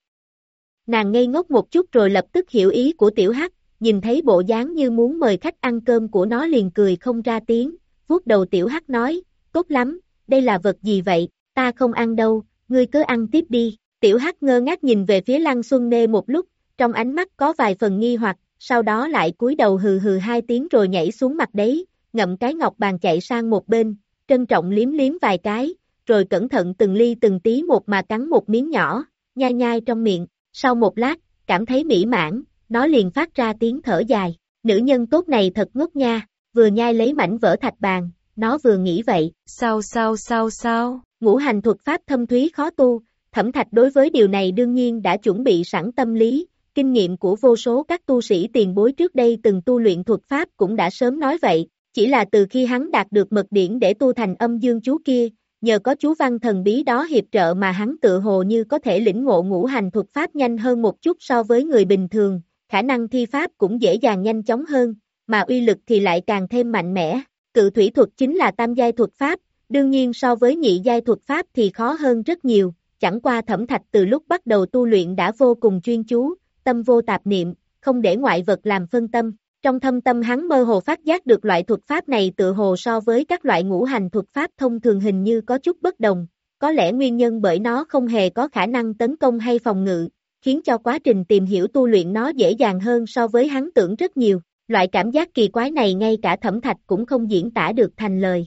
Nàng ngây ngốc một chút rồi lập tức hiểu ý của tiểu hắc, nhìn thấy bộ dáng như muốn mời khách ăn cơm của nó liền cười không ra tiếng, vuốt đầu tiểu hắc nói, tốt lắm, đây là vật gì vậy, ta không ăn đâu, ngươi cứ ăn tiếp đi, tiểu hắc ngơ ngác nhìn về phía Lăng Xuân Nê một lúc, trong ánh mắt có vài phần nghi hoặc, sau đó lại cúi đầu hừ hừ hai tiếng rồi nhảy xuống mặt đấy, ngậm cái ngọc bàn chạy sang một bên, trân trọng liếm liếm vài cái, rồi cẩn thận từng ly từng tí một mà cắn một miếng nhỏ, nhai nhai trong miệng, sau một lát, cảm thấy mỹ mãn, nó liền phát ra tiếng thở dài, nữ nhân tốt này thật ngốc nha, vừa nhai lấy mảnh vỡ thạch bàn, nó vừa nghĩ vậy, sao sao sao sao, ngũ hành thuật pháp thâm thúy khó tu, Thẩm Thạch đối với điều này đương nhiên đã chuẩn bị sẵn tâm lý, kinh nghiệm của vô số các tu sĩ tiền bối trước đây từng tu luyện thuật pháp cũng đã sớm nói vậy, chỉ là từ khi hắn đạt được mật điển để tu thành âm dương chú kia, nhờ có chú văn thần bí đó hiệp trợ mà hắn tự hồ như có thể lĩnh ngộ ngũ hành thuật pháp nhanh hơn một chút so với người bình thường, khả năng thi pháp cũng dễ dàng nhanh chóng hơn, mà uy lực thì lại càng thêm mạnh mẽ. Cự thủy thuật chính là tam giai thuật pháp, đương nhiên so với nhị giai thuật pháp thì khó hơn rất nhiều, chẳng qua Thẩm Thạch từ lúc bắt đầu tu luyện đã vô cùng chuyên chú, tâm vô tạp niệm, không để ngoại vật làm phân tâm. Trong thâm tâm hắn mơ hồ phát giác được loại thuật pháp này tự hồ so với các loại ngũ hành thuật pháp thông thường hình như có chút bất đồng, có lẽ nguyên nhân bởi nó không hề có khả năng tấn công hay phòng ngự, khiến cho quá trình tìm hiểu tu luyện nó dễ dàng hơn so với hắn tưởng rất nhiều. Loại cảm giác kỳ quái này ngay cả Thẩm Thạch cũng không diễn tả được thành lời.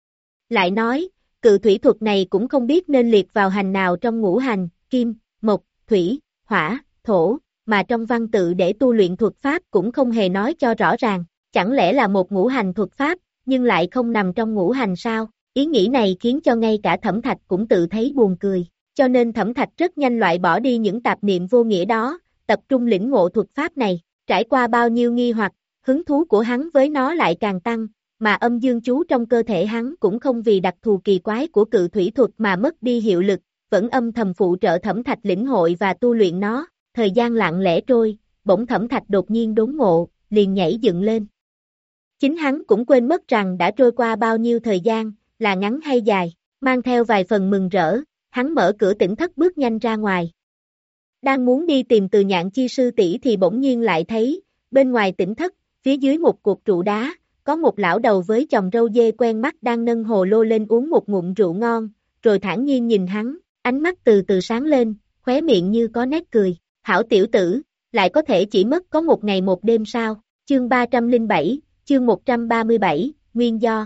Lại nói, cự thủy thuật này cũng không biết nên liệt vào hành nào trong ngũ hành, kim, mộc, thủy, hỏa, thổ, mà trong văn tự để tu luyện thuật pháp cũng không hề nói cho rõ ràng, chẳng lẽ là một ngũ hành thuật pháp, nhưng lại không nằm trong ngũ hành sao? Ý nghĩ này khiến cho ngay cả Thẩm Thạch cũng tự thấy buồn cười, cho nên Thẩm Thạch rất nhanh loại bỏ đi những tạp niệm vô nghĩa đó, tập trung lĩnh ngộ thuật pháp này, trải qua bao nhiêu nghi hoặc, hứng thú của hắn với nó lại càng tăng, mà âm dương chú trong cơ thể hắn cũng không vì đặc thù kỳ quái của cự thủy thuật mà mất đi hiệu lực, vẫn âm thầm phụ trợ Thẩm Thạch lĩnh hội và tu luyện nó. Thời gian lặng lẽ trôi, bỗng Thẩm Thạch đột nhiên đốn ngộ, liền nhảy dựng lên. Chính hắn cũng quên mất rằng đã trôi qua bao nhiêu thời gian, là ngắn hay dài, mang theo vài phần mừng rỡ, hắn mở cửa tỉnh thất bước nhanh ra ngoài. Đang muốn đi tìm Từ Nhạn Chi sư tỷ thì bỗng nhiên lại thấy, bên ngoài tỉnh thất, phía dưới một cột trụ đá, có một lão đầu với chòm râu dê quen mắt đang nâng hồ lô lên uống một ngụm rượu ngon, rồi thản nhiên nhìn hắn, ánh mắt từ từ sáng lên, khóe miệng như có nét cười. Hảo tiểu tử, lại có thể chỉ mất có một ngày một đêm sao? Chương ba trăm lẻ bảy, chương một trăm ba mươi bảy, nguyên do.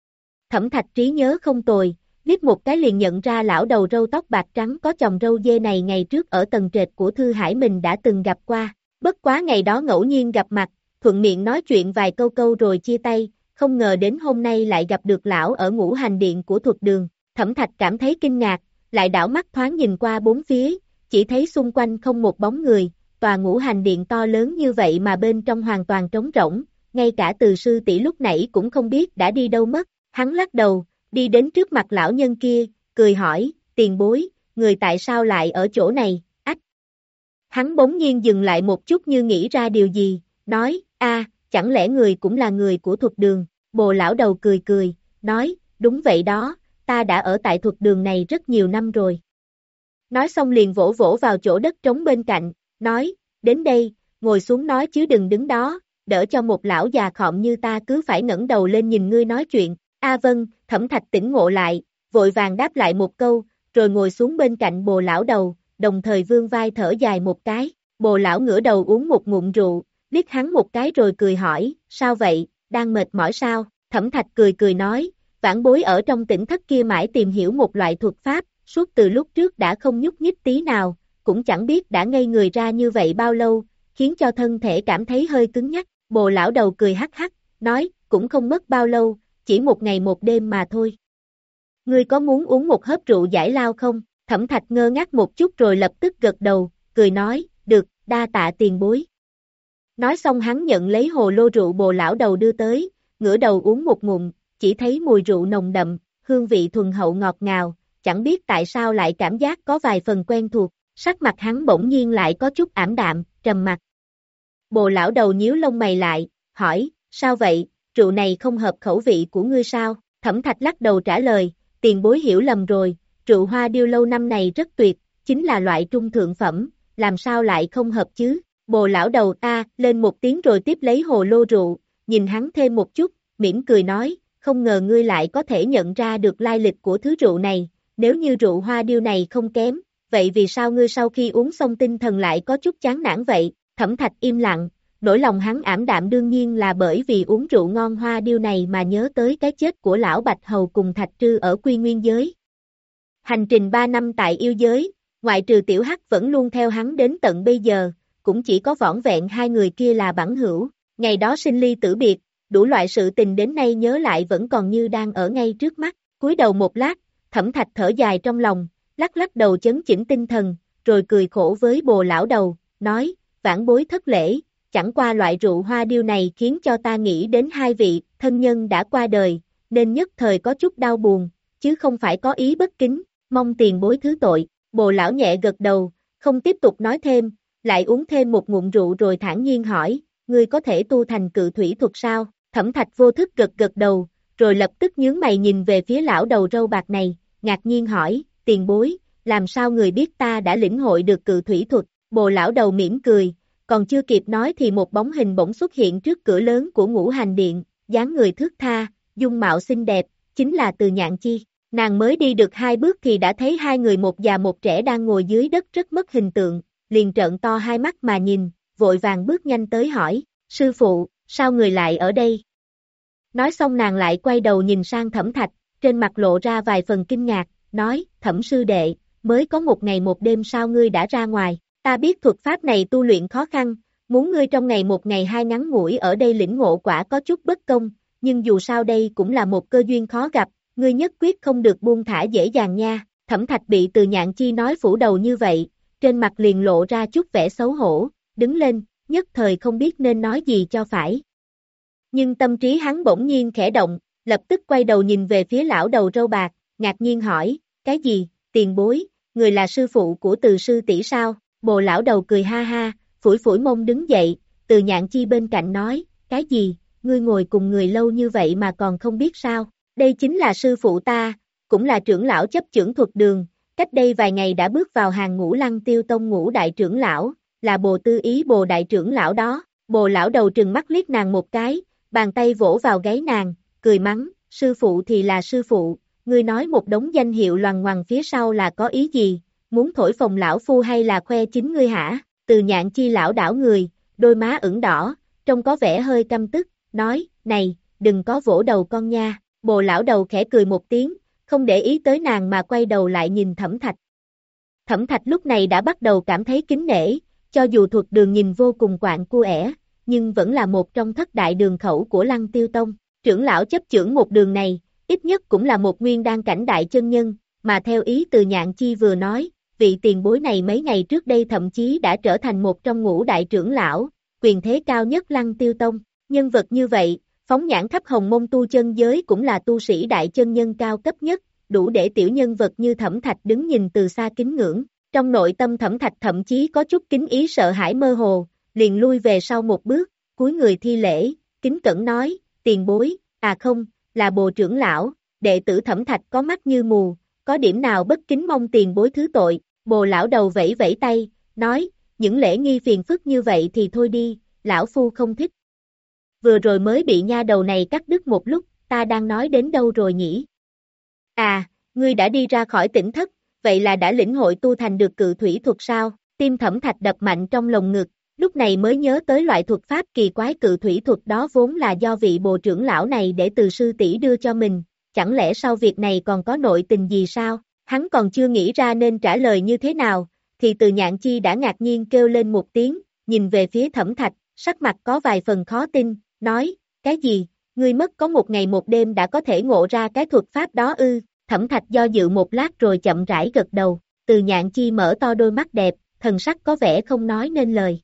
Thẩm Thạch trí nhớ không tồi, liếc một cái liền nhận ra lão đầu râu tóc bạc trắng có chòm râu dê này ngày trước ở tầng trệt của Thư Hải mình đã từng gặp qua. Bất quá ngày đó ngẫu nhiên gặp mặt, thuận miệng nói chuyện vài câu câu rồi chia tay, không ngờ đến hôm nay lại gặp được lão ở Ngũ Hành Điện của Thuật Đường. Thẩm Thạch cảm thấy kinh ngạc, lại đảo mắt thoáng nhìn qua bốn phía, chỉ thấy xung quanh không một bóng người, tòa Ngũ Hành Điện to lớn như vậy mà bên trong hoàn toàn trống rỗng, ngay cả Từ sư tỷ lúc nãy cũng không biết đã đi đâu mất. Hắn lắc đầu, đi đến trước mặt lão nhân kia, cười hỏi, tiền bối, người tại sao lại ở chỗ này? Ách! Hắn bỗng nhiên dừng lại một chút như nghĩ ra điều gì, nói, a, chẳng lẽ người cũng là người của Thuật Đường? Bồ lão đầu cười cười, nói, đúng vậy đó, ta đã ở tại Thuật Đường này rất nhiều năm rồi. Nói xong liền vỗ vỗ vào chỗ đất trống bên cạnh, nói, đến đây, ngồi xuống nói chứ đừng đứng đó, đỡ cho một lão già khọm như ta cứ phải ngẩng đầu lên nhìn ngươi nói chuyện. A vâng, Thẩm Thạch tỉnh ngộ lại, vội vàng đáp lại một câu, rồi ngồi xuống bên cạnh bồ lão đầu, đồng thời vươn vai thở dài một cái. Bồ lão ngửa đầu uống một ngụm rượu, liếc hắn một cái rồi cười hỏi, sao vậy, đang mệt mỏi sao? Thẩm Thạch cười cười nói, vãn bối ở trong tỉnh thất kia mãi tìm hiểu một loại thuật pháp, suốt từ lúc trước đã không nhúc nhích tí nào, cũng chẳng biết đã ngây người ra như vậy bao lâu, khiến cho thân thể cảm thấy hơi cứng nhắc. Bồ lão đầu cười hắc hắc, nói, cũng không mất bao lâu, chỉ một ngày một đêm mà thôi. Ngươi có muốn uống một hớp rượu giải lao không? Thẩm Thạch ngơ ngác một chút rồi lập tức gật đầu, cười nói, được, đa tạ tiền bối. Nói xong hắn nhận lấy hồ lô rượu bồ lão đầu đưa tới, ngửa đầu uống một ngụm, chỉ thấy mùi rượu nồng đậm, hương vị thuần hậu ngọt ngào, chẳng biết tại sao lại cảm giác có vài phần quen thuộc, sắc mặt hắn bỗng nhiên lại có chút ảm đạm, trầm mặc. Bồ lão đầu nhíu lông mày lại, hỏi, sao vậy, rượu này không hợp khẩu vị của ngươi sao? Thẩm Thạch lắc đầu trả lời, tiền bối hiểu lầm rồi, rượu hoa điêu lâu năm này rất tuyệt, chính là loại trung thượng phẩm, làm sao lại không hợp chứ? Bồ lão đầu ta lên một tiếng rồi tiếp lấy hồ lô rượu, nhìn hắn thêm một chút, mỉm cười nói, không ngờ ngươi lại có thể nhận ra được lai lịch của thứ rượu này, nếu như rượu hoa điêu này không kém, vậy vì sao ngươi sau khi uống xong tinh thần lại có chút chán nản vậy? Thẩm Thạch im lặng, nỗi lòng hắn ảm đạm đương nhiên là bởi vì uống rượu ngon hoa điêu này mà nhớ tới cái chết của lão Bạch Hầu cùng Thạch Trư ở Quy Nguyên giới. Hành trình ba năm tại yêu giới, ngoại trừ Tiểu Hắc vẫn luôn theo hắn đến tận bây giờ, cũng chỉ có vỏn vẹn hai người kia là bẵng hữu, ngày đó sinh ly tử biệt, đủ loại sự tình đến nay nhớ lại vẫn còn như đang ở ngay trước mắt. Cúi đầu một lát, Thẩm Thạch thở dài trong lòng, lắc lắc đầu chấn chỉnh tinh thần, rồi cười khổ với bồ lão đầu, nói, vãn bối thất lễ, chẳng qua loại rượu hoa điêu này khiến cho ta nghĩ đến hai vị thân nhân đã qua đời, nên nhất thời có chút đau buồn, chứ không phải có ý bất kính, mong tiền bối thứ tội. Bồ lão nhẹ gật đầu, không tiếp tục nói thêm, lại uống thêm một ngụm rượu rồi thản nhiên hỏi, ngươi có thể tu thành cự thủy thuật sao? Thẩm Thạch vô thức gật gật đầu, rồi lập tức nhướng mày nhìn về phía lão đầu râu bạc này, ngạc nhiên hỏi, tiền bối, làm sao người biết ta đã lĩnh hội được cự thủy thuật? Bồ lão đầu mỉm cười, còn chưa kịp nói thì một bóng hình bỗng xuất hiện trước cửa lớn của Ngũ Hành Điện, dáng người thướt tha, dung mạo xinh đẹp, chính là Từ Nhạn Chi. Nàng mới đi được hai bước thì đã thấy hai người một già một trẻ đang ngồi dưới đất rất mất hình tượng, liền trợn to hai mắt mà nhìn, vội vàng bước nhanh tới hỏi, sư phụ, sao người lại ở đây? Nói xong nàng lại quay đầu nhìn sang Thẩm Thạch, trên mặt lộ ra vài phần kinh ngạc, nói, Thẩm sư đệ, mới có một ngày một đêm sao ngươi đã ra ngoài, ta biết thuật pháp này tu luyện khó khăn, muốn ngươi trong ngày một ngày hai ngắn ngủi ở đây lĩnh ngộ quả có chút bất công, nhưng dù sao đây cũng là một cơ duyên khó gặp, ngươi nhất quyết không được buông thả dễ dàng nha. Thẩm Thạch bị Từ Nhạn Chi nói phủ đầu như vậy, trên mặt liền lộ ra chút vẻ xấu hổ, đứng lên, nhất thời không biết nên nói gì cho phải. Nhưng tâm trí hắn bỗng nhiên khẽ động, lập tức quay đầu nhìn về phía lão đầu râu bạc, ngạc nhiên hỏi, cái gì, tiền bối, người là sư phụ của Từ sư tỷ sao? Bồ lão đầu cười ha ha, phủi phủi mông đứng dậy, Từ Nhạn Chi bên cạnh nói, cái gì, ngươi ngồi cùng người lâu như vậy mà còn không biết sao, đây chính là sư phụ ta, cũng là trưởng lão chấp chưởng thuật đường, cách đây vài ngày đã bước vào hàng ngũ Lăng Tiêu Tông ngũ đại trưởng lão, là Bồ Tư Ý Bồ đại trưởng lão đó. Bồ lão đầu trừng mắt liếc nàng một cái, bàn tay vỗ vào gáy nàng, cười mắng, sư phụ thì là sư phụ, ngươi nói một đống danh hiệu loằng ngoằng phía sau là có ý gì, muốn thổi phồng lão phu hay là khoe chính ngươi hả? Từ Nhạn Chi lão đảo người, đôi má ửng đỏ, trông có vẻ hơi căm tức, nói, này, đừng có vỗ đầu con nha. Bồ lão đầu khẽ cười một tiếng, không để ý tới nàng mà quay đầu lại nhìn Thẩm Thạch. Thẩm Thạch lúc này đã bắt đầu cảm thấy kính nể, cho dù thuật đường nhìn vô cùng quạng cua ẻ, nhưng vẫn là một trong thất đại đường khẩu của Lăng Tiêu Tông. Trưởng lão chấp chưởng một đường này, ít nhất cũng là một nguyên đan cảnh đại chân nhân, mà theo ý Từ Nhạn Chi vừa nói, vị tiền bối này mấy ngày trước đây thậm chí đã trở thành một trong ngũ đại trưởng lão, quyền thế cao nhất Lăng Tiêu Tông. Nhân vật như vậy, phóng nhãn khắp Hồng Mông tu chân giới cũng là tu sĩ đại chân nhân cao cấp nhất, đủ để tiểu nhân vật như Thẩm Thạch đứng nhìn từ xa kính ngưỡng. Trong nội tâm Thẩm Thạch thậm chí có chút kính ý sợ hãi mơ hồ, liền lui về sau một bước, cúi người thi lễ, kính cẩn nói, tiền bối, à không, là Bồ trưởng lão, đệ tử Thẩm Thạch có mắt như mù, có điểm nào bất kính mong tiền bối thứ tội. Bồ lão đầu vẫy vẫy tay, nói, những lễ nghi phiền phức như vậy thì thôi đi, lão phu không thích. Vừa rồi mới bị nha đầu này cắt đứt một lúc, ta đang nói đến đâu rồi nhỉ? À, ngươi đã đi ra khỏi tỉnh thất, vậy là đã lĩnh hội tu thành được cự thủy thuật sao? Tim Thẩm Thạch đập mạnh trong lồng ngực, lúc này mới nhớ tới loại thuật pháp kỳ quái cự thủy thuật đó vốn là do vị Bồ trưởng lão này để từ sư tỷ đưa cho mình, chẳng lẽ sau việc này còn có nội tình gì sao? Hắn còn chưa nghĩ ra nên trả lời như thế nào, thì Từ Nhạn Chi đã ngạc nhiên kêu lên một tiếng, nhìn về phía Thẩm Thạch, sắc mặt có vài phần khó tin, nói, cái gì, ngươi mất có một ngày một đêm đã có thể ngộ ra cái thuật pháp đó ư? Thẩm Thạch do dự một lát rồi chậm rãi gật đầu, Từ Nhạn Chi mở to đôi mắt đẹp, thần sắc có vẻ không nói nên lời.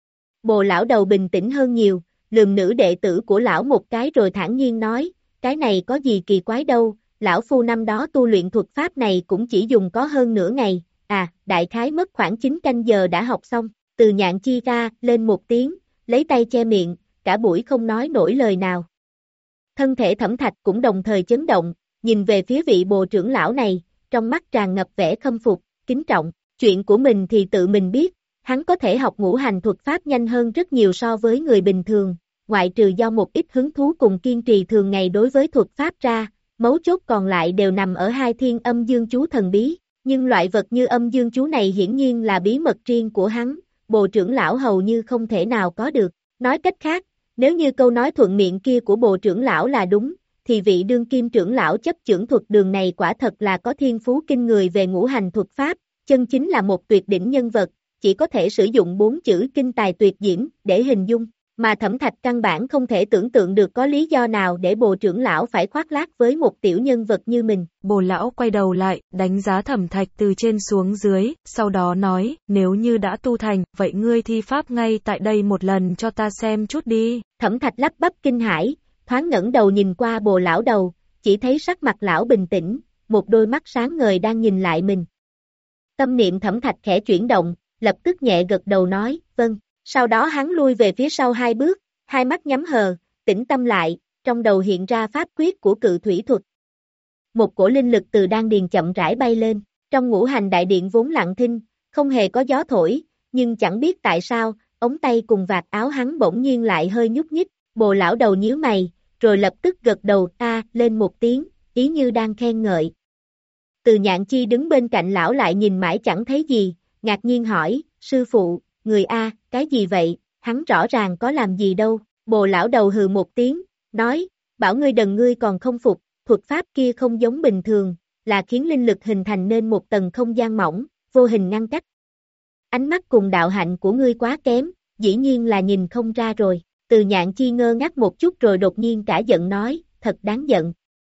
Bồ lão đầu bình tĩnh hơn nhiều, lườm nữ đệ tử của lão một cái rồi thản nhiên nói, cái này có gì kỳ quái đâu, lão phu năm đó tu luyện thuật pháp này cũng chỉ dùng có hơn nửa ngày, à, đại khái mất khoảng chín canh giờ đã học xong. Từ Nhạn Chi ra lên một tiếng, lấy tay che miệng, cả buổi không nói nổi lời nào. Thân thể Thẩm Thạch cũng đồng thời chấn động, nhìn về phía vị Bồ trưởng lão này, trong mắt tràn ngập vẻ khâm phục, kính trọng, chuyện của mình thì tự mình biết, hắn có thể học ngũ hành thuật pháp nhanh hơn rất nhiều so với người bình thường, ngoại trừ do một ít hứng thú cùng kiên trì thường ngày đối với thuật pháp ra, mấu chốt còn lại đều nằm ở hai thiên âm dương chú thần bí, nhưng loại vật như âm dương chú này hiển nhiên là bí mật riêng của hắn, Bồ trưởng lão hầu như không thể nào có được. Nói cách khác, nếu như câu nói thuận miệng kia của Bồ trưởng lão là đúng, thì vị đương kim trưởng lão chấp chưởng thuật đường này quả thật là có thiên phú kinh người về ngũ hành thuật pháp, chân chính là một tuyệt đỉnh nhân vật, chỉ có thể sử dụng bốn chữ kinh tài tuyệt diễm để hình dung, mà Thẩm Thạch căn bản không thể tưởng tượng được có lý do nào để Bồ trưởng lão phải khoác lác với một tiểu nhân vật như mình. Bồ lão quay đầu lại, đánh giá Thẩm Thạch từ trên xuống dưới, sau đó nói, nếu như đã tu thành, vậy ngươi thi pháp ngay tại đây một lần cho ta xem chút đi. Thẩm Thạch lắp bắp kinh hãi, thoáng ngẩng đầu nhìn qua Bồ lão đầu, chỉ thấy sắc mặt lão bình tĩnh, một đôi mắt sáng ngời đang nhìn lại mình. Tâm niệm Thẩm Thạch khẽ chuyển động, lập tức nhẹ gật đầu nói, vâng. Sau đó hắn lui về phía sau hai bước, hai mắt nhắm hờ, tĩnh tâm lại, trong đầu hiện ra pháp quyết của cự thủy thuật. Một cổ linh lực từ đan điền chậm rãi bay lên, trong ngũ hành đại điện vốn lặng thinh, không hề có gió thổi, nhưng chẳng biết tại sao, ống tay cùng vạt áo hắn bỗng nhiên lại hơi nhúc nhích, Bồ lão đầu nhíu mày, rồi lập tức gật đầu a lên một tiếng, ý như đang khen ngợi. Từ Nhạn Chi đứng bên cạnh lão lại nhìn mãi chẳng thấy gì, ngạc nhiên hỏi, sư phụ, người A, cái gì vậy, hắn rõ ràng có làm gì đâu, Bồ lão đầu hừ một tiếng, nói, bảo ngươi đần ngươi còn không phục, thuật pháp kia không giống bình thường, là khiến linh lực hình thành nên một tầng không gian mỏng, vô hình ngăn cách. Ánh mắt cùng đạo hạnh của ngươi quá kém, dĩ nhiên là nhìn không ra rồi. Từ Nhạn Chi ngơ ngác một chút rồi đột nhiên cả giận nói, thật đáng giận.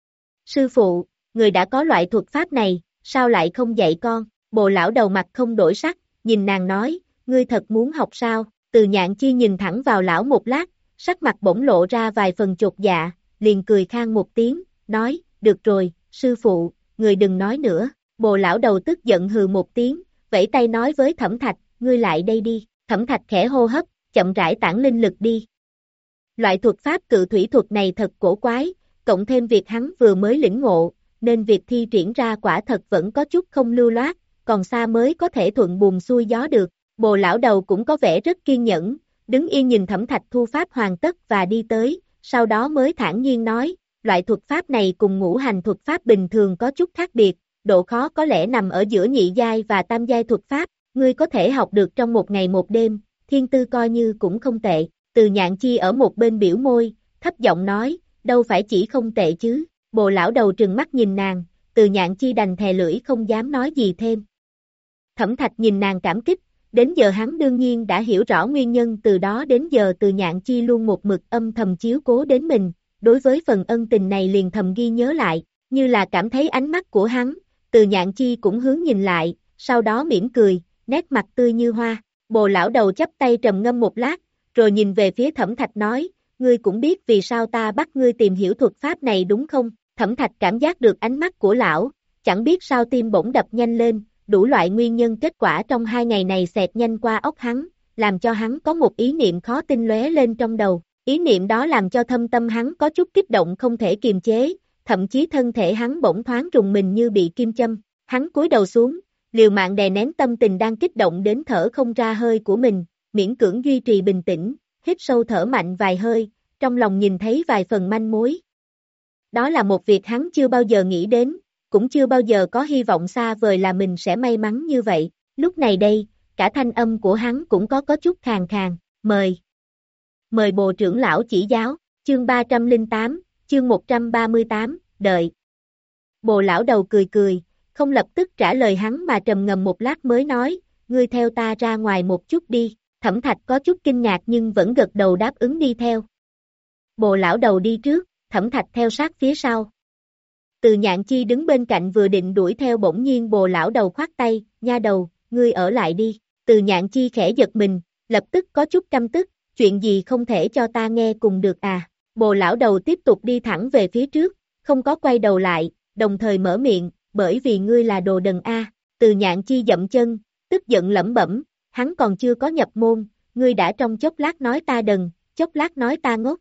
Sư phụ, người đã có loại thuật pháp này, sao lại không dạy con? Bồ lão đầu mặt không đổi sắc, nhìn nàng nói, ngươi thật muốn học sao? Từ Nhạn Chi nhìn thẳng vào lão một lát, sắc mặt bỗng lộ ra vài phần chột dạ, liền cười khang một tiếng, nói, được rồi, sư phụ, người đừng nói nữa. Bồ lão đầu tức giận hừ một tiếng, vẫy tay nói với Thẩm Thạch, ngươi lại đây đi. Thẩm Thạch khẽ hô hấp, chậm rãi tản linh lực đi. Loại thuật pháp cự thủy thuật này thật cổ quái, cộng thêm việc hắn vừa mới lĩnh ngộ, nên việc thi triển ra quả thật vẫn có chút không lưu loát, còn xa mới có thể thuận buồm xuôi gió được. Bồ lão đầu cũng có vẻ rất kiên nhẫn, đứng yên nhìn Thẩm Thạch thu pháp hoàn tất và đi tới, sau đó mới thản nhiên nói, loại thuật pháp này cùng ngũ hành thuật pháp bình thường có chút khác biệt, độ khó có lẽ nằm ở giữa nhị giai và tam giai thuật pháp, ngươi có thể học được trong một ngày một đêm, thiên tư coi như cũng không tệ. Từ Nhạn Chi ở một bên biểu môi, thấp giọng nói, đâu phải chỉ không tệ chứ. Bồ lão đầu trừng mắt nhìn nàng, Từ Nhạn Chi đành thè lưỡi không dám nói gì thêm. Thẩm Thạch nhìn nàng cảm kích, đến giờ hắn đương nhiên đã hiểu rõ nguyên nhân, từ đó đến giờ Từ Nhạn Chi luôn một mực âm thầm chiếu cố đến mình, đối với phần ân tình này liền thầm ghi nhớ lại, như là cảm thấy ánh mắt của hắn, Từ Nhạn Chi cũng hướng nhìn lại, sau đó mỉm cười, nét mặt tươi như hoa. Bồ lão đầu chắp tay trầm ngâm một lát, rồi nhìn về phía Thẩm Thạch nói, ngươi cũng biết vì sao ta bắt ngươi tìm hiểu thuật pháp này đúng không? Thẩm Thạch cảm giác được ánh mắt của lão, chẳng biết sao tim bỗng đập nhanh lên, đủ loại nguyên nhân kết quả trong hai ngày này xẹt nhanh qua óc hắn, làm cho hắn có một ý niệm khó tin lóe lên trong đầu. Ý niệm đó làm cho thâm tâm hắn có chút kích động không thể kiềm chế, thậm chí thân thể hắn bỗng thoáng rùng mình như bị kim châm. Hắn cúi đầu xuống, liều mạng đè nén tâm tình đang kích động đến thở không ra hơi của mình, miễn cưỡng duy trì bình tĩnh, hít sâu thở mạnh vài hơi, trong lòng nhìn thấy vài phần manh mối. Đó là một việc hắn chưa bao giờ nghĩ đến, cũng chưa bao giờ có hy vọng xa vời là mình sẽ may mắn như vậy. Lúc này đây, cả thanh âm của hắn cũng có có chút khàn khàn, mời. Mời Bồ trưởng lão chỉ giáo, chương ba trăm lẻ tám, chương một trăm ba mươi tám, đợi. Bồ lão đầu cười cười, không lập tức trả lời hắn mà trầm ngâm một lát mới nói, ngươi theo ta ra ngoài một chút đi. Thẩm Thạch có chút kinh ngạc nhưng vẫn gật đầu đáp ứng đi theo. Bồ lão đầu đi trước, Thẩm Thạch theo sát phía sau. Từ Nhạn Chi đứng bên cạnh vừa định đuổi theo bỗng nhiên Bồ lão đầu khoát tay, nha đầu, ngươi ở lại đi. Từ Nhạn Chi khẽ giật mình, lập tức có chút căm tức, chuyện gì không thể cho ta nghe cùng được à. Bồ lão đầu tiếp tục đi thẳng về phía trước, không có quay đầu lại, đồng thời mở miệng, bởi vì ngươi là đồ đần a. Từ Nhạn Chi dậm chân, tức giận lẩm bẩm, hắn còn chưa có nhập môn, ngươi đã trong chốc lát nói ta đần, chốc lát nói ta ngốc.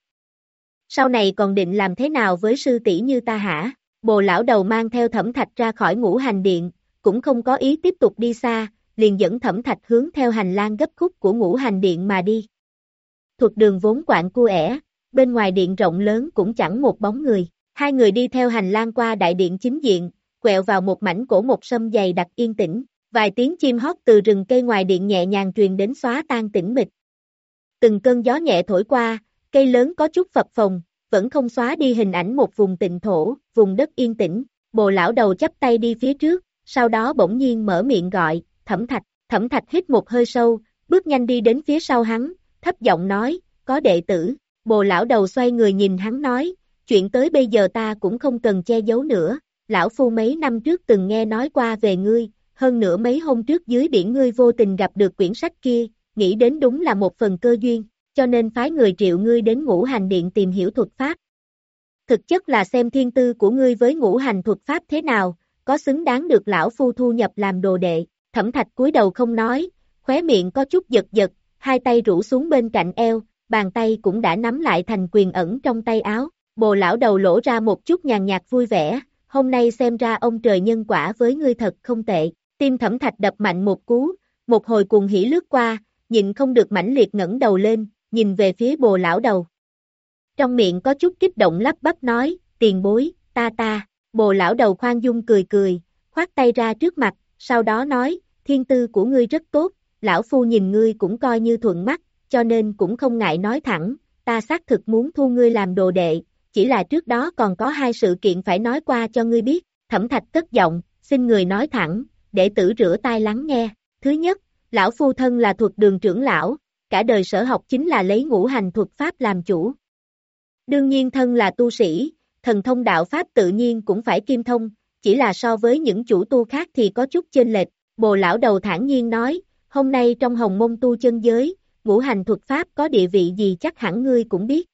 Sau này còn định làm thế nào với sư tỷ như ta hả? Bồ lão đầu mang theo Thẩm Thạch ra khỏi Ngũ Hành Điện, cũng không có ý tiếp tục đi xa, liền dẫn Thẩm Thạch hướng theo hành lang gấp khúc của Ngũ Hành Điện mà đi. Thuật đường vốn quạnh cua ẻ, bên ngoài điện rộng lớn cũng chẳng một bóng người. Hai người đi theo hành lang qua đại điện chính diện, quẹo vào một mảnh cổ một sâm dày đặc yên tĩnh, vài tiếng chim hót từ rừng cây ngoài điện nhẹ nhàng truyền đến xóa tan tĩnh mịch. Từng cơn gió nhẹ thổi qua, cây lớn có chút phập phồng, vẫn không xóa đi hình ảnh một vùng tịnh thổ, vùng đất yên tĩnh. Bồ lão đầu chắp tay đi phía trước, sau đó bỗng nhiên mở miệng gọi, Thẩm Thạch. Thẩm Thạch hít một hơi sâu, bước nhanh đi đến phía sau hắn, thấp giọng nói, có đệ tử. Bồ lão đầu xoay người nhìn hắn nói, chuyện tới bây giờ ta cũng không cần che giấu nữa, lão phu mấy năm trước từng nghe nói qua về ngươi, hơn nữa mấy hôm trước dưới biển ngươi vô tình gặp được quyển sách kia, nghĩ đến đúng là một phần cơ duyên, cho nên phái người triệu ngươi đến Ngũ Hành Điện tìm hiểu thuật pháp. Thực chất là xem thiên tư của ngươi với ngũ hành thuật pháp thế nào, có xứng đáng được lão phu thu nhập làm đồ đệ. Thẩm Thạch cúi đầu không nói, khóe miệng có chút giật giật, hai tay rũ xuống bên cạnh eo, bàn tay cũng đã nắm lại thành quyền ẩn trong tay áo. Bồ lão đầu lỗ ra một chút nhàn nhạt vui vẻ, hôm nay xem ra ông trời nhân quả với ngươi thật không tệ. Tim Thẩm Thạch đập mạnh một cú, một hồi cuồng hỉ lướt qua, nhịn không được mãnh liệt ngẩng đầu lên, nhìn về phía bồ lão đầu. Trong miệng có chút kích động lắp bắp nói, tiền bối, ta ta. Bồ lão đầu khoan dung cười cười, khoát tay ra trước mặt, sau đó nói, thiên tư của ngươi rất tốt, lão phu nhìn ngươi cũng coi như thuận mắt, cho nên cũng không ngại nói thẳng, ta xác thực muốn thu ngươi làm đồ đệ, chỉ là trước đó còn có hai sự kiện phải nói qua cho ngươi biết. Thẩm Thạch cất giọng, xin người nói thẳng, đệ tử rửa tai lắng nghe. Thứ nhất, lão phu thân là thuật đường trưởng lão, cả đời sở học chính là lấy ngũ hành thuật pháp làm chủ. Đương nhiên thân là tu sĩ, thần thông đạo pháp tự nhiên cũng phải kim thông, chỉ là so với những chủ tu khác thì có chút chênh lệch. Bồ lão đầu thản nhiên nói, hôm nay trong hồng môn tu chân giới, ngũ hành thuật pháp có địa vị gì chắc hẳn ngươi cũng biết.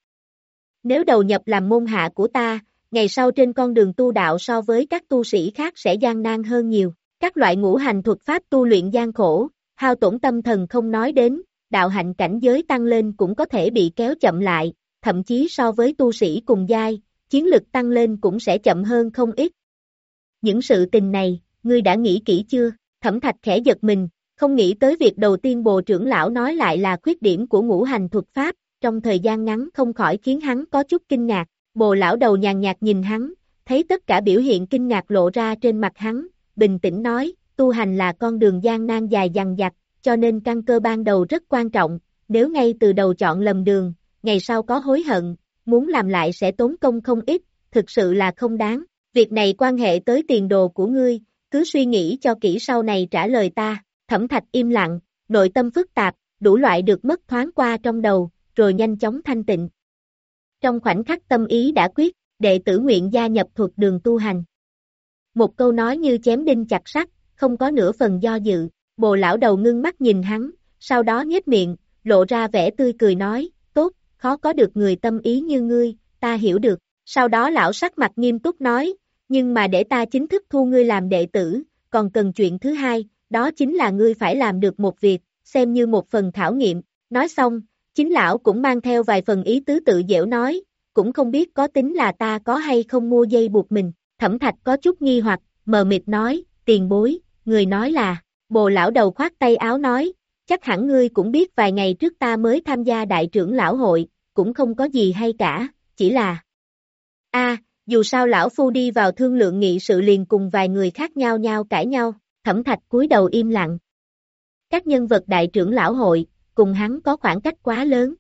Nếu đầu nhập làm môn hạ của ta, ngày sau trên con đường tu đạo so với các tu sĩ khác sẽ gian nan hơn nhiều. Các loại ngũ hành thuật pháp tu luyện gian khổ, hao tổn tâm thần không nói đến, đạo hạnh cảnh giới tăng lên cũng có thể bị kéo chậm lại, thậm chí so với tu sĩ cùng giai, chiến lực tăng lên cũng sẽ chậm hơn không ít. những sự tình này, ngươi đã nghĩ kỹ chưa? Thẩm Thạch khẽ giật mình, không nghĩ tới việc đầu tiên Bồ trưởng lão nói lại là khuyết điểm của ngũ hành thuật pháp, trong thời gian ngắn không khỏi khiến hắn có chút kinh ngạc. Bồ lão đầu nhàn nhạt nhìn hắn, thấy tất cả biểu hiện kinh ngạc lộ ra trên mặt hắn, bình tĩnh nói, tu hành là con đường gian nan dài dằng dặc, cho nên căn cơ ban đầu rất quan trọng, nếu ngay từ đầu chọn lầm đường, ngày sau có hối hận, muốn làm lại sẽ tốn công không ít, thực sự là không đáng. Việc này quan hệ tới tiền đồ của ngươi, cứ suy nghĩ cho kỹ sau này trả lời ta. Thẩm Thạch im lặng, nội tâm phức tạp, đủ loại được mất thoáng qua trong đầu, rồi nhanh chóng thanh tịnh. Trong khoảnh khắc tâm ý đã quyết, đệ tử nguyện gia nhập thuật đường tu hành. Một câu nói như chém đinh chặt sắt, không có nửa phần do dự. Bồ lão đầu ngưng mắt nhìn hắn, sau đó nhếch miệng, lộ ra vẻ tươi cười nói, tốt, khó có được người tâm ý như ngươi, ta hiểu được. Sau đó lão sắc mặt nghiêm túc nói, nhưng mà để ta chính thức thu ngươi làm đệ tử, còn cần chuyện thứ hai, đó chính là ngươi phải làm được một việc, xem như một phần khảo nghiệm. Nói xong, chính lão cũng mang theo vài phần ý tứ tự giễu nói, cũng không biết có tính là ta có hay không mua dây buộc mình. Thẩm Thạch có chút nghi hoặc, mờ mịt nói, tiền bối, người nói là, Bồ lão đầu khoát tay áo nói, chắc hẳn ngươi cũng biết vài ngày trước ta mới tham gia đại trưởng lão hội, cũng không có gì hay cả, chỉ là... a dù sao lão phu đi vào thương lượng nghị sự liền cùng vài người khác nhau nhau cãi nhau. Thẩm Thạch cúi đầu im lặng. Các nhân vật đại trưởng lão hội, cùng hắn có khoảng cách quá lớn.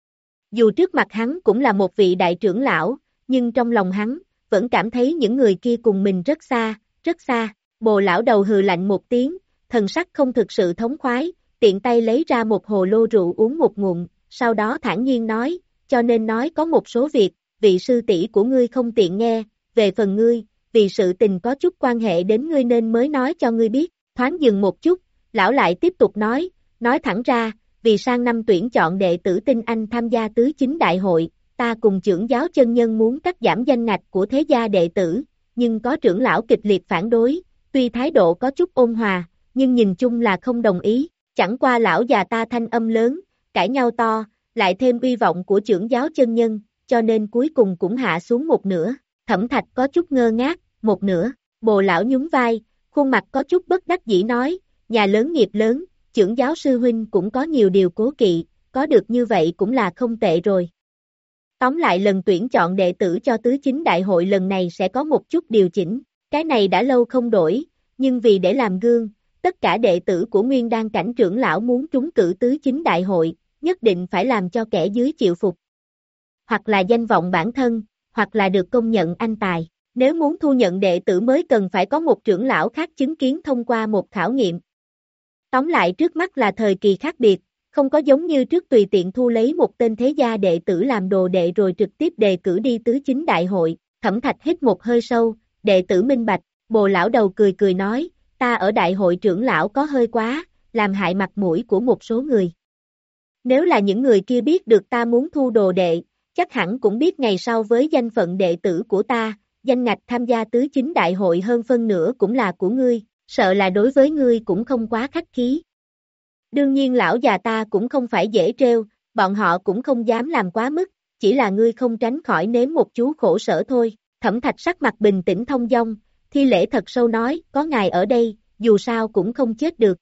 Dù trước mặt hắn cũng là một vị đại trưởng lão, nhưng trong lòng hắn, vẫn cảm thấy những người kia cùng mình rất xa, rất xa. Bồ lão đầu hừ lạnh một tiếng, thần sắc không thực sự thống khoái, tiện tay lấy ra một hồ lô rượu uống một ngụm, sau đó thản nhiên nói, cho nên nói có một số việc, vị sư tỷ của ngươi không tiện nghe, về phần ngươi, vì sự tình có chút quan hệ đến ngươi nên mới nói cho ngươi biết. Thoáng dừng một chút, lão lại tiếp tục nói, nói thẳng ra, vì sang năm tuyển chọn đệ tử tinh anh tham gia tứ chính đại hội, ta cùng trưởng giáo chân nhân muốn cắt giảm danh ngạch của thế gia đệ tử, nhưng có trưởng lão kịch liệt phản đối, tuy thái độ có chút ôn hòa, nhưng nhìn chung là không đồng ý, chẳng qua lão già ta thanh âm lớn, cãi nhau to, lại thêm uy vọng của trưởng giáo chân nhân, cho nên cuối cùng cũng hạ xuống một nửa. Thẩm Thạch có chút ngơ ngác, một nửa. Bồ lão nhún vai, khuôn mặt có chút bất đắc dĩ nói, nhà lớn nghiệp lớn, trưởng giáo sư huynh cũng có nhiều điều cố kỵ, có được như vậy cũng là không tệ rồi. Tóm lại lần tuyển chọn đệ tử cho tứ chính đại hội lần này sẽ có một chút điều chỉnh, cái này đã lâu không đổi, nhưng vì để làm gương, tất cả đệ tử của Nguyên Đan cảnh trưởng lão muốn trúng cử tứ chính đại hội, nhất định phải làm cho kẻ dưới chịu phục. Hoặc là danh vọng bản thân, hoặc là được công nhận anh tài. Nếu muốn thu nhận đệ tử mới cần phải có một trưởng lão khác chứng kiến thông qua một khảo nghiệm. Tóm lại trước mắt là thời kỳ khác biệt, không có giống như trước tùy tiện thu lấy một tên thế gia đệ tử làm đồ đệ rồi trực tiếp đề cử đi tứ chính đại hội. Thẩm Thạch hít một hơi sâu, đệ tử minh bạch, Bồ lão đầu cười cười nói, ta ở đại hội trưởng lão có hơi quá, làm hại mặt mũi của một số người. Nếu là những người kia biết được ta muốn thu đồ đệ, chắc hẳn cũng biết ngày sau với danh phận đệ tử của ta, danh ngạch tham gia tứ chính đại hội hơn phân nửa cũng là của ngươi, sợ là đối với ngươi cũng không quá khách khí. Đương nhiên lão già ta cũng không phải dễ trêu, bọn họ cũng không dám làm quá mức, chỉ là ngươi không tránh khỏi nếm một chú khổ sở thôi. Thẩm Thạch sắc mặt bình tĩnh thông dong, thi lễ thật sâu nói, có ngài ở đây, dù sao cũng không chết được.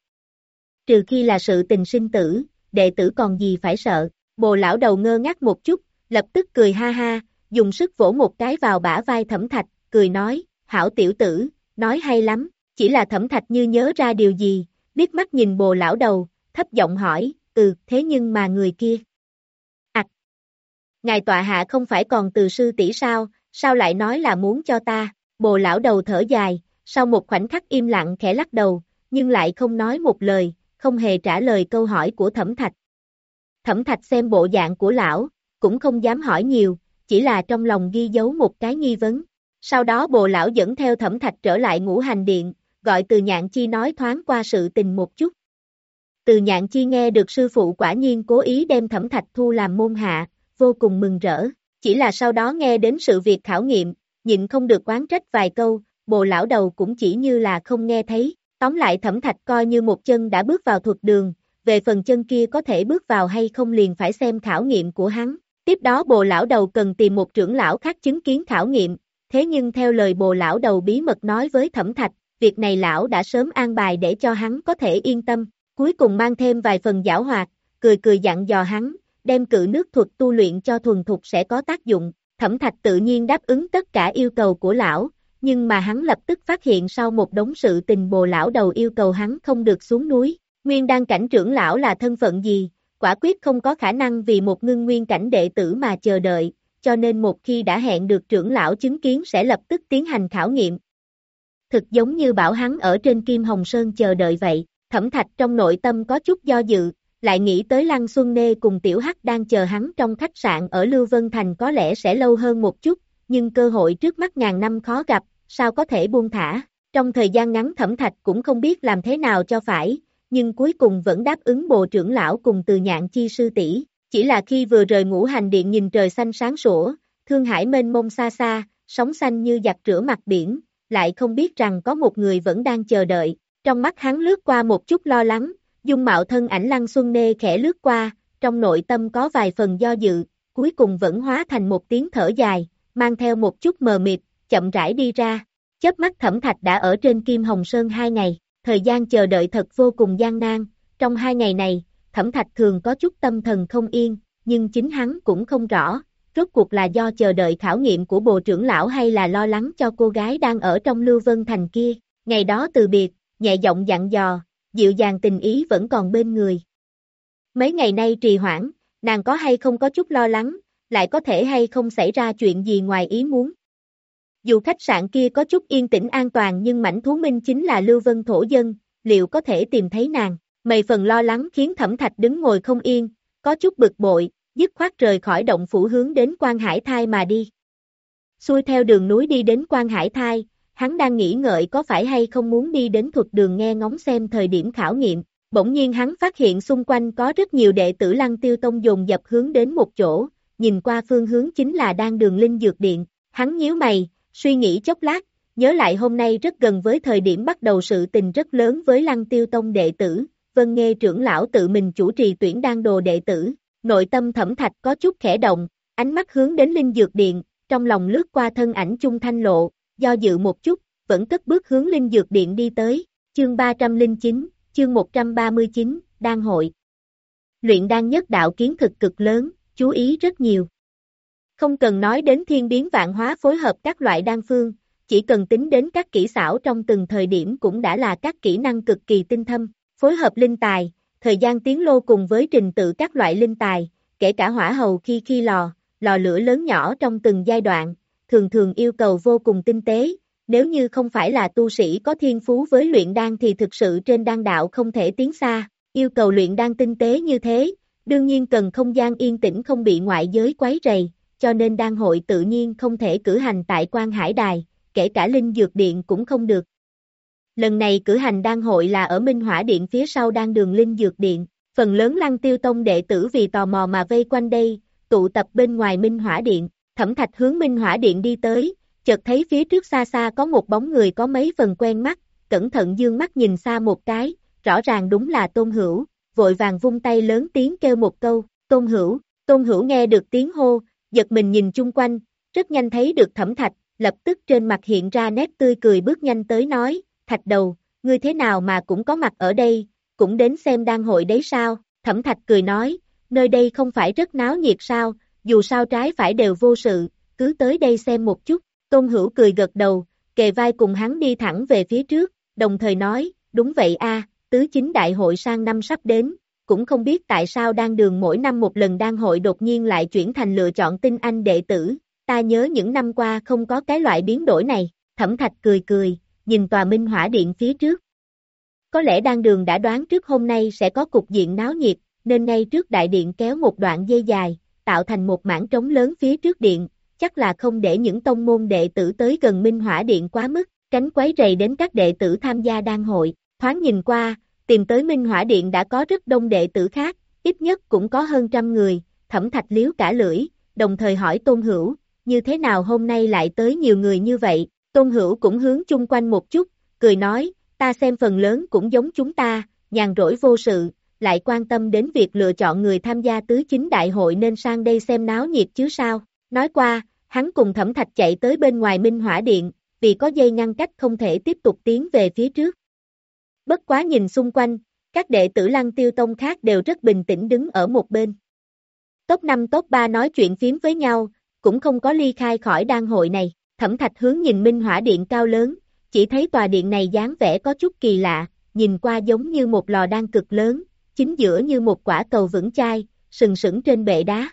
Trừ khi là sự tình sinh tử, đệ tử còn gì phải sợ. Bồ lão đầu ngơ ngác một chút, lập tức cười ha ha, dùng sức vỗ một cái vào bả vai Thẩm Thạch, cười nói, hảo tiểu tử, nói hay lắm, chỉ là Thẩm Thạch như nhớ ra điều gì, liếc mắt nhìn Bồ lão đầu, thấp giọng hỏi, ừ, thế nhưng mà người kia. Ảch! À, ngài tọa hạ không phải còn từ sư tỷ sao, sao lại nói là muốn cho ta? Bồ lão đầu thở dài, sau một khoảnh khắc im lặng khẽ lắc đầu, nhưng lại không nói một lời, không hề trả lời câu hỏi của Thẩm Thạch. Thẩm Thạch xem bộ dạng của lão, cũng không dám hỏi nhiều, chỉ là trong lòng ghi dấu một cái nghi vấn. Sau đó Bồ lão dẫn theo Thẩm Thạch trở lại Ngũ Hành Điện, gọi Từ Nhạn Chi nói thoáng qua sự tình một chút. Từ Nhạn Chi nghe được sư phụ quả nhiên cố ý đem Thẩm Thạch thu làm môn hạ, vô cùng mừng rỡ, chỉ là sau đó nghe đến sự việc khảo nghiệm, nhịn không được oán trách vài câu, Bồ lão đầu cũng chỉ như là không nghe thấy. Tóm lại Thẩm Thạch coi như một chân đã bước vào thuật đường, về phần chân kia có thể bước vào hay không liền phải xem khảo nghiệm của hắn. Tiếp đó Bồ lão đầu cần tìm một trưởng lão khác chứng kiến khảo nghiệm, thế nhưng theo lời Bồ lão đầu bí mật nói với Thẩm Thạch, việc này lão đã sớm an bài để cho hắn có thể yên tâm, cuối cùng mang thêm vài phần giảo hoạt, cười cười dặn dò hắn, đem cự nước thuật tu luyện cho thuần thục sẽ có tác dụng. Thẩm Thạch tự nhiên đáp ứng tất cả yêu cầu của lão, nhưng mà hắn lập tức phát hiện sau một đống sự tình Bồ lão đầu yêu cầu hắn không được xuống núi. Nguyên đan cảnh trưởng lão là thân phận gì, quả quyết không có khả năng vì một ngưng nguyên cảnh đệ tử mà chờ đợi, cho nên một khi đã hẹn được trưởng lão chứng kiến sẽ lập tức tiến hành khảo nghiệm. Thực giống như bảo hắn ở trên Kim Hồng Sơn chờ đợi vậy. Thẩm Thạch trong nội tâm có chút do dự, lại nghĩ tới Lăng Xuân Nê cùng Tiểu Hắc đang chờ hắn trong khách sạn ở Lưu Vân Thành có lẽ sẽ lâu hơn một chút, nhưng cơ hội trước mắt ngàn năm khó gặp, sao có thể buông thả. Trong thời gian ngắn Thẩm Thạch cũng không biết làm thế nào cho phải, nhưng cuối cùng vẫn đáp ứng Bồ trưởng lão cùng Từ Nhạn Chi sư tỷ. Chỉ là khi vừa rời Ngũ Hành Điện nhìn trời xanh sáng sủa, thương hải mênh mông xa xa, sóng xanh như giặt rửa mặt biển, lại không biết rằng có một người vẫn đang chờ đợi. Trong mắt hắn lướt qua một chút lo lắng, dung mạo thân ảnh Lăng Xuân Nê khẽ lướt qua, trong nội tâm có vài phần do dự, cuối cùng vẫn hóa thành một tiếng thở dài, mang theo một chút mờ mịt, chậm rãi đi ra. Chớp mắt Thẩm Thạch đã ở trên Kim Hồng Sơn hai ngày, thời gian chờ đợi thật vô cùng gian nan, trong hai ngày này, Thẩm Thạch thường có chút tâm thần không yên, nhưng chính hắn cũng không rõ, rốt cuộc là do chờ đợi khảo nghiệm của Bồ trưởng lão hay là lo lắng cho cô gái đang ở trong Lưu Vân Thành kia. Ngày đó từ biệt, nhẹ giọng dặn dò, dịu dàng tình ý vẫn còn bên người. Mấy ngày nay trì hoãn, nàng có hay không có chút lo lắng, lại có thể hay không xảy ra chuyện gì ngoài ý muốn. Dù khách sạn kia có chút yên tĩnh an toàn nhưng mảnh thú minh chính là Lưu Vân thổ dân, liệu có thể tìm thấy nàng? Mấy phần lo lắng khiến Thẩm Thạch đứng ngồi không yên, có chút bực bội, dứt khoát rời khỏi động phủ hướng đến Quan Hải Thai mà đi. Xuôi theo đường núi đi đến Quan Hải Thai, hắn đang nghĩ ngợi có phải hay không muốn đi đến thuật đường nghe ngóng xem thời điểm khảo nghiệm, bỗng nhiên hắn phát hiện xung quanh có rất nhiều đệ tử Lăng Tiêu Tông dồn dập hướng đến một chỗ, nhìn qua phương hướng chính là Đan Đường Linh Dược Điện, hắn nhíu mày, suy nghĩ chốc lát, nhớ lại hôm nay rất gần với thời điểm bắt đầu sự tình rất lớn với Lăng Tiêu Tông đệ tử, Vân Nghê trưởng lão tự mình chủ trì tuyển đan đồ đệ tử, nội tâm Thẩm Thạch có chút khẽ động, ánh mắt hướng đến Linh Dược Điện, trong lòng lướt qua thân ảnh Chung Thanh Lộ, do dự một chút, vẫn cất bước hướng Linh Dược Điện đi tới, chương ba trăm lẻ chín, chương một trăm ba mươi chín, đan hội. Luyện đan nhất đạo kiến thực cực lớn, chú ý rất nhiều. Không cần nói đến thiên biến vạn hóa phối hợp các loại đan phương, chỉ cần tính đến các kỹ xảo trong từng thời điểm cũng đã là các kỹ năng cực kỳ tinh thâm, phối hợp linh tài, thời gian tiến lô cùng với trình tự các loại linh tài, kể cả hỏa hầu khi khi lò, lò lửa lớn nhỏ trong từng giai đoạn, thường thường yêu cầu vô cùng tinh tế, nếu như không phải là tu sĩ có thiên phú với luyện đan thì thực sự trên đan đạo không thể tiến xa, yêu cầu luyện đan tinh tế như thế, đương nhiên cần không gian yên tĩnh không bị ngoại giới quấy rầy, cho nên đan hội tự nhiên không thể cử hành tại Quan Hải Đài, kể cả Linh Dược Điện cũng không được. Lần này cử hành đan hội là ở Minh Hỏa Điện phía sau Đan Đường Linh Dược Điện, phần lớn Lăng Tiêu Tông đệ tử vì tò mò mà vây quanh đây, tụ tập bên ngoài Minh Hỏa Điện, Thẩm Thạch hướng Minh Hỏa Điện đi tới, chợt thấy phía trước xa xa có một bóng người có mấy phần quen mắt, cẩn thận dương mắt nhìn xa một cái, rõ ràng đúng là Tôn Hữu, vội vàng vung tay lớn tiếng kêu một câu, Tôn Hữu, Tôn Hữu nghe được tiếng hô, giật mình nhìn chung quanh, rất nhanh thấy được Thẩm Thạch, lập tức trên mặt hiện ra nét tươi cười bước nhanh tới nói, Thạch đầu, ngươi thế nào mà cũng có mặt ở đây, cũng đến xem đan hội đấy sao, Thẩm Thạch cười nói, nơi đây không phải rất náo nhiệt sao, dù sao trái phải đều vô sự, cứ tới đây xem một chút, Tôn Hữu cười gật đầu, kề vai cùng hắn đi thẳng về phía trước, đồng thời nói, đúng vậy a, tứ chính đại hội sang năm sắp đến, cũng không biết tại sao đan đường mỗi năm một lần đan hội đột nhiên lại chuyển thành lựa chọn tinh anh đệ tử, ta nhớ những năm qua không có cái loại biến đổi này, Thẩm Thạch cười cười, nhìn tòa Minh Hỏa Điện phía trước. Có lẽ đan đường đã đoán trước hôm nay sẽ có cục diện náo nhiệt, nên ngay trước đại điện kéo một đoạn dây dài, tạo thành một mảng trống lớn phía trước điện, chắc là không để những tông môn đệ tử tới gần Minh Hỏa Điện quá mức, tránh quấy rầy đến các đệ tử tham gia đan hội, thoáng nhìn qua, tìm tới Minh Hỏa Điện đã có rất đông đệ tử khác, ít nhất cũng có hơn trăm người, Thẩm Thạch liếu cả lưỡi, đồng thời hỏi Tôn Hữu, như thế nào hôm nay lại tới nhiều người như vậy, Tôn Hữu cũng hướng chung quanh một chút, cười nói, ta xem phần lớn cũng giống chúng ta, nhàn rỗi vô sự, lại quan tâm đến việc lựa chọn người tham gia tứ chính đại hội nên sang đây xem náo nhiệt chứ sao, nói qua, Hắn cùng Thẩm Thạch chạy tới bên ngoài Minh Hỏa Điện, vì có dây ngăn cách không thể tiếp tục tiến về phía trước. Bất quá nhìn xung quanh, các đệ tử Lăng Tiêu Tông khác đều rất bình tĩnh đứng ở một bên. Top năm top ba nói chuyện phím với nhau, cũng không có ly khai khỏi đan hội này. Thẩm Thạch hướng nhìn Minh Hỏa Điện cao lớn, chỉ thấy tòa điện này dáng vẻ có chút kỳ lạ, nhìn qua giống như một lò đan cực lớn, chính giữa như một quả cầu vững chai, sừng sững trên bệ đá.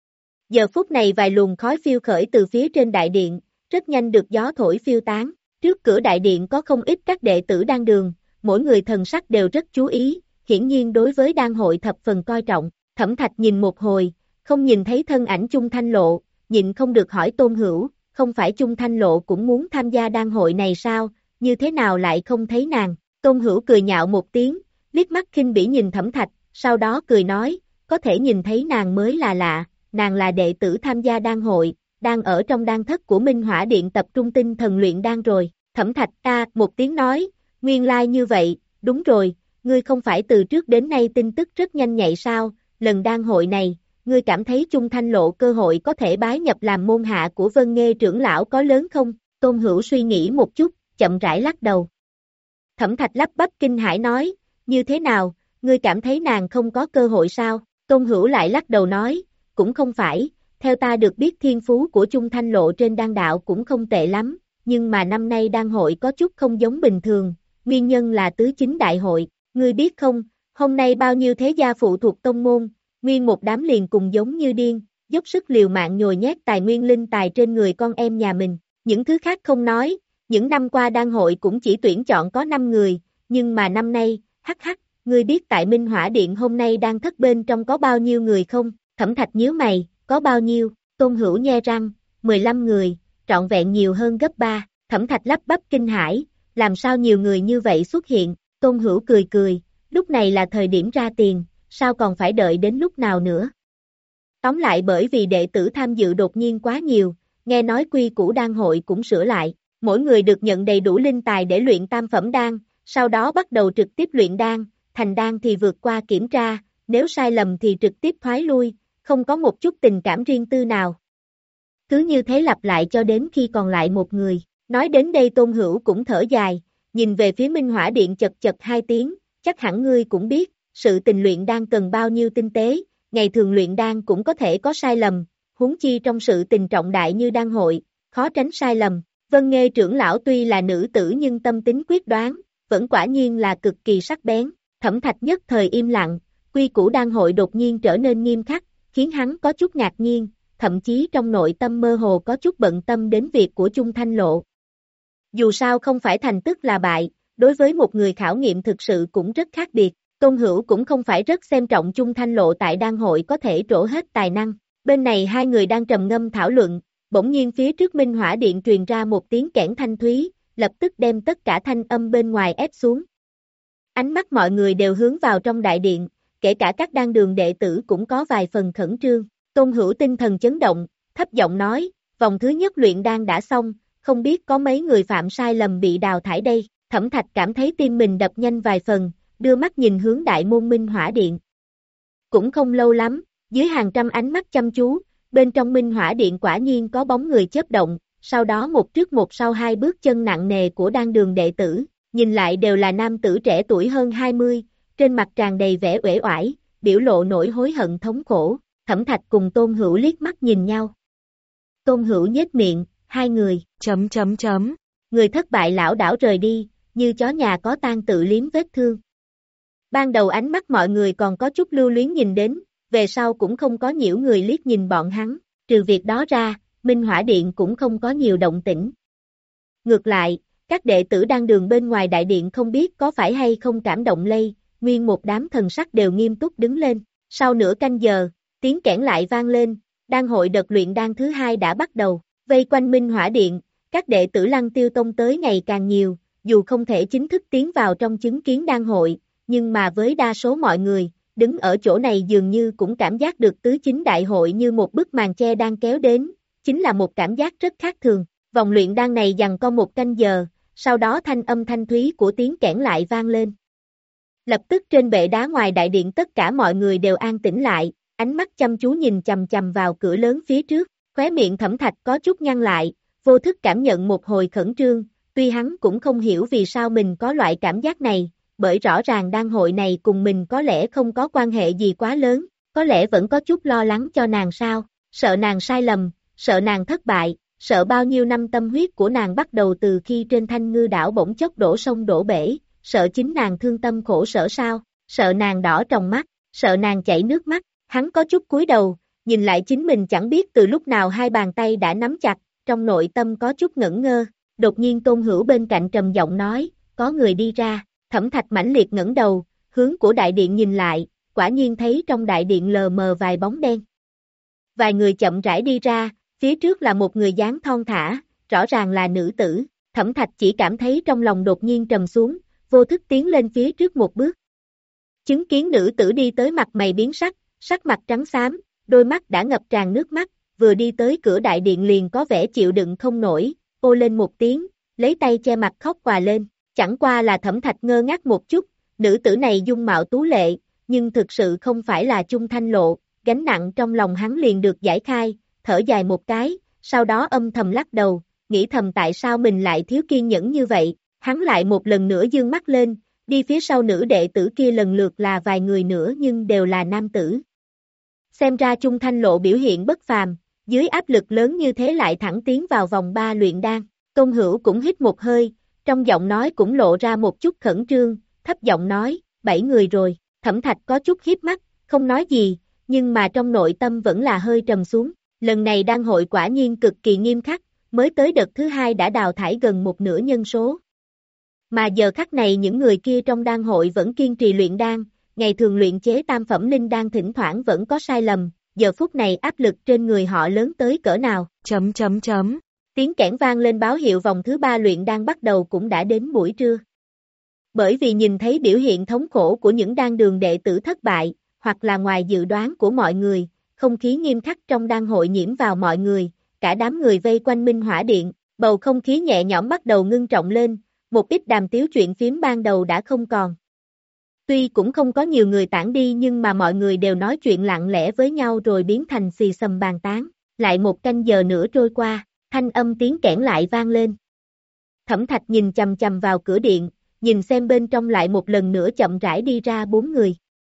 Giờ phút này vài luồng khói phiêu khởi từ phía trên đại điện, rất nhanh được gió thổi phiêu tán. Trước cửa đại điện có không ít các đệ tử đan đường, mỗi người thần sắc đều rất chú ý, hiển nhiên đối với đan hội thập phần coi trọng. Thẩm Thạch nhìn một hồi, không nhìn thấy thân ảnh Chung Thanh Lộ, nhịn không được hỏi Tôn Hữu, không phải Chung Thanh Lộ cũng muốn tham gia đan hội này sao, như thế nào lại không thấy nàng? Tôn Hữu cười nhạo một tiếng, liếc mắt khinh bỉ nhìn Thẩm Thạch, sau đó cười nói, có thể nhìn thấy nàng mới là lạ, nàng là đệ tử tham gia đan hội, đang ở trong đan thất của Minh Hỏa Điện tập trung tinh thần luyện đan rồi. Thẩm Thạch a một tiếng nói, nguyên lai like như vậy, đúng rồi, ngươi không phải từ trước đến nay tin tức rất nhanh nhạy sao, lần đan hội này, ngươi cảm thấy Chung Thanh Lộ cơ hội có thể bái nhập làm môn hạ của Vân Nghê trưởng lão có lớn không? Tôn Hữu suy nghĩ một chút, chậm rãi lắc đầu. Thẩm Thạch lắp bắp kinh hãi nói, như thế nào, ngươi cảm thấy nàng không có cơ hội sao? Tôn Hữu lại lắc đầu nói, cũng không phải, theo ta được biết thiên phú của Chung Thanh Lộ trên đan đạo cũng không tệ lắm, nhưng mà năm nay đan hội có chút không giống bình thường, nguyên nhân là tứ chính đại hội, ngươi biết không, hôm nay bao nhiêu thế gia phụ thuộc tông môn, nguyên một đám liền cùng giống như điên, dốc sức liều mạng nhồi nhét tài nguyên linh tài trên người con em nhà mình, những thứ khác không nói, những năm qua đan hội cũng chỉ tuyển chọn có năm người, nhưng mà năm nay, hắc hắc, ngươi biết tại Minh Hỏa Điện hôm nay đang thất bên trong có bao nhiêu người không? Thẩm Thạch nhíu mày, có bao nhiêu? Tôn Hữu nhe răng, mười lăm người, trọn vẹn nhiều hơn gấp ba. Thẩm Thạch lắp bắp kinh hãi, làm sao nhiều người như vậy xuất hiện? Tôn Hữu cười cười, lúc này là thời điểm ra tiền, sao còn phải đợi đến lúc nào nữa? Tóm lại bởi vì đệ tử tham dự đột nhiên quá nhiều, nghe nói quy củ đan hội cũng sửa lại, mỗi người được nhận đầy đủ linh tài để luyện tam phẩm đan, sau đó bắt đầu trực tiếp luyện đan, thành đan thì vượt qua kiểm tra, nếu sai lầm thì trực tiếp thoái lui, không có một chút tình cảm riêng tư nào. Cứ như thế lặp lại cho đến khi còn lại một người. Nói đến đây Tôn Hữu cũng thở dài, nhìn về phía Minh Hỏa Điện chật chật hai tiếng, chắc hẳn ngươi cũng biết, sự tình luyện đan cần bao nhiêu tinh tế, ngày thường luyện đan cũng có thể có sai lầm, huống chi trong sự tình trọng đại như đan hội, khó tránh sai lầm. Vân Nghê trưởng lão tuy là nữ tử nhưng tâm tính quyết đoán, vẫn quả nhiên là cực kỳ sắc bén. Thẩm Thạch nhất thời im lặng, quy củ đan hội đột nhiên trở nên nghiêm khắc, khiến hắn có chút ngạc nhiên, thậm chí trong nội tâm mơ hồ có chút bận tâm đến việc của Chung Thanh Lộ. Dù sao không phải thành tức là bại, đối với một người khảo nghiệm thực sự cũng rất khác biệt. Tôn Hữu cũng không phải rất xem trọng Chung Thanh Lộ tại đan hội có thể trổ hết tài năng. Bên này hai người đang trầm ngâm thảo luận, bỗng nhiên phía trước Minh Hỏa Điện truyền ra một tiếng kẽn thanh thúy, lập tức đem tất cả thanh âm bên ngoài ép xuống. Ánh mắt mọi người đều hướng vào trong đại điện, kể cả các đan đường đệ tử cũng có vài phần khẩn trương. Tôn Hữu tinh thần chấn động, thấp giọng nói, vòng thứ nhất luyện đan đã xong, không biết có mấy người phạm sai lầm bị đào thải đây. Thẩm Thạch cảm thấy tim mình đập nhanh vài phần, đưa mắt nhìn hướng đại môn Minh Hỏa Điện. Cũng không lâu lắm, dưới hàng trăm ánh mắt chăm chú, bên trong Minh Hỏa Điện quả nhiên có bóng người chớp động, sau đó một trước một sau hai bước chân nặng nề của đan đường đệ tử, nhìn lại đều là nam tử trẻ tuổi hơn hai mươi, trên mặt tràn đầy vẻ uể oải, biểu lộ nỗi hối hận thống khổ. Thẩm Thạch cùng Tôn Hữu liếc mắt nhìn nhau. Tôn Hữu nhếch miệng, hai người, chấm chấm chấm, người thất bại lão đảo rời đi, như chó nhà có tang tự liếm vết thương. Ban đầu ánh mắt mọi người còn có chút lưu luyến nhìn đến, về sau cũng không có nhiễu người liếc nhìn bọn hắn, trừ việc đó ra, Minh Hỏa Điện cũng không có nhiều động tĩnh. Ngược lại, các đệ tử đang đường bên ngoài đại điện không biết có phải hay không cảm động lây, nguyên một đám thần sắc đều nghiêm túc đứng lên. Sau nửa canh giờ, tiếng kẽn lại vang lên, đan hội đợt luyện đan thứ hai đã bắt đầu, vây quanh Minh Hỏa Điện, các đệ tử Lăng Tiêu Tông tới ngày càng nhiều, dù không thể chính thức tiến vào trong chứng kiến đan hội, nhưng mà với đa số mọi người, đứng ở chỗ này dường như cũng cảm giác được tứ chính đại hội như một bức màn che đang kéo đến, chính là một cảm giác rất khác thường. Vòng luyện đan này giằng co một canh giờ, sau đó thanh âm thanh thúy của tiếng kẽn lại vang lên. Lập tức trên bệ đá ngoài đại điện tất cả mọi người đều an tĩnh lại, ánh mắt chăm chú nhìn chằm chằm vào cửa lớn phía trước, Khóe miệng Thẩm Thạch có chút nhăn lại, vô thức cảm nhận một hồi khẩn trương, tuy hắn cũng không hiểu vì sao mình có loại cảm giác này, bởi rõ ràng đan hội này cùng mình có lẽ không có quan hệ gì quá lớn, có lẽ vẫn có chút lo lắng cho nàng sao, sợ nàng sai lầm, sợ nàng thất bại, sợ bao nhiêu năm tâm huyết của nàng bắt đầu từ khi trên Thanh Ngư đảo bỗng chốc đổ sông đổ bể, sợ chính nàng thương tâm khổ sở sao, sợ nàng đỏ trong mắt, sợ nàng chảy nước mắt, hắn có chút cúi đầu, nhìn lại chính mình chẳng biết từ lúc nào hai bàn tay đã nắm chặt, trong nội tâm có chút ngẩn ngơ, đột nhiên Tôn Hữu bên cạnh trầm giọng nói, có người đi ra, Thẩm Thạch mãnh liệt ngẩng đầu, hướng của đại điện nhìn lại, quả nhiên thấy trong đại điện lờ mờ vài bóng đen. Vài người chậm rãi đi ra, phía trước là một người dáng thon thả, rõ ràng là nữ tử, Thẩm Thạch chỉ cảm thấy trong lòng đột nhiên trầm xuống, vô thức tiến lên phía trước một bước. Chứng kiến nữ tử đi tới mặt mày biến sắc, sắc mặt trắng xám, đôi mắt đã ngập tràn nước mắt, vừa đi tới cửa đại điện liền có vẻ chịu đựng không nổi, ô lên một tiếng, lấy tay che mặt khóc òa lên, chẳng qua là Thẩm Thạch ngơ ngác một chút, nữ tử này dung mạo tú lệ, nhưng thực sự không phải là Chung Thanh Lộ, gánh nặng trong lòng hắn liền được giải khai, thở dài một cái, sau đó âm thầm lắc đầu, nghĩ thầm tại sao mình lại thiếu kiên nhẫn như vậy, hắn lại một lần nữa dương mắt lên, đi phía sau nữ đệ tử kia lần lượt là vài người nữa nhưng đều là nam tử. Xem ra Chung Thanh Lộ biểu hiện bất phàm, dưới áp lực lớn như thế lại thẳng tiến vào vòng ba luyện đan, Tôn Hữu cũng hít một hơi, trong giọng nói cũng lộ ra một chút khẩn trương, thấp giọng nói, bảy người rồi, Thẩm Thạch có chút hiếp mắt, không nói gì, nhưng mà trong nội tâm vẫn là hơi trầm xuống, lần này đan hội quả nhiên cực kỳ nghiêm khắc, mới tới đợt thứ hai đã đào thải gần một nửa nhân số. Mà giờ khắc này những người kia trong đan hội vẫn kiên trì luyện đan, ngày thường luyện chế tam phẩm linh đan thỉnh thoảng vẫn có sai lầm, giờ phút này áp lực trên người họ lớn tới cỡ nào. Chấm chấm chấm. Tiếng kẽn vang lên báo hiệu vòng thứ ba luyện đan bắt đầu cũng đã đến buổi trưa. Bởi vì nhìn thấy biểu hiện thống khổ của những đan đường đệ tử thất bại, hoặc là ngoài dự đoán của mọi người, không khí nghiêm khắc trong đan hội nhiễm vào mọi người, cả đám người vây quanh Minh Hỏa Điện, bầu không khí nhẹ nhõm bắt đầu ngưng trọng lên, một ít đàm tiếu chuyện phím ban đầu đã không còn. Tuy cũng không có nhiều người tản đi nhưng mà mọi người đều nói chuyện lặng lẽ với nhau rồi biến thành xì xầm bàn tán, lại một canh giờ nữa trôi qua, thanh âm tiếng kẽn lại vang lên. Thẩm Thạch nhìn chằm chằm vào cửa điện, nhìn xem bên trong lại một lần nữa chậm rãi đi ra bốn người.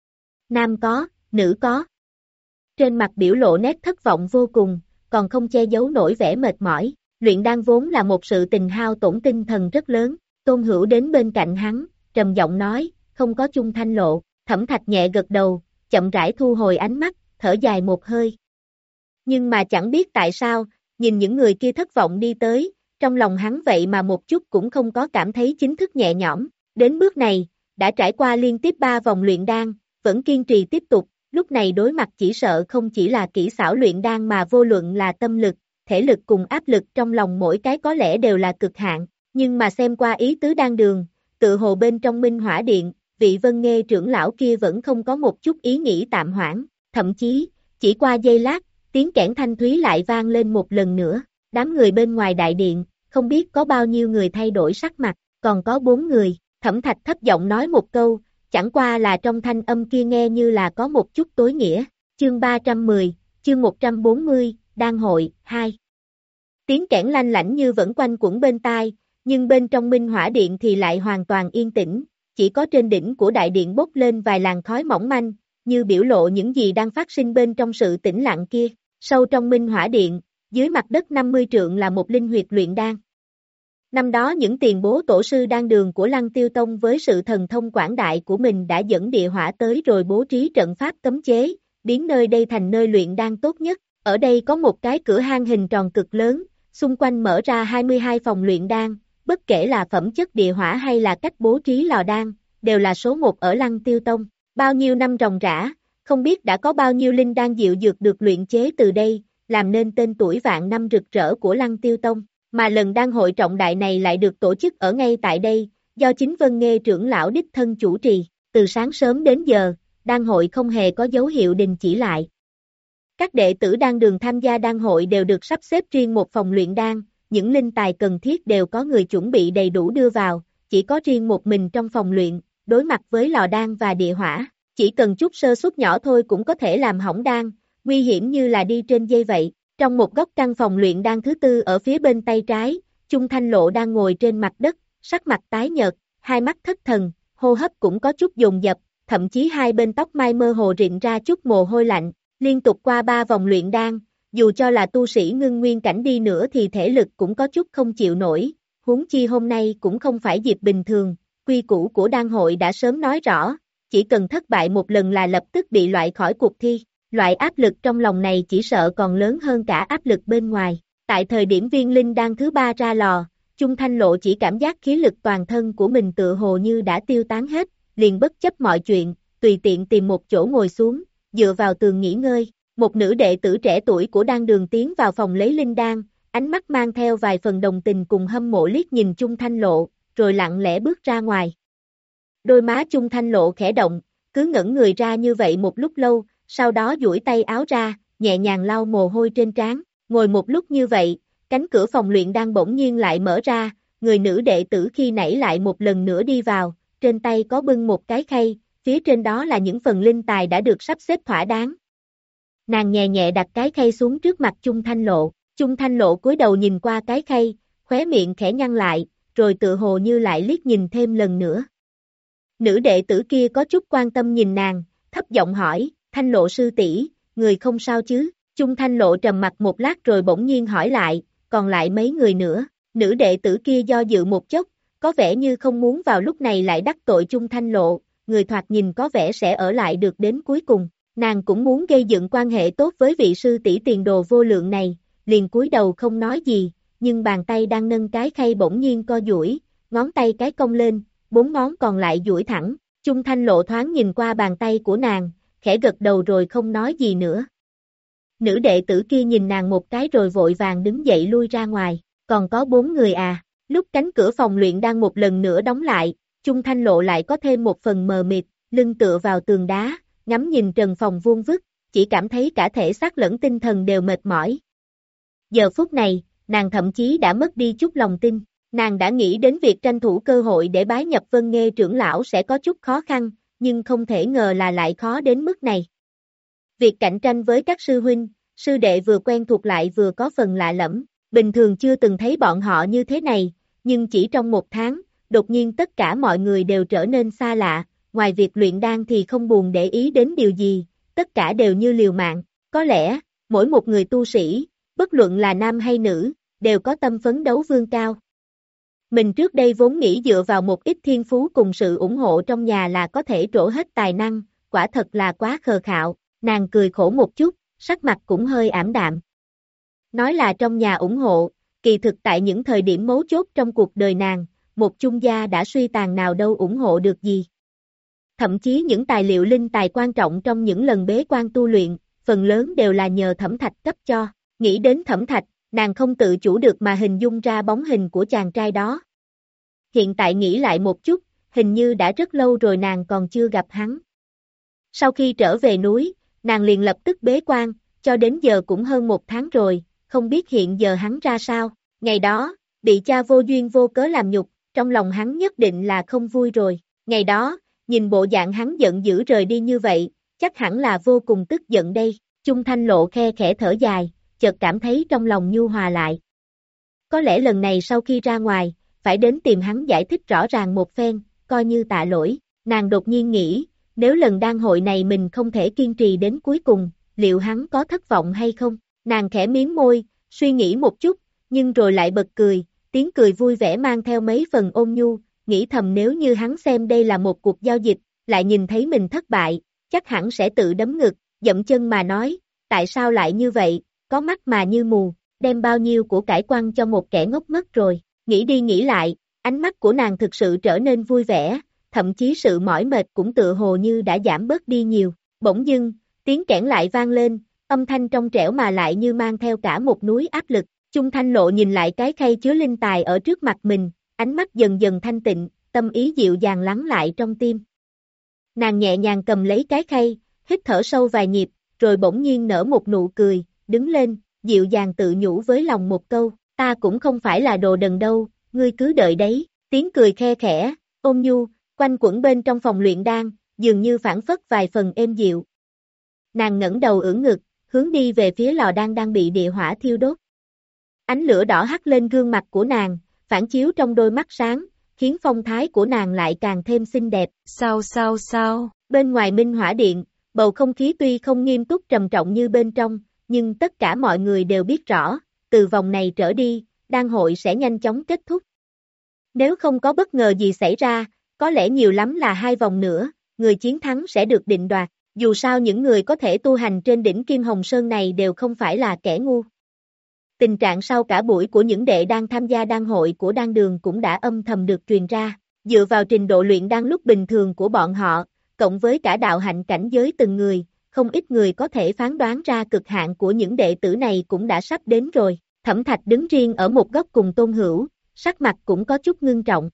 Nam có, nữ có. Trên mặt biểu lộ nét thất vọng vô cùng, còn không che giấu nổi vẻ mệt mỏi, luyện đan vốn là một sự tình hao tổn tinh thần rất lớn, Tôn Hữu đến bên cạnh hắn, trầm giọng nói, không có Chung Thanh Lộ, Thẩm Thạch nhẹ gật đầu, chậm rãi thu hồi ánh mắt, thở dài một hơi. Nhưng mà chẳng biết tại sao, nhìn những người kia thất vọng đi tới, trong lòng hắn vậy mà một chút cũng không có cảm thấy chính thức nhẹ nhõm, đến bước này, đã trải qua liên tiếp ba vòng luyện đan, vẫn kiên trì tiếp tục, lúc này đối mặt chỉ sợ không chỉ là kỹ xảo luyện đan mà vô luận là tâm lực, thể lực cùng áp lực trong lòng mỗi cái có lẽ đều là cực hạn, nhưng mà xem qua ý tứ đan đường, tự hồ bên trong Minh Hỏa Điện, vị Vân Nghê trưởng lão kia vẫn không có một chút ý nghĩ tạm hoãn, thậm chí, chỉ qua giây lát, tiếng kẽn thanh thúy lại vang lên một lần nữa, đám người bên ngoài đại điện, không biết có bao nhiêu người thay đổi sắc mặt, còn có bốn người, Thẩm Thạch thấp giọng nói một câu, chẳng qua là trong thanh âm kia nghe như là có một chút tối nghĩa, chương ba trăm mười, chương một trăm bốn mươi, đan hội, hai. Tiếng kẽn lanh lảnh như vẫn quanh quẩn bên tai, nhưng bên trong Minh Hỏa Điện thì lại hoàn toàn yên tĩnh, chỉ có trên đỉnh của đại điện bốc lên vài làn khói mỏng manh, như biểu lộ những gì đang phát sinh bên trong sự tĩnh lặng kia, sâu trong Minh Hỏa Điện, dưới mặt đất năm mươi trượng là một linh huyệt luyện đan. Năm đó những tiền bố tổ sư đan đường của Lăng Tiêu Tông với sự thần thông quảng đại của mình đã dẫn địa hỏa tới rồi bố trí trận pháp cấm chế, biến nơi đây thành nơi luyện đan tốt nhất. Ở đây có một cái cửa hang hình tròn cực lớn, xung quanh mở ra hai mươi hai phòng luyện đan, bất kể là phẩm chất địa hỏa hay là cách bố trí lò đan, đều là số một ở Lăng Tiêu Tông. Bao nhiêu năm ròng rã, không biết đã có bao nhiêu linh đan diệu dược được luyện chế từ đây, làm nên tên tuổi vạn năm rực rỡ của Lăng Tiêu Tông. Mà lần đan hội trọng đại này lại được tổ chức ở ngay tại đây, do chính Vân Nghê trưởng lão đích thân chủ trì, từ sáng sớm đến giờ, đan hội không hề có dấu hiệu đình chỉ lại. Các đệ tử đan đường tham gia đan hội đều được sắp xếp riêng một phòng luyện đan, những linh tài cần thiết đều có người chuẩn bị đầy đủ đưa vào, chỉ có riêng một mình trong phòng luyện, đối mặt với lò đan và địa hỏa, chỉ cần chút sơ suất nhỏ thôi cũng có thể làm hỏng đan, nguy hiểm như là đi trên dây vậy. Trong một góc căn phòng luyện đan thứ tư ở phía bên tay trái, Chung Thanh Lộ đang ngồi trên mặt đất, sắc mặt tái nhợt, hai mắt thất thần, hô hấp cũng có chút dồn dập, thậm chí hai bên tóc mai mơ hồ rịn ra chút mồ hôi lạnh, liên tục qua ba vòng luyện đan, dù cho là tu sĩ ngưng nguyên cảnh đi nữa thì thể lực cũng có chút không chịu nổi, huống chi hôm nay cũng không phải dịp bình thường, quy củ của đan hội đã sớm nói rõ, chỉ cần thất bại một lần là lập tức bị loại khỏi cuộc thi, loại áp lực trong lòng này chỉ sợ còn lớn hơn cả áp lực bên ngoài, tại thời điểm viên linh đan thứ ba ra lò, Chung Thanh Lộ chỉ cảm giác khí lực toàn thân của mình tựa hồ như đã tiêu tán hết, liền bất chấp mọi chuyện, tùy tiện tìm một chỗ ngồi xuống, dựa vào tường nghỉ ngơi. Một nữ đệ tử trẻ tuổi của đan đường tiến vào phòng lấy linh đan, ánh mắt mang theo vài phần đồng tình cùng hâm mộ liếc nhìn Chung Thanh Lộ, rồi lặng lẽ bước ra ngoài. Đôi má Chung Thanh Lộ khẽ động, cứ ngẩn người ra như vậy một lúc lâu, sau đó duỗi tay áo ra, nhẹ nhàng lau mồ hôi trên trán, ngồi một lúc như vậy, cánh cửa phòng luyện đan bỗng nhiên lại mở ra, người nữ đệ tử khi nãy lại một lần nữa đi vào, trên tay có bưng một cái khay, phía trên đó là những phần linh tài đã được sắp xếp thỏa đáng. Nàng nhẹ nhẹ đặt cái khay xuống trước mặt Chung Thanh Lộ, Chung Thanh Lộ cúi đầu nhìn qua cái khay, khóe miệng khẽ nhăn lại, rồi tự hồ như lại liếc nhìn thêm lần nữa. Nữ đệ tử kia có chút quan tâm nhìn nàng, thấp giọng hỏi, Thanh Lộ sư tỷ, người không sao chứ? Chung Thanh Lộ trầm mặt một lát rồi bỗng nhiên hỏi lại, còn lại mấy người nữa? Nữ đệ tử kia do dự một chốc, có vẻ như không muốn vào lúc này lại đắc tội Chung Thanh Lộ, người thoạt nhìn có vẻ sẽ ở lại được đến cuối cùng. Nàng cũng muốn gây dựng quan hệ tốt với vị sư tỷ tiền đồ vô lượng này, liền cúi đầu không nói gì, nhưng bàn tay đang nâng cái khay bỗng nhiên co duỗi, ngón tay cái cong lên, bốn ngón còn lại duỗi thẳng, Chung Thanh Lộ thoáng nhìn qua bàn tay của nàng, khẽ gật đầu rồi không nói gì nữa. Nữ đệ tử kia nhìn nàng một cái rồi vội vàng đứng dậy lui ra ngoài, còn có bốn người à, lúc cánh cửa phòng luyện đang một lần nữa đóng lại, Chung Thanh Lộ lại có thêm một phần mờ mịt, lưng tựa vào tường đá, ngắm nhìn trần phòng vuông vức, chỉ cảm thấy cả thể xác lẫn tinh thần đều mệt mỏi. Giờ phút này, nàng thậm chí đã mất đi chút lòng tin, nàng đã nghĩ đến việc tranh thủ cơ hội để bái nhập Vân Nghê trưởng lão sẽ có chút khó khăn, nhưng không thể ngờ là lại khó đến mức này. Việc cạnh tranh với các sư huynh, sư đệ vừa quen thuộc lại vừa có phần lạ lẫm, bình thường chưa từng thấy bọn họ như thế này, nhưng chỉ trong một tháng, đột nhiên tất cả mọi người đều trở nên xa lạ. Ngoài việc luyện đan thì không buồn để ý đến điều gì, tất cả đều như liều mạng, có lẽ, mỗi một người tu sĩ, bất luận là nam hay nữ, đều có tâm phấn đấu vươn cao. Mình trước đây vốn nghĩ dựa vào một ít thiên phú cùng sự ủng hộ trong nhà là có thể trổ hết tài năng, quả thật là quá khờ khạo, nàng cười khổ một chút, sắc mặt cũng hơi ảm đạm. Nói là trong nhà ủng hộ, kỳ thực tại những thời điểm mấu chốt trong cuộc đời nàng, một chung gia đã suy tàn nào đâu ủng hộ được gì. Thậm chí những tài liệu linh tài quan trọng trong những lần bế quan tu luyện, phần lớn đều là nhờ Thẩm Thạch cấp cho. Nghĩ đến Thẩm Thạch, nàng không tự chủ được mà hình dung ra bóng hình của chàng trai đó. Hiện tại nghĩ lại một chút, hình như đã rất lâu rồi nàng còn chưa gặp hắn. Sau khi trở về núi, nàng liền lập tức bế quan, cho đến giờ cũng hơn một tháng rồi, không biết hiện giờ hắn ra sao. Ngày đó, bị cha vô duyên vô cớ làm nhục, trong lòng hắn nhất định là không vui rồi. Ngày đó, nhìn bộ dạng hắn giận dữ rời đi như vậy, chắc hẳn là vô cùng tức giận đây. Chung Thanh Lộ khe khẽ thở dài, chợt cảm thấy trong lòng nhu hòa lại. Có lẽ lần này sau khi ra ngoài, phải đến tìm hắn giải thích rõ ràng một phen, coi như tạ lỗi. Nàng đột nhiên nghĩ, nếu lần đan hội này mình không thể kiên trì đến cuối cùng, liệu hắn có thất vọng hay không? Nàng khẽ miếm môi, suy nghĩ một chút, nhưng rồi lại bật cười, tiếng cười vui vẻ mang theo mấy phần ôn nhu, nghĩ thầm nếu như hắn xem đây là một cuộc giao dịch, lại nhìn thấy mình thất bại, chắc hẳn sẽ tự đấm ngực, dậm chân mà nói, tại sao lại như vậy, có mắt mà như mù, đem bao nhiêu của cải quăng cho một kẻ ngốc mất rồi. Nghĩ đi nghĩ lại, ánh mắt của nàng thực sự trở nên vui vẻ, thậm chí sự mỏi mệt cũng tựa hồ như đã giảm bớt đi nhiều. Bỗng dưng, tiếng kẽn lại vang lên, âm thanh trong trẻo mà lại như mang theo cả một núi áp lực. Chung Thanh Lộ nhìn lại cái khay chứa linh tài ở trước mặt mình, ánh mắt dần dần thanh tịnh, tâm ý dịu dàng lắng lại trong tim. Nàng nhẹ nhàng cầm lấy cái khay, hít thở sâu vài nhịp, rồi bỗng nhiên nở một nụ cười, đứng lên, dịu dàng tự nhủ với lòng một câu, ta cũng không phải là đồ đần đâu, ngươi cứ đợi đấy. Tiếng cười khe khẽ, ôn nhu, quanh quẩn bên trong phòng luyện đan, dường như phảng phất vài phần êm dịu. Nàng ngẩng đầu ưỡn ngực, hướng đi về phía lò đan đang bị địa hỏa thiêu đốt. Ánh lửa đỏ hắt lên gương mặt của nàng, phản chiếu trong đôi mắt sáng, khiến phong thái của nàng lại càng thêm xinh đẹp. Sao sao sao? Bên ngoài Minh Hỏa Điện, bầu không khí tuy không nghiêm túc trầm trọng như bên trong, nhưng tất cả mọi người đều biết rõ, từ vòng này trở đi, đan hội sẽ nhanh chóng kết thúc. Nếu không có bất ngờ gì xảy ra, có lẽ nhiều lắm là hai vòng nữa, người chiến thắng sẽ được định đoạt. Dù sao những người có thể tu hành trên đỉnh Kim Hồng Sơn này đều không phải là kẻ ngu. Tình trạng sau cả buổi của những đệ đang tham gia đan hội của đan đường cũng đã âm thầm được truyền ra. Dựa vào trình độ luyện đan lúc bình thường của bọn họ, cộng với cả đạo hạnh cảnh giới từng người, không ít người có thể phán đoán ra cực hạn của những đệ tử này cũng đã sắp đến rồi. Thẩm Thạch đứng riêng ở một góc cùng Tôn Hữu, sắc mặt cũng có chút ngưng trọng.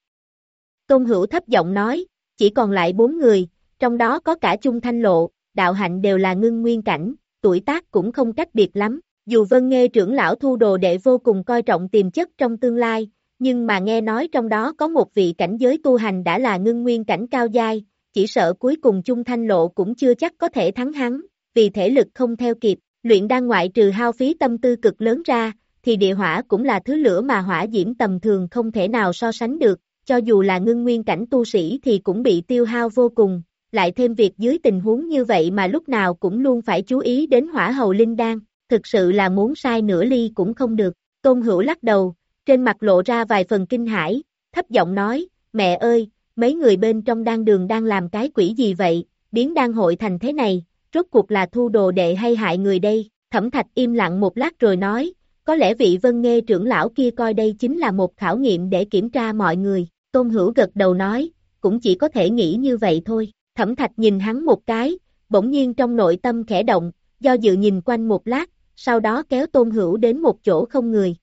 Tôn Hữu thấp giọng nói, chỉ còn lại bốn người, trong đó có cả Chung Thanh Lộ, đạo hạnh đều là ngưng nguyên cảnh, tuổi tác cũng không cách biệt lắm. Dù Vân Nghê trưởng lão thu đồ đệ vô cùng coi trọng tiềm chất trong tương lai, nhưng mà nghe nói trong đó có một vị cảnh giới tu hành đã là ngưng nguyên cảnh cao giai, chỉ sợ cuối cùng Chung Thanh Lộ cũng chưa chắc có thể thắng hắn, vì thể lực không theo kịp, luyện đan ngoại trừ hao phí tâm tư cực lớn ra, thì địa hỏa cũng là thứ lửa mà hỏa diễm tầm thường không thể nào so sánh được, cho dù là ngưng nguyên cảnh tu sĩ thì cũng bị tiêu hao vô cùng, lại thêm việc dưới tình huống như vậy mà lúc nào cũng luôn phải chú ý đến hỏa hầu linh đan, thực sự là muốn sai nửa ly cũng không được. Tôn Hữu lắc đầu, trên mặt lộ ra vài phần kinh hãi, thấp giọng nói, mẹ ơi, mấy người bên trong đan đường đang làm cái quỷ gì vậy, biến đan hội thành thế này, rốt cuộc là thu đồ đệ hay hại người đây. Thẩm Thạch im lặng một lát rồi nói, có lẽ vị Vân Nghê trưởng lão kia coi đây chính là một khảo nghiệm để kiểm tra mọi người. Tôn Hữu gật đầu nói, cũng chỉ có thể nghĩ như vậy thôi. Thẩm Thạch nhìn hắn một cái, bỗng nhiên trong nội tâm khẽ động, do dự nhìn quanh một lát, sau đó kéo Tôn Hữu đến một chỗ không người.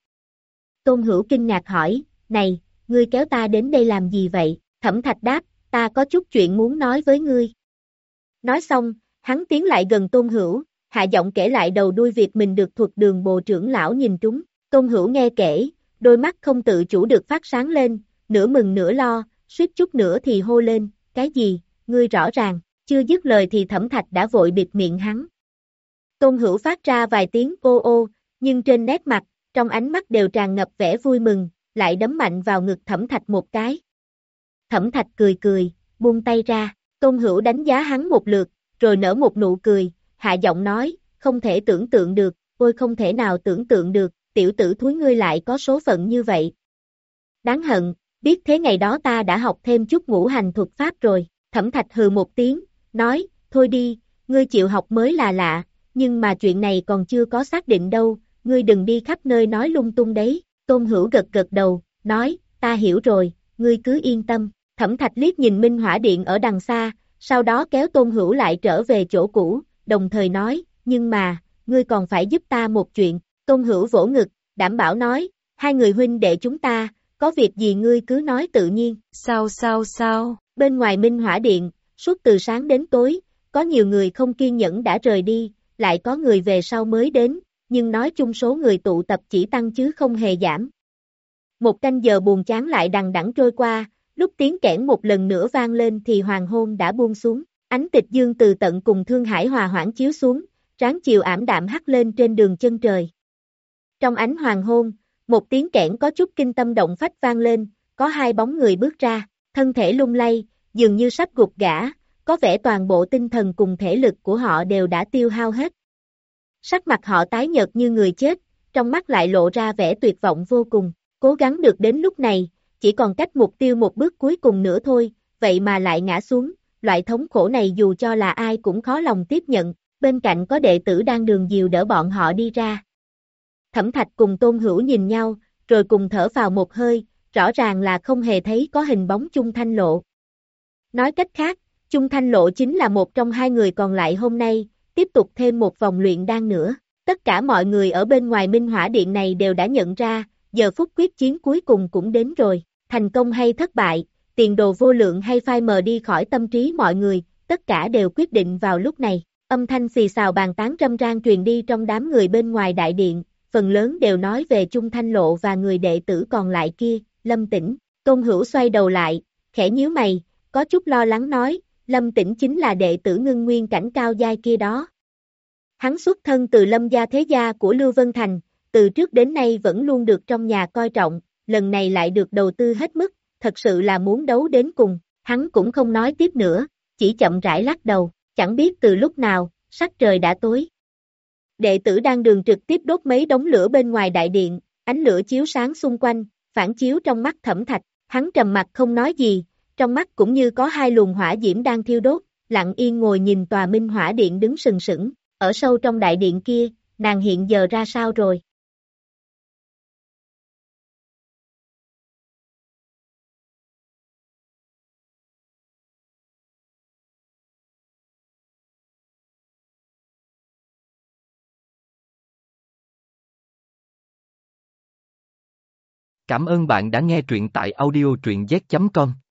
Tôn Hữu kinh ngạc hỏi, này, ngươi kéo ta đến đây làm gì vậy? Thẩm Thạch đáp, ta có chút chuyện muốn nói với ngươi. Nói xong, hắn tiến lại gần Tôn Hữu, hạ giọng kể lại đầu đuôi việc mình được Thuật Đường Bồ trưởng lão nhìn trúng. Tôn Hữu nghe kể, đôi mắt không tự chủ được phát sáng lên, nửa mừng nửa lo, suýt chút nữa thì hô lên, cái gì, ngươi rõ ràng, chưa dứt lời thì Thẩm Thạch đã vội bịt miệng hắn. Tôn Hữu phát ra vài tiếng ô ô, nhưng trên nét mặt, trong ánh mắt đều tràn ngập vẻ vui mừng, lại đấm mạnh vào ngực Thẩm Thạch một cái. Thẩm Thạch cười cười, buông tay ra, Tôn Hữu đánh giá hắn một lượt, rồi nở một nụ cười, hạ giọng nói, không thể tưởng tượng được, ôi không thể nào tưởng tượng được, tiểu tử thúi ngươi lại có số phận như vậy. Đáng hận, biết thế ngày đó ta đã học thêm chút ngũ hành thuật pháp rồi. Thẩm Thạch hừ một tiếng, nói, thôi đi, ngươi chịu học mới là lạ, nhưng mà chuyện này còn chưa có xác định đâu, ngươi đừng đi khắp nơi nói lung tung đấy. Tôn Hữu gật gật đầu, nói, ta hiểu rồi, ngươi cứ yên tâm. Thẩm Thạch liếc nhìn Minh Hỏa Điện ở đằng xa, sau đó kéo Tôn Hữu lại trở về chỗ cũ, đồng thời nói, nhưng mà, ngươi còn phải giúp ta một chuyện. Tôn Hữu vỗ ngực, đảm bảo nói, hai người huynh đệ chúng ta, có việc gì ngươi cứ nói tự nhiên. Sao sao sao? Bên ngoài Minh Hỏa Điện, suốt từ sáng đến tối, có nhiều người không kiên nhẫn đã rời đi, lại có người về sau mới đến, nhưng nói chung số người tụ tập chỉ tăng chứ không hề giảm. Một canh giờ buồn chán lại đằng đẵng trôi qua, lúc tiếng kẽn một lần nữa vang lên thì hoàng hôn đã buông xuống, ánh tịch dương từ tận cùng Thương Hải hòa hoãn chiếu xuống, ráng chiều ảm đạm hắt lên trên đường chân trời. Trong ánh hoàng hôn, một tiếng kẽn có chút kinh tâm động phách vang lên, có hai bóng người bước ra, thân thể lung lay, dường như sắp gục ngã, có vẻ toàn bộ tinh thần cùng thể lực của họ đều đã tiêu hao hết. Sắc mặt họ tái nhợt như người chết, trong mắt lại lộ ra vẻ tuyệt vọng vô cùng, cố gắng được đến lúc này, chỉ còn cách mục tiêu một bước cuối cùng nữa thôi, vậy mà lại ngã xuống, loại thống khổ này dù cho là ai cũng khó lòng tiếp nhận, bên cạnh có đệ tử đang đường dìu đỡ bọn họ đi ra. Thẩm Thạch cùng Tôn Hữu nhìn nhau, rồi cùng thở vào một hơi, rõ ràng là không hề thấy có hình bóng Chung Thanh Lộ. Nói cách khác, Chung Thanh Lộ chính là một trong hai người còn lại hôm nay, tiếp tục thêm một vòng luyện đan nữa. Tất cả mọi người ở bên ngoài Minh Hỏa Điện này đều đã nhận ra, giờ phút quyết chiến cuối cùng cũng đến rồi, thành công hay thất bại, tiền đồ vô lượng hay phai mờ đi khỏi tâm trí mọi người, tất cả đều quyết định vào lúc này. Âm thanh xì xào bàn tán râm ran truyền đi trong đám người bên ngoài đại điện, phần lớn đều nói về Chung Thanh Lộ và người đệ tử còn lại kia, Lâm Tĩnh. Tôn Hữu xoay đầu lại, khẽ nhíu mày, có chút lo lắng nói, Lâm Tĩnh chính là đệ tử ngưng nguyên cảnh cao giai kia đó. Hắn xuất thân từ Lâm gia thế gia của Lưu Vân Thành, từ trước đến nay vẫn luôn được trong nhà coi trọng, lần này lại được đầu tư hết mức, thật sự là muốn đấu đến cùng, hắn cũng không nói tiếp nữa, chỉ chậm rãi lắc đầu, chẳng biết từ lúc nào, sắc trời đã tối. Đệ tử đang đường trực tiếp đốt mấy đống lửa bên ngoài đại điện, ánh lửa chiếu sáng xung quanh, phản chiếu trong mắt Thẩm Thạch, hắn trầm mặt không nói gì, trong mắt cũng như có hai luồng hỏa diễm đang thiêu đốt, lặng yên ngồi nhìn tòa Minh Hỏa Điện đứng sừng sững, ở sâu trong đại điện kia, nàng hiện giờ ra sao rồi? Cảm ơn bạn đã nghe truyện tại audio truyện z chấm com.